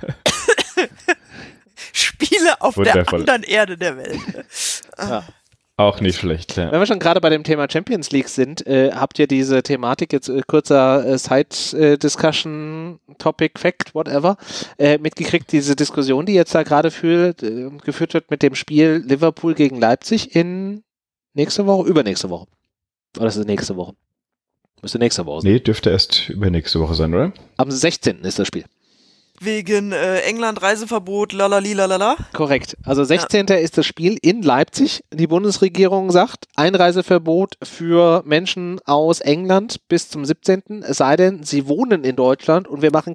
Spiele auf Wundervoll. Der anderen Erde der Welt. Ja. Auch nicht schlecht, ja. Wenn wir schon gerade bei dem Thema Champions League sind, habt ihr diese Thematik jetzt kurzer Side-Discussion, Topic, Fact, whatever, mitgekriegt, diese Diskussion, die jetzt da gerade geführt wird mit dem Spiel Liverpool gegen Leipzig in übernächste Woche. Oder ist es nächste Woche? Müsste nächste Woche sein. Nee, dürfte erst übernächste Woche sein, oder? Am 16. ist das Spiel. Wegen England Reiseverbot, lalali, lalala. Korrekt. Also 16. ist das Spiel in Leipzig. Die Bundesregierung sagt, Einreiseverbot für Menschen aus England bis zum 17. Es sei denn, sie wohnen in Deutschland und wir machen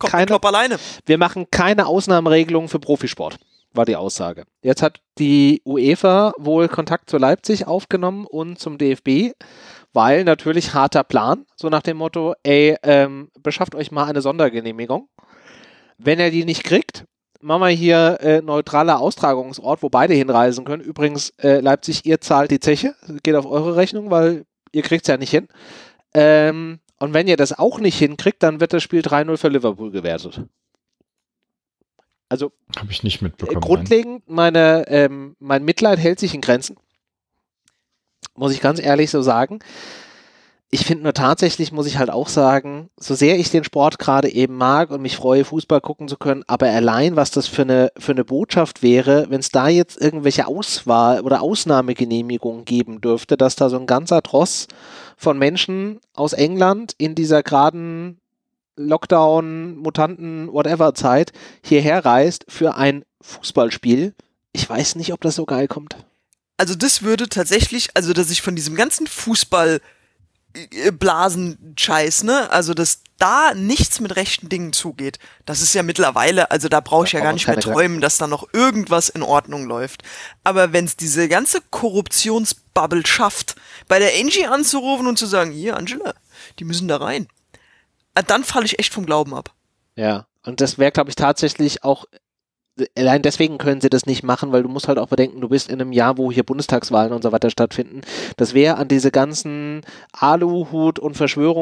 keine Ausnahmeregelung für Profisport, war die Aussage. Jetzt hat die UEFA wohl Kontakt zu Leipzig aufgenommen und zum DFB, weil natürlich harter Plan, so nach dem Motto, beschafft euch mal eine Sondergenehmigung. Wenn er die nicht kriegt, machen wir hier neutraler Austragungsort, wo beide hinreisen können. Übrigens, Leipzig, ihr zahlt die Zeche, geht auf eure Rechnung, weil ihr kriegt es ja nicht hin. Und wenn ihr das auch nicht hinkriegt, dann wird das Spiel 3-0 für Liverpool gewertet. Also, habe ich nicht mitbekommen. Grundlegend, mein Mitleid hält sich in Grenzen. Muss ich ganz ehrlich so sagen. Ich finde nur tatsächlich, muss ich halt auch sagen, so sehr ich den Sport gerade eben mag und mich freue, Fußball gucken zu können, aber allein, was das für eine Botschaft wäre, wenn es da jetzt irgendwelche Auswahl- oder Ausnahmegenehmigungen geben dürfte, dass da so ein ganzer Tross von Menschen aus England in dieser geraden Lockdown, Mutanten, whatever Zeit hierher reist für ein Fußballspiel. Ich weiß nicht, ob das so geil kommt. Also das würde tatsächlich, also dass ich von diesem ganzen Fußball Blasen-Scheiß, ne? Also, dass da nichts mit rechten Dingen zugeht. Das ist ja mittlerweile, also da brauche ich ja gar nicht mehr träumen, dass da noch irgendwas in Ordnung läuft. Aber wenn es diese ganze Korruptionsbubble schafft, bei der Angie anzurufen und zu sagen, hier, Angela, die müssen da rein, dann falle ich echt vom Glauben ab. Ja, und das wäre, glaube ich, tatsächlich auch allein deswegen können sie das nicht machen, weil du musst halt auch bedenken, du bist in einem Jahr, wo hier Bundestagswahlen und so weiter stattfinden. Das wäre an diese ganzen Aluhut- und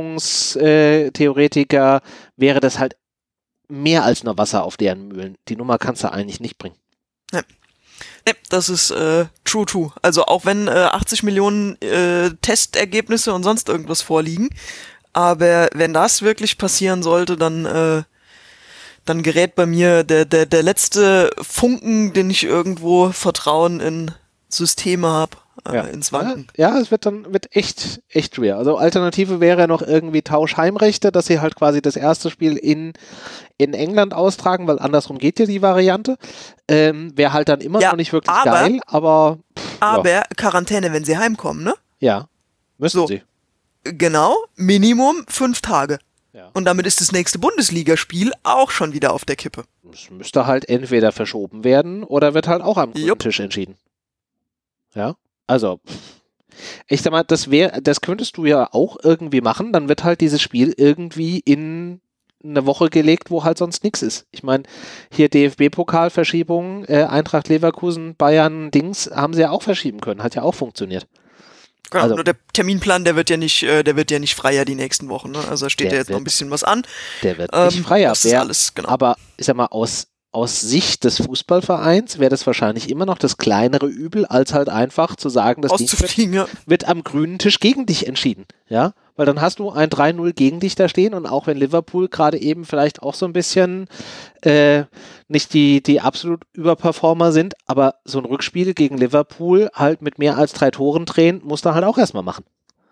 Verschwörungstheoretiker, wäre das halt mehr als nur Wasser auf deren Mühlen. Die Nummer kannst du eigentlich nicht bringen. Ja. Ja, das ist true. Also auch wenn 80 Millionen Testergebnisse und sonst irgendwas vorliegen, aber wenn das wirklich passieren sollte, dann gerät bei mir der letzte Funken, den ich irgendwo Vertrauen in Systeme habe. ins Wanken. Ja, es wird echt schwer. Also Alternative wäre noch irgendwie Tauschheimrechte, dass sie halt quasi das erste Spiel in England austragen, weil andersrum geht ja die Variante. Wäre halt dann immer noch nicht wirklich geil, aber Quarantäne, wenn sie heimkommen, ne? Ja, müssen sie. Genau, Minimum 5 Tage. Ja. Und damit ist das nächste Bundesligaspiel auch schon wieder auf der Kippe. Es müsste halt entweder verschoben werden oder wird halt auch am grünen Tisch entschieden. Ja, also ich sag mal, das könntest du ja auch irgendwie machen, dann wird halt dieses Spiel irgendwie in eine Woche gelegt, wo halt sonst nichts ist. Ich meine, hier DFB-Pokalverschiebung, Eintracht Leverkusen, Bayern, Dings, haben sie ja auch verschieben können, hat ja auch funktioniert. Genau, nur der Terminplan, der wird ja nicht freier die nächsten Wochen, ne? Also da steht ja jetzt noch ein bisschen was an. Der wird nicht freier. Das ist alles, genau. Aber ich sag mal, aus Sicht des Fußballvereins wäre das wahrscheinlich immer noch das kleinere Übel, als halt einfach zu sagen, das wird am grünen Tisch gegen dich entschieden. Ja, weil dann hast du ein 3-0 gegen dich da stehen und auch wenn Liverpool gerade eben vielleicht auch so ein bisschen nicht die absolut Überperformer sind, aber so ein Rückspiel gegen Liverpool halt mit mehr als 3 Toren drehen, musst du halt auch erstmal machen.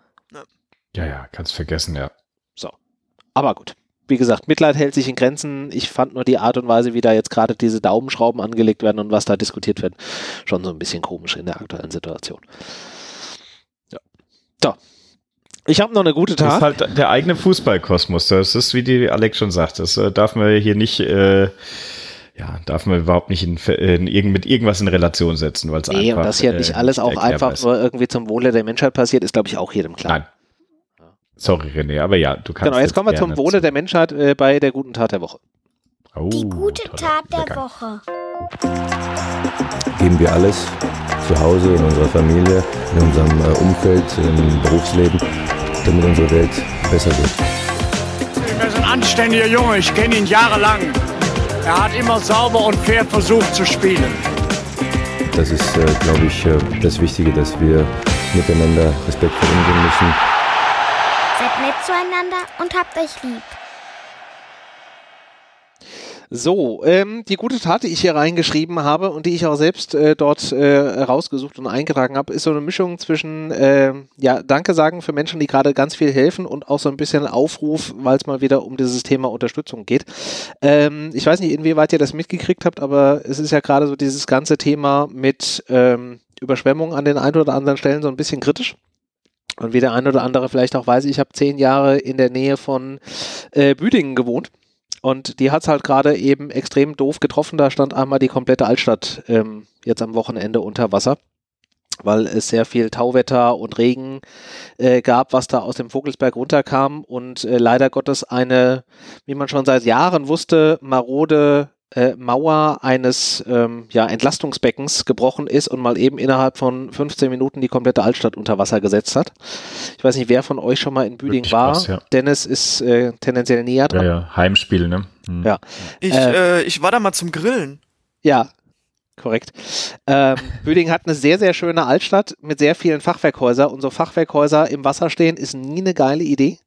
Ja, kannst vergessen, ja. So, aber gut. Wie gesagt, Mitleid hält sich in Grenzen. Ich fand nur die Art und Weise, wie da jetzt gerade diese Daumenschrauben angelegt werden und was da diskutiert wird, schon so ein bisschen komisch in der aktuellen Situation. Ja. So. Ich habe noch eine gute Tat. Das ist halt der eigene Fußballkosmos. Das ist, wie die Alex schon sagt, das darf man hier nicht, darf man überhaupt nicht mit irgendwas in Relation setzen, weil es einfach. Und dass hier nicht alles auch einfach nur irgendwie zum Wohle der Menschheit passiert, ist, glaube ich, auch jedem klar. Nein. Sorry, René, aber ja, du kannst. Genau, jetzt kommen wir zum Wohle der Menschheit bei der guten Tat der Woche. Oh, die gute Tat der Woche. Geben wir alles zu Hause, in unserer Familie, in unserem Umfeld, im Berufsleben, damit unsere Welt besser wird. Er ist ein anständiger Junge, ich kenne ihn jahrelang. Er hat immer sauber und fair versucht zu spielen. Das ist, glaube ich, das Wichtige, dass wir miteinander respektvoll umgehen müssen. Seid nett zueinander und habt euch lieb. So, die gute Tat, die ich hier reingeschrieben habe und die ich auch selbst dort rausgesucht und eingetragen habe, ist so eine Mischung zwischen Danke sagen für Menschen, die gerade ganz viel helfen und auch so ein bisschen Aufruf, weil es mal wieder um dieses Thema Unterstützung geht. Ich weiß nicht, inwieweit ihr das mitgekriegt habt, aber es ist ja gerade so dieses ganze Thema mit Überschwemmung an den ein oder anderen Stellen so ein bisschen kritisch. Und wie der ein oder andere vielleicht auch weiß, ich habe 10 Jahre in der Nähe von Büdingen gewohnt. Und die hat es halt gerade eben extrem doof getroffen. Da stand einmal die komplette Altstadt jetzt am Wochenende unter Wasser, weil es sehr viel Tauwetter und Regen gab, was da aus dem Vogelsberg runterkam und leider Gottes eine, wie man schon seit Jahren wusste, marode Mauer eines Entlastungsbeckens gebrochen ist und mal eben innerhalb von 15 Minuten die komplette Altstadt unter Wasser gesetzt hat. Ich weiß nicht, wer von euch schon mal in Büdingen war. Krass, ja. Dennis ist tendenziell näher dran. Ja, Heimspiel, ne? Hm. Ja. Ich war da mal zum Grillen. Ja, korrekt. Büdingen hat eine sehr, sehr schöne Altstadt mit sehr vielen Fachwerkhäusern und so Fachwerkhäuser im Wasser stehen ist nie eine geile Idee.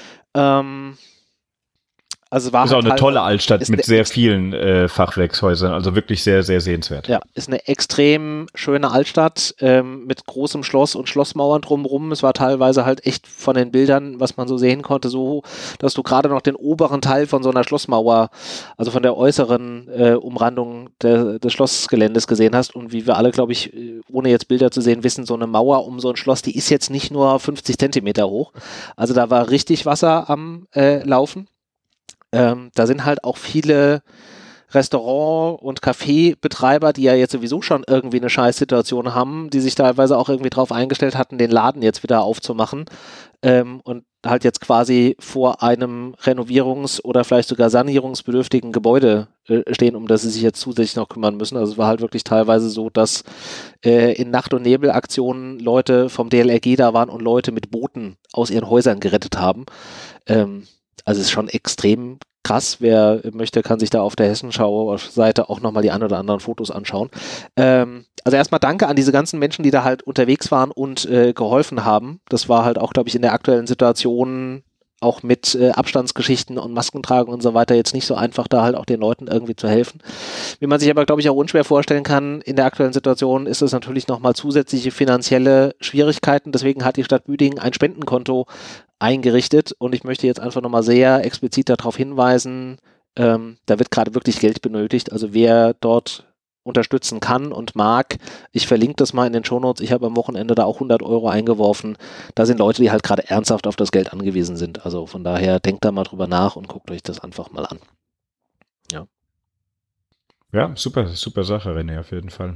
Also war ist halt auch eine tolle Altstadt mit sehr vielen Fachwerkhäusern, also wirklich sehr, sehr sehenswert. Ja, ist eine extrem schöne Altstadt mit großem Schloss und Schlossmauern drumherum. Es war teilweise halt echt von den Bildern, was man so sehen konnte, so, dass du gerade noch den oberen Teil von so einer Schlossmauer, also von der äußeren Umrandung des Schlossgeländes gesehen hast. Und wie wir alle, glaube ich, ohne jetzt Bilder zu sehen, wissen, so eine Mauer um so ein Schloss, die ist jetzt nicht nur 50 Zentimeter hoch. Also da war richtig Wasser am Laufen. Da sind halt auch viele Restaurant- und Cafébetreiber, die ja jetzt sowieso schon irgendwie eine Scheißsituation haben, die sich teilweise auch irgendwie drauf eingestellt hatten, den Laden jetzt wieder aufzumachen und halt jetzt quasi vor einem renovierungs- oder vielleicht sogar sanierungsbedürftigen Gebäude stehen, um das sie sich jetzt zusätzlich noch kümmern müssen. Also es war halt wirklich teilweise so, dass in Nacht- und Nebelaktionen Leute vom DLRG da waren und Leute mit Booten aus ihren Häusern gerettet haben. Also es ist schon extrem krass. Wer möchte, kann sich da auf der Hessenschau-Seite auch nochmal die ein oder anderen Fotos anschauen. Also erstmal danke an diese ganzen Menschen, die da halt unterwegs waren und geholfen haben. Das war halt auch, glaube ich, in der aktuellen Situation auch mit Abstandsgeschichten und Maskentragen und so weiter jetzt nicht so einfach, da halt auch den Leuten irgendwie zu helfen. Wie man sich aber, glaube ich, auch unschwer vorstellen kann, in der aktuellen Situation ist es natürlich nochmal zusätzliche finanzielle Schwierigkeiten. Deswegen hat die Stadt Büdingen ein Spendenkonto eingerichtet und ich möchte jetzt einfach nochmal sehr explizit darauf hinweisen, da wird gerade wirklich Geld benötigt. Also wer dort unterstützen kann und mag, ich verlinke das mal in den Shownotes. Ich habe am Wochenende da auch 100 Euro eingeworfen. Da sind Leute, die halt gerade ernsthaft auf das Geld angewiesen sind. Also von daher denkt da mal drüber nach und guckt euch das einfach mal an. Ja. Ja, super Sache, René, auf jeden Fall.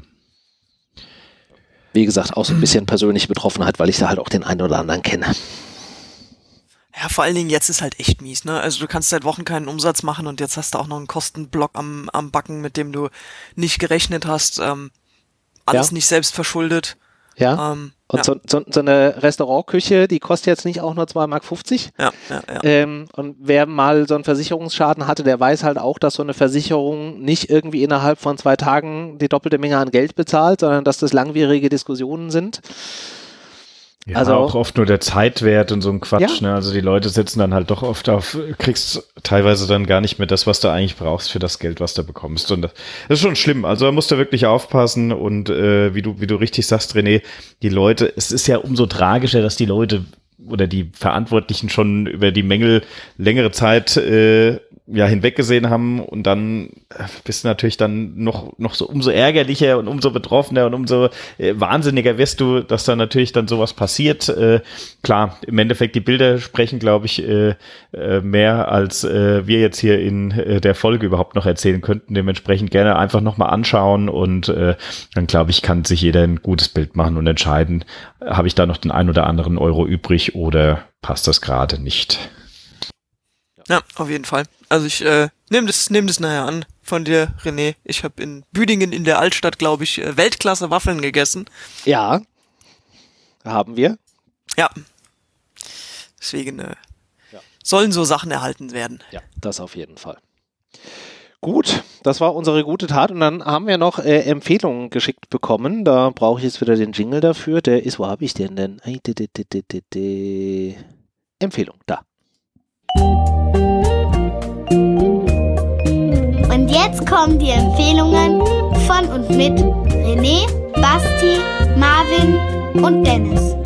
Wie gesagt, auch so ein bisschen persönliche Betroffenheit, weil ich da halt auch den einen oder anderen kenne. Ja, vor allen Dingen jetzt ist halt echt mies, ne? Also du kannst seit Wochen keinen Umsatz machen und jetzt hast du auch noch einen Kostenblock am Backen, mit dem du nicht gerechnet hast. Alles nicht selbst verschuldet. Ja. Und so eine Restaurantküche, die kostet jetzt nicht auch nur 2,50 Mark. Ja. Und wer mal so einen Versicherungsschaden hatte, der weiß halt auch, dass so eine Versicherung nicht irgendwie innerhalb von 2 Tagen die doppelte Menge an Geld bezahlt, sondern dass das langwierige Diskussionen sind. Ja, also auch oft nur der Zeitwert und so ein Quatsch, ja. Ne? Also die Leute sitzen dann halt doch oft kriegst teilweise dann gar nicht mehr das, was du eigentlich brauchst für das Geld, was du bekommst. Und das ist schon schlimm. Also da musst du wirklich aufpassen und wie du richtig sagst, René, die Leute, es ist ja umso tragischer, dass die Leute oder die Verantwortlichen schon über die Mängel längere Zeit hinweggesehen haben und dann bist du natürlich dann noch so umso ärgerlicher und umso betroffener und umso wahnsinniger wirst du, dass da natürlich dann sowas passiert. Klar, im Endeffekt die Bilder sprechen, glaube ich, mehr als wir jetzt hier in der Folge überhaupt noch erzählen könnten. Dementsprechend gerne einfach nochmal anschauen und dann, glaube ich, kann sich jeder ein gutes Bild machen und entscheiden, habe ich da noch den ein oder anderen Euro übrig oder passt das gerade nicht? Ja, auf jeden Fall. Also ich nehme das nachher an von dir, René. Ich habe in Büdingen in der Altstadt, glaube ich, Weltklasse Waffeln gegessen. Ja, haben wir. Ja. Deswegen sollen so Sachen erhalten werden. Ja, das auf jeden Fall. Gut, das war unsere gute Tat und dann haben wir noch Empfehlungen geschickt bekommen. Da brauche ich jetzt wieder den Jingle dafür. Der ist, wo habe ich den denn? Empfehlung, da. Und jetzt kommen die Empfehlungen von und mit René, Basti, Marvin und Dennis.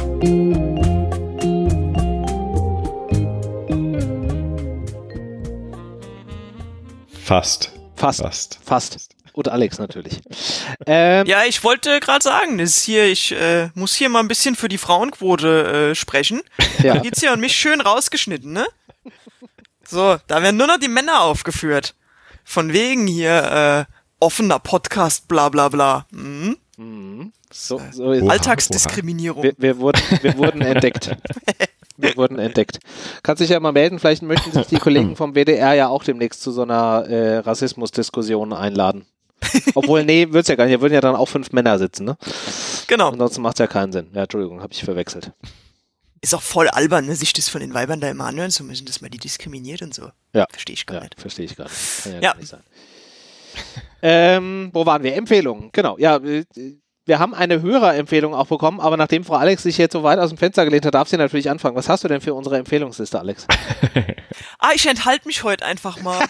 Fast. Und Alex natürlich. Ja, ich wollte gerade sagen, ich muss hier mal ein bisschen für die Frauenquote sprechen. Ja. Da geht's hier an mich schön rausgeschnitten, ne? So, da werden nur noch die Männer aufgeführt. Von wegen hier offener Podcast, bla bla bla. So ist Alltagsdiskriminierung. wir wurden entdeckt. Wir wurden entdeckt. Kannst dich ja mal melden, vielleicht möchten sich die Kollegen vom WDR ja auch demnächst zu so einer Rassismusdiskussion einladen. Obwohl, nee, wird's ja gar nicht. Hier würden ja dann auch 5 Männer sitzen, ne? Genau. Ansonsten macht's ja keinen Sinn. Ja, Entschuldigung, habe ich verwechselt. Ist auch voll albern, ne, sich das von den Weibern da immer anhören zu müssen, dass man die diskriminiert und so. Ja. Verstehe ich gar nicht. Verstehe ich gar nicht. Kann ja Ja. gar nicht sein. Wo waren wir? Empfehlungen, genau. Ja, wir haben eine Hörerempfehlung auch bekommen, aber nachdem Frau Alex sich jetzt so weit aus dem Fenster gelehnt hat, darf sie natürlich anfangen. Was hast du denn für unsere Empfehlungsliste, Alex? Ich enthalte mich heute einfach mal.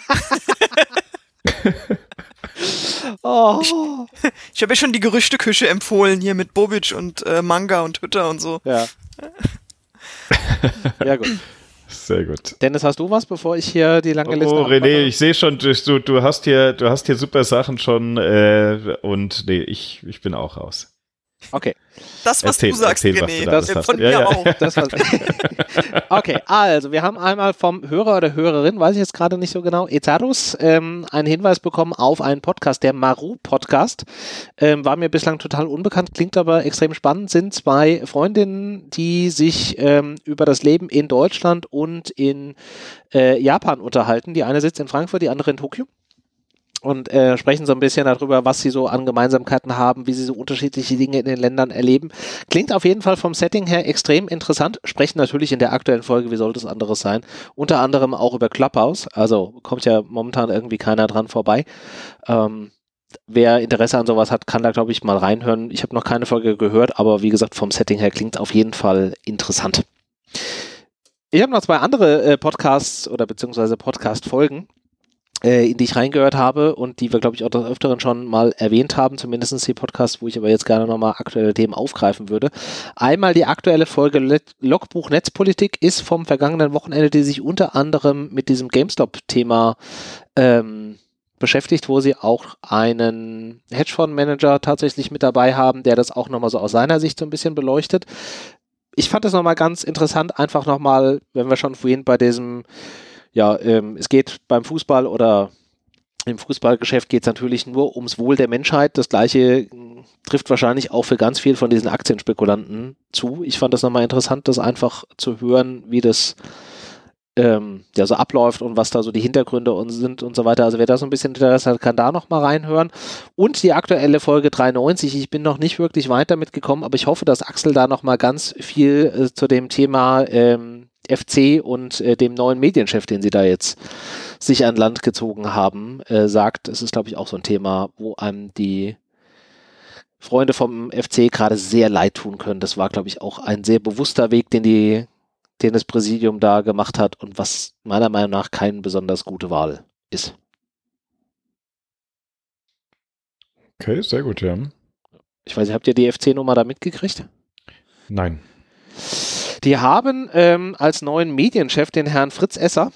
Oh. Ich habe ja schon die Gerüchteküche empfohlen, hier mit Bobic und Manga und Hütter und so. Ja. Ja, gut. Sehr gut. Dennis, hast du was, bevor ich hier die lange Liste habe? René, ich sehe schon, du hast hier super Sachen schon und nee, ich bin auch raus. Okay. Das, was du sagst, René, das von mir auch. Okay, also wir haben einmal vom Hörer oder Hörerin, weiß ich jetzt gerade nicht so genau, Ezarus, einen Hinweis bekommen auf einen Podcast, der Maru-Podcast. War mir bislang total unbekannt, klingt aber extrem spannend, sind 2 Freundinnen, die sich über das Leben in Deutschland und in Japan unterhalten. Die eine sitzt in Frankfurt, die andere in Tokio. Und sprechen so ein bisschen darüber, was sie so an Gemeinsamkeiten haben, wie sie so unterschiedliche Dinge in den Ländern erleben. Klingt auf jeden Fall vom Setting her extrem interessant. Sprechen natürlich in der aktuellen Folge, wie sollte es anderes sein, unter anderem auch über Clubhouse. Also kommt ja momentan irgendwie keiner dran vorbei. Wer Interesse an sowas hat, kann da, glaube ich, mal reinhören. Ich habe noch keine Folge gehört, aber wie gesagt, vom Setting her klingt es auf jeden Fall interessant. Ich habe noch 2 andere Podcasts oder beziehungsweise Podcast-Folgen, in die ich reingehört habe und die wir, glaube ich, auch des Öfteren schon mal erwähnt haben, zumindest die Podcasts, wo ich aber jetzt gerne nochmal aktuelle Themen aufgreifen würde. Einmal die aktuelle Folge Logbuch Netzpolitik ist vom vergangenen Wochenende, die sich unter anderem mit diesem GameStop-Thema beschäftigt, wo sie auch einen Hedgefonds-Manager tatsächlich mit dabei haben, der das auch nochmal so aus seiner Sicht so ein bisschen beleuchtet. Ich fand das nochmal ganz interessant, einfach nochmal, wenn wir schon vorhin bei diesem es geht beim Fußball oder im Fußballgeschäft geht es natürlich nur ums Wohl der Menschheit. Das Gleiche trifft wahrscheinlich auch für ganz viel von diesen Aktienspekulanten zu. Ich fand das nochmal interessant, das einfach zu hören, wie das so abläuft und was da so die Hintergründe sind und so weiter. Also wer da so ein bisschen Interesse hat, kann da nochmal reinhören. Und die aktuelle Folge 93, ich bin noch nicht wirklich weit damit gekommen, aber ich hoffe, dass Axel da nochmal ganz viel zu dem Thema FC und dem neuen Medienchef, den sie da jetzt sich an Land gezogen haben, sagt. Es ist, glaube ich, auch so ein Thema, wo einem die Freunde vom FC gerade sehr leid tun können. Das war, glaube ich, auch ein sehr bewusster Weg, den das Präsidium da gemacht hat und was meiner Meinung nach keine besonders gute Wahl ist. Okay, sehr gut, ja. Ich weiß nicht, habt ihr die FC-Nummer da mitgekriegt? Nein. Die haben als neuen Medienchef den Herrn Fritz Esser,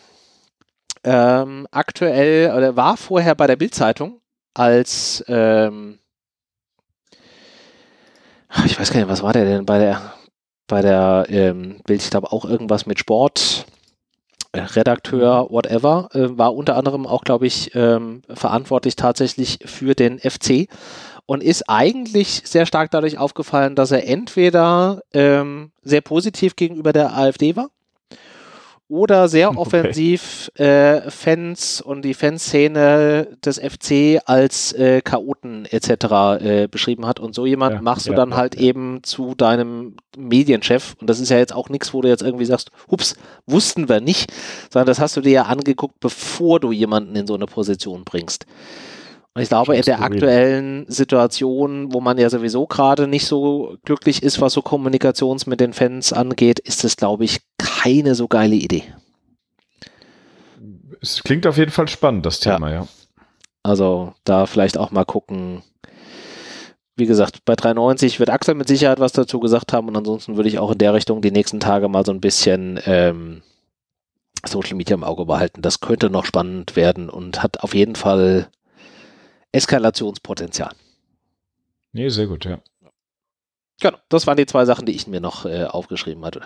aktuell, oder war vorher bei der Bild-Zeitung als, ich weiß gar nicht, was war der denn bei der Bild, ich glaube auch irgendwas mit Sport, Redakteur, whatever, war unter anderem auch, glaube ich, verantwortlich tatsächlich für den FC und ist eigentlich sehr stark dadurch aufgefallen, dass er entweder sehr positiv gegenüber der AfD war oder sehr offensiv Fans und die Fanszene des FC als Chaoten etc. Beschrieben hat. Und so jemand machst du dann halt eben zu deinem Medienchef. Und das ist ja jetzt auch nichts, wo du jetzt irgendwie sagst, hups, wussten wir nicht, sondern das hast du dir ja angeguckt, bevor du jemanden in so eine Position bringst. Und ich glaube, in der aktuellen Situation, wo man ja sowieso gerade nicht so glücklich ist, was so Kommunikations mit den Fans angeht, ist es, glaube ich, keine so geile Idee. Es klingt auf jeden Fall spannend, das Thema, ja. Also da vielleicht auch mal gucken. Wie gesagt, bei 93 wird Axel mit Sicherheit was dazu gesagt haben und ansonsten würde ich auch in der Richtung die nächsten Tage mal so ein bisschen Social Media im Auge behalten. Das könnte noch spannend werden und hat auf jeden Fall Eskalationspotenzial. Nee, sehr gut, ja. Genau, das waren die 2 Sachen, die ich mir noch aufgeschrieben hatte.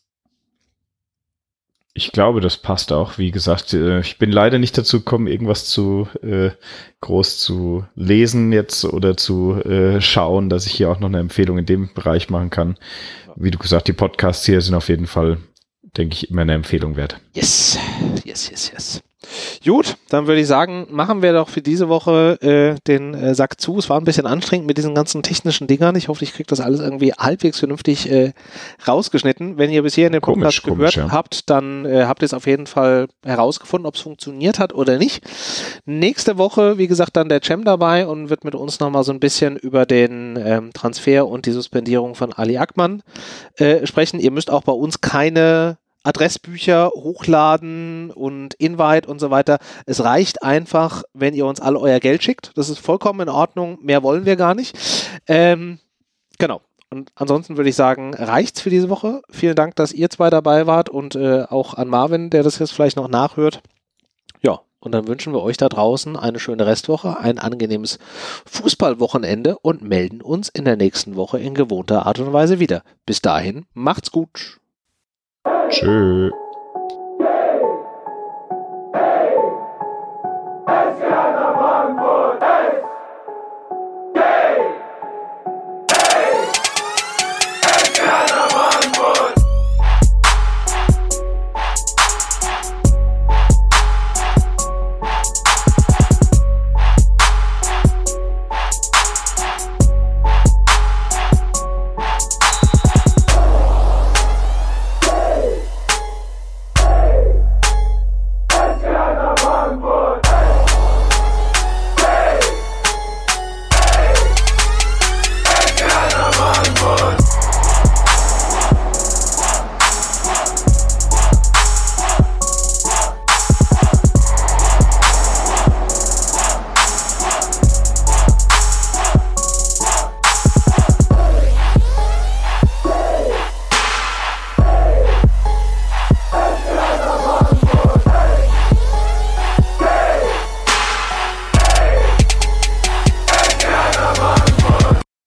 Ich glaube, das passt auch. Wie gesagt, ich bin leider nicht dazu gekommen, irgendwas groß zu lesen jetzt oder zu schauen, dass ich hier auch noch eine Empfehlung in dem Bereich machen kann. Wie du gesagt, die Podcasts hier sind auf jeden Fall, denke ich, immer eine Empfehlung wert. Yes. Gut, dann würde ich sagen, machen wir doch für diese Woche den Sack zu. Es war ein bisschen anstrengend mit diesen ganzen technischen Dingern. Ich hoffe, ich kriege das alles irgendwie halbwegs vernünftig rausgeschnitten. Wenn ihr bisher in den Podcast gehört habt, dann habt ihr es auf jeden Fall herausgefunden, ob es funktioniert hat oder nicht. Nächste Woche, wie gesagt, dann der Cem dabei und wird mit uns nochmal so ein bisschen über den Transfer und die Suspendierung von Ali Akman sprechen. Ihr müsst auch bei uns keine Adressbücher hochladen und Invite und so weiter. Es reicht einfach, wenn ihr uns alle euer Geld schickt. Das ist vollkommen in Ordnung. Mehr wollen wir gar nicht. Genau. Und ansonsten würde ich sagen, reicht's für diese Woche. Vielen Dank, dass ihr 2 dabei wart und auch an Marvin, der das jetzt vielleicht noch nachhört. Ja, und dann wünschen wir euch da draußen eine schöne Restwoche, ein angenehmes Fußballwochenende und melden uns in der nächsten Woche in gewohnter Art und Weise wieder. Bis dahin, macht's gut. Tschö.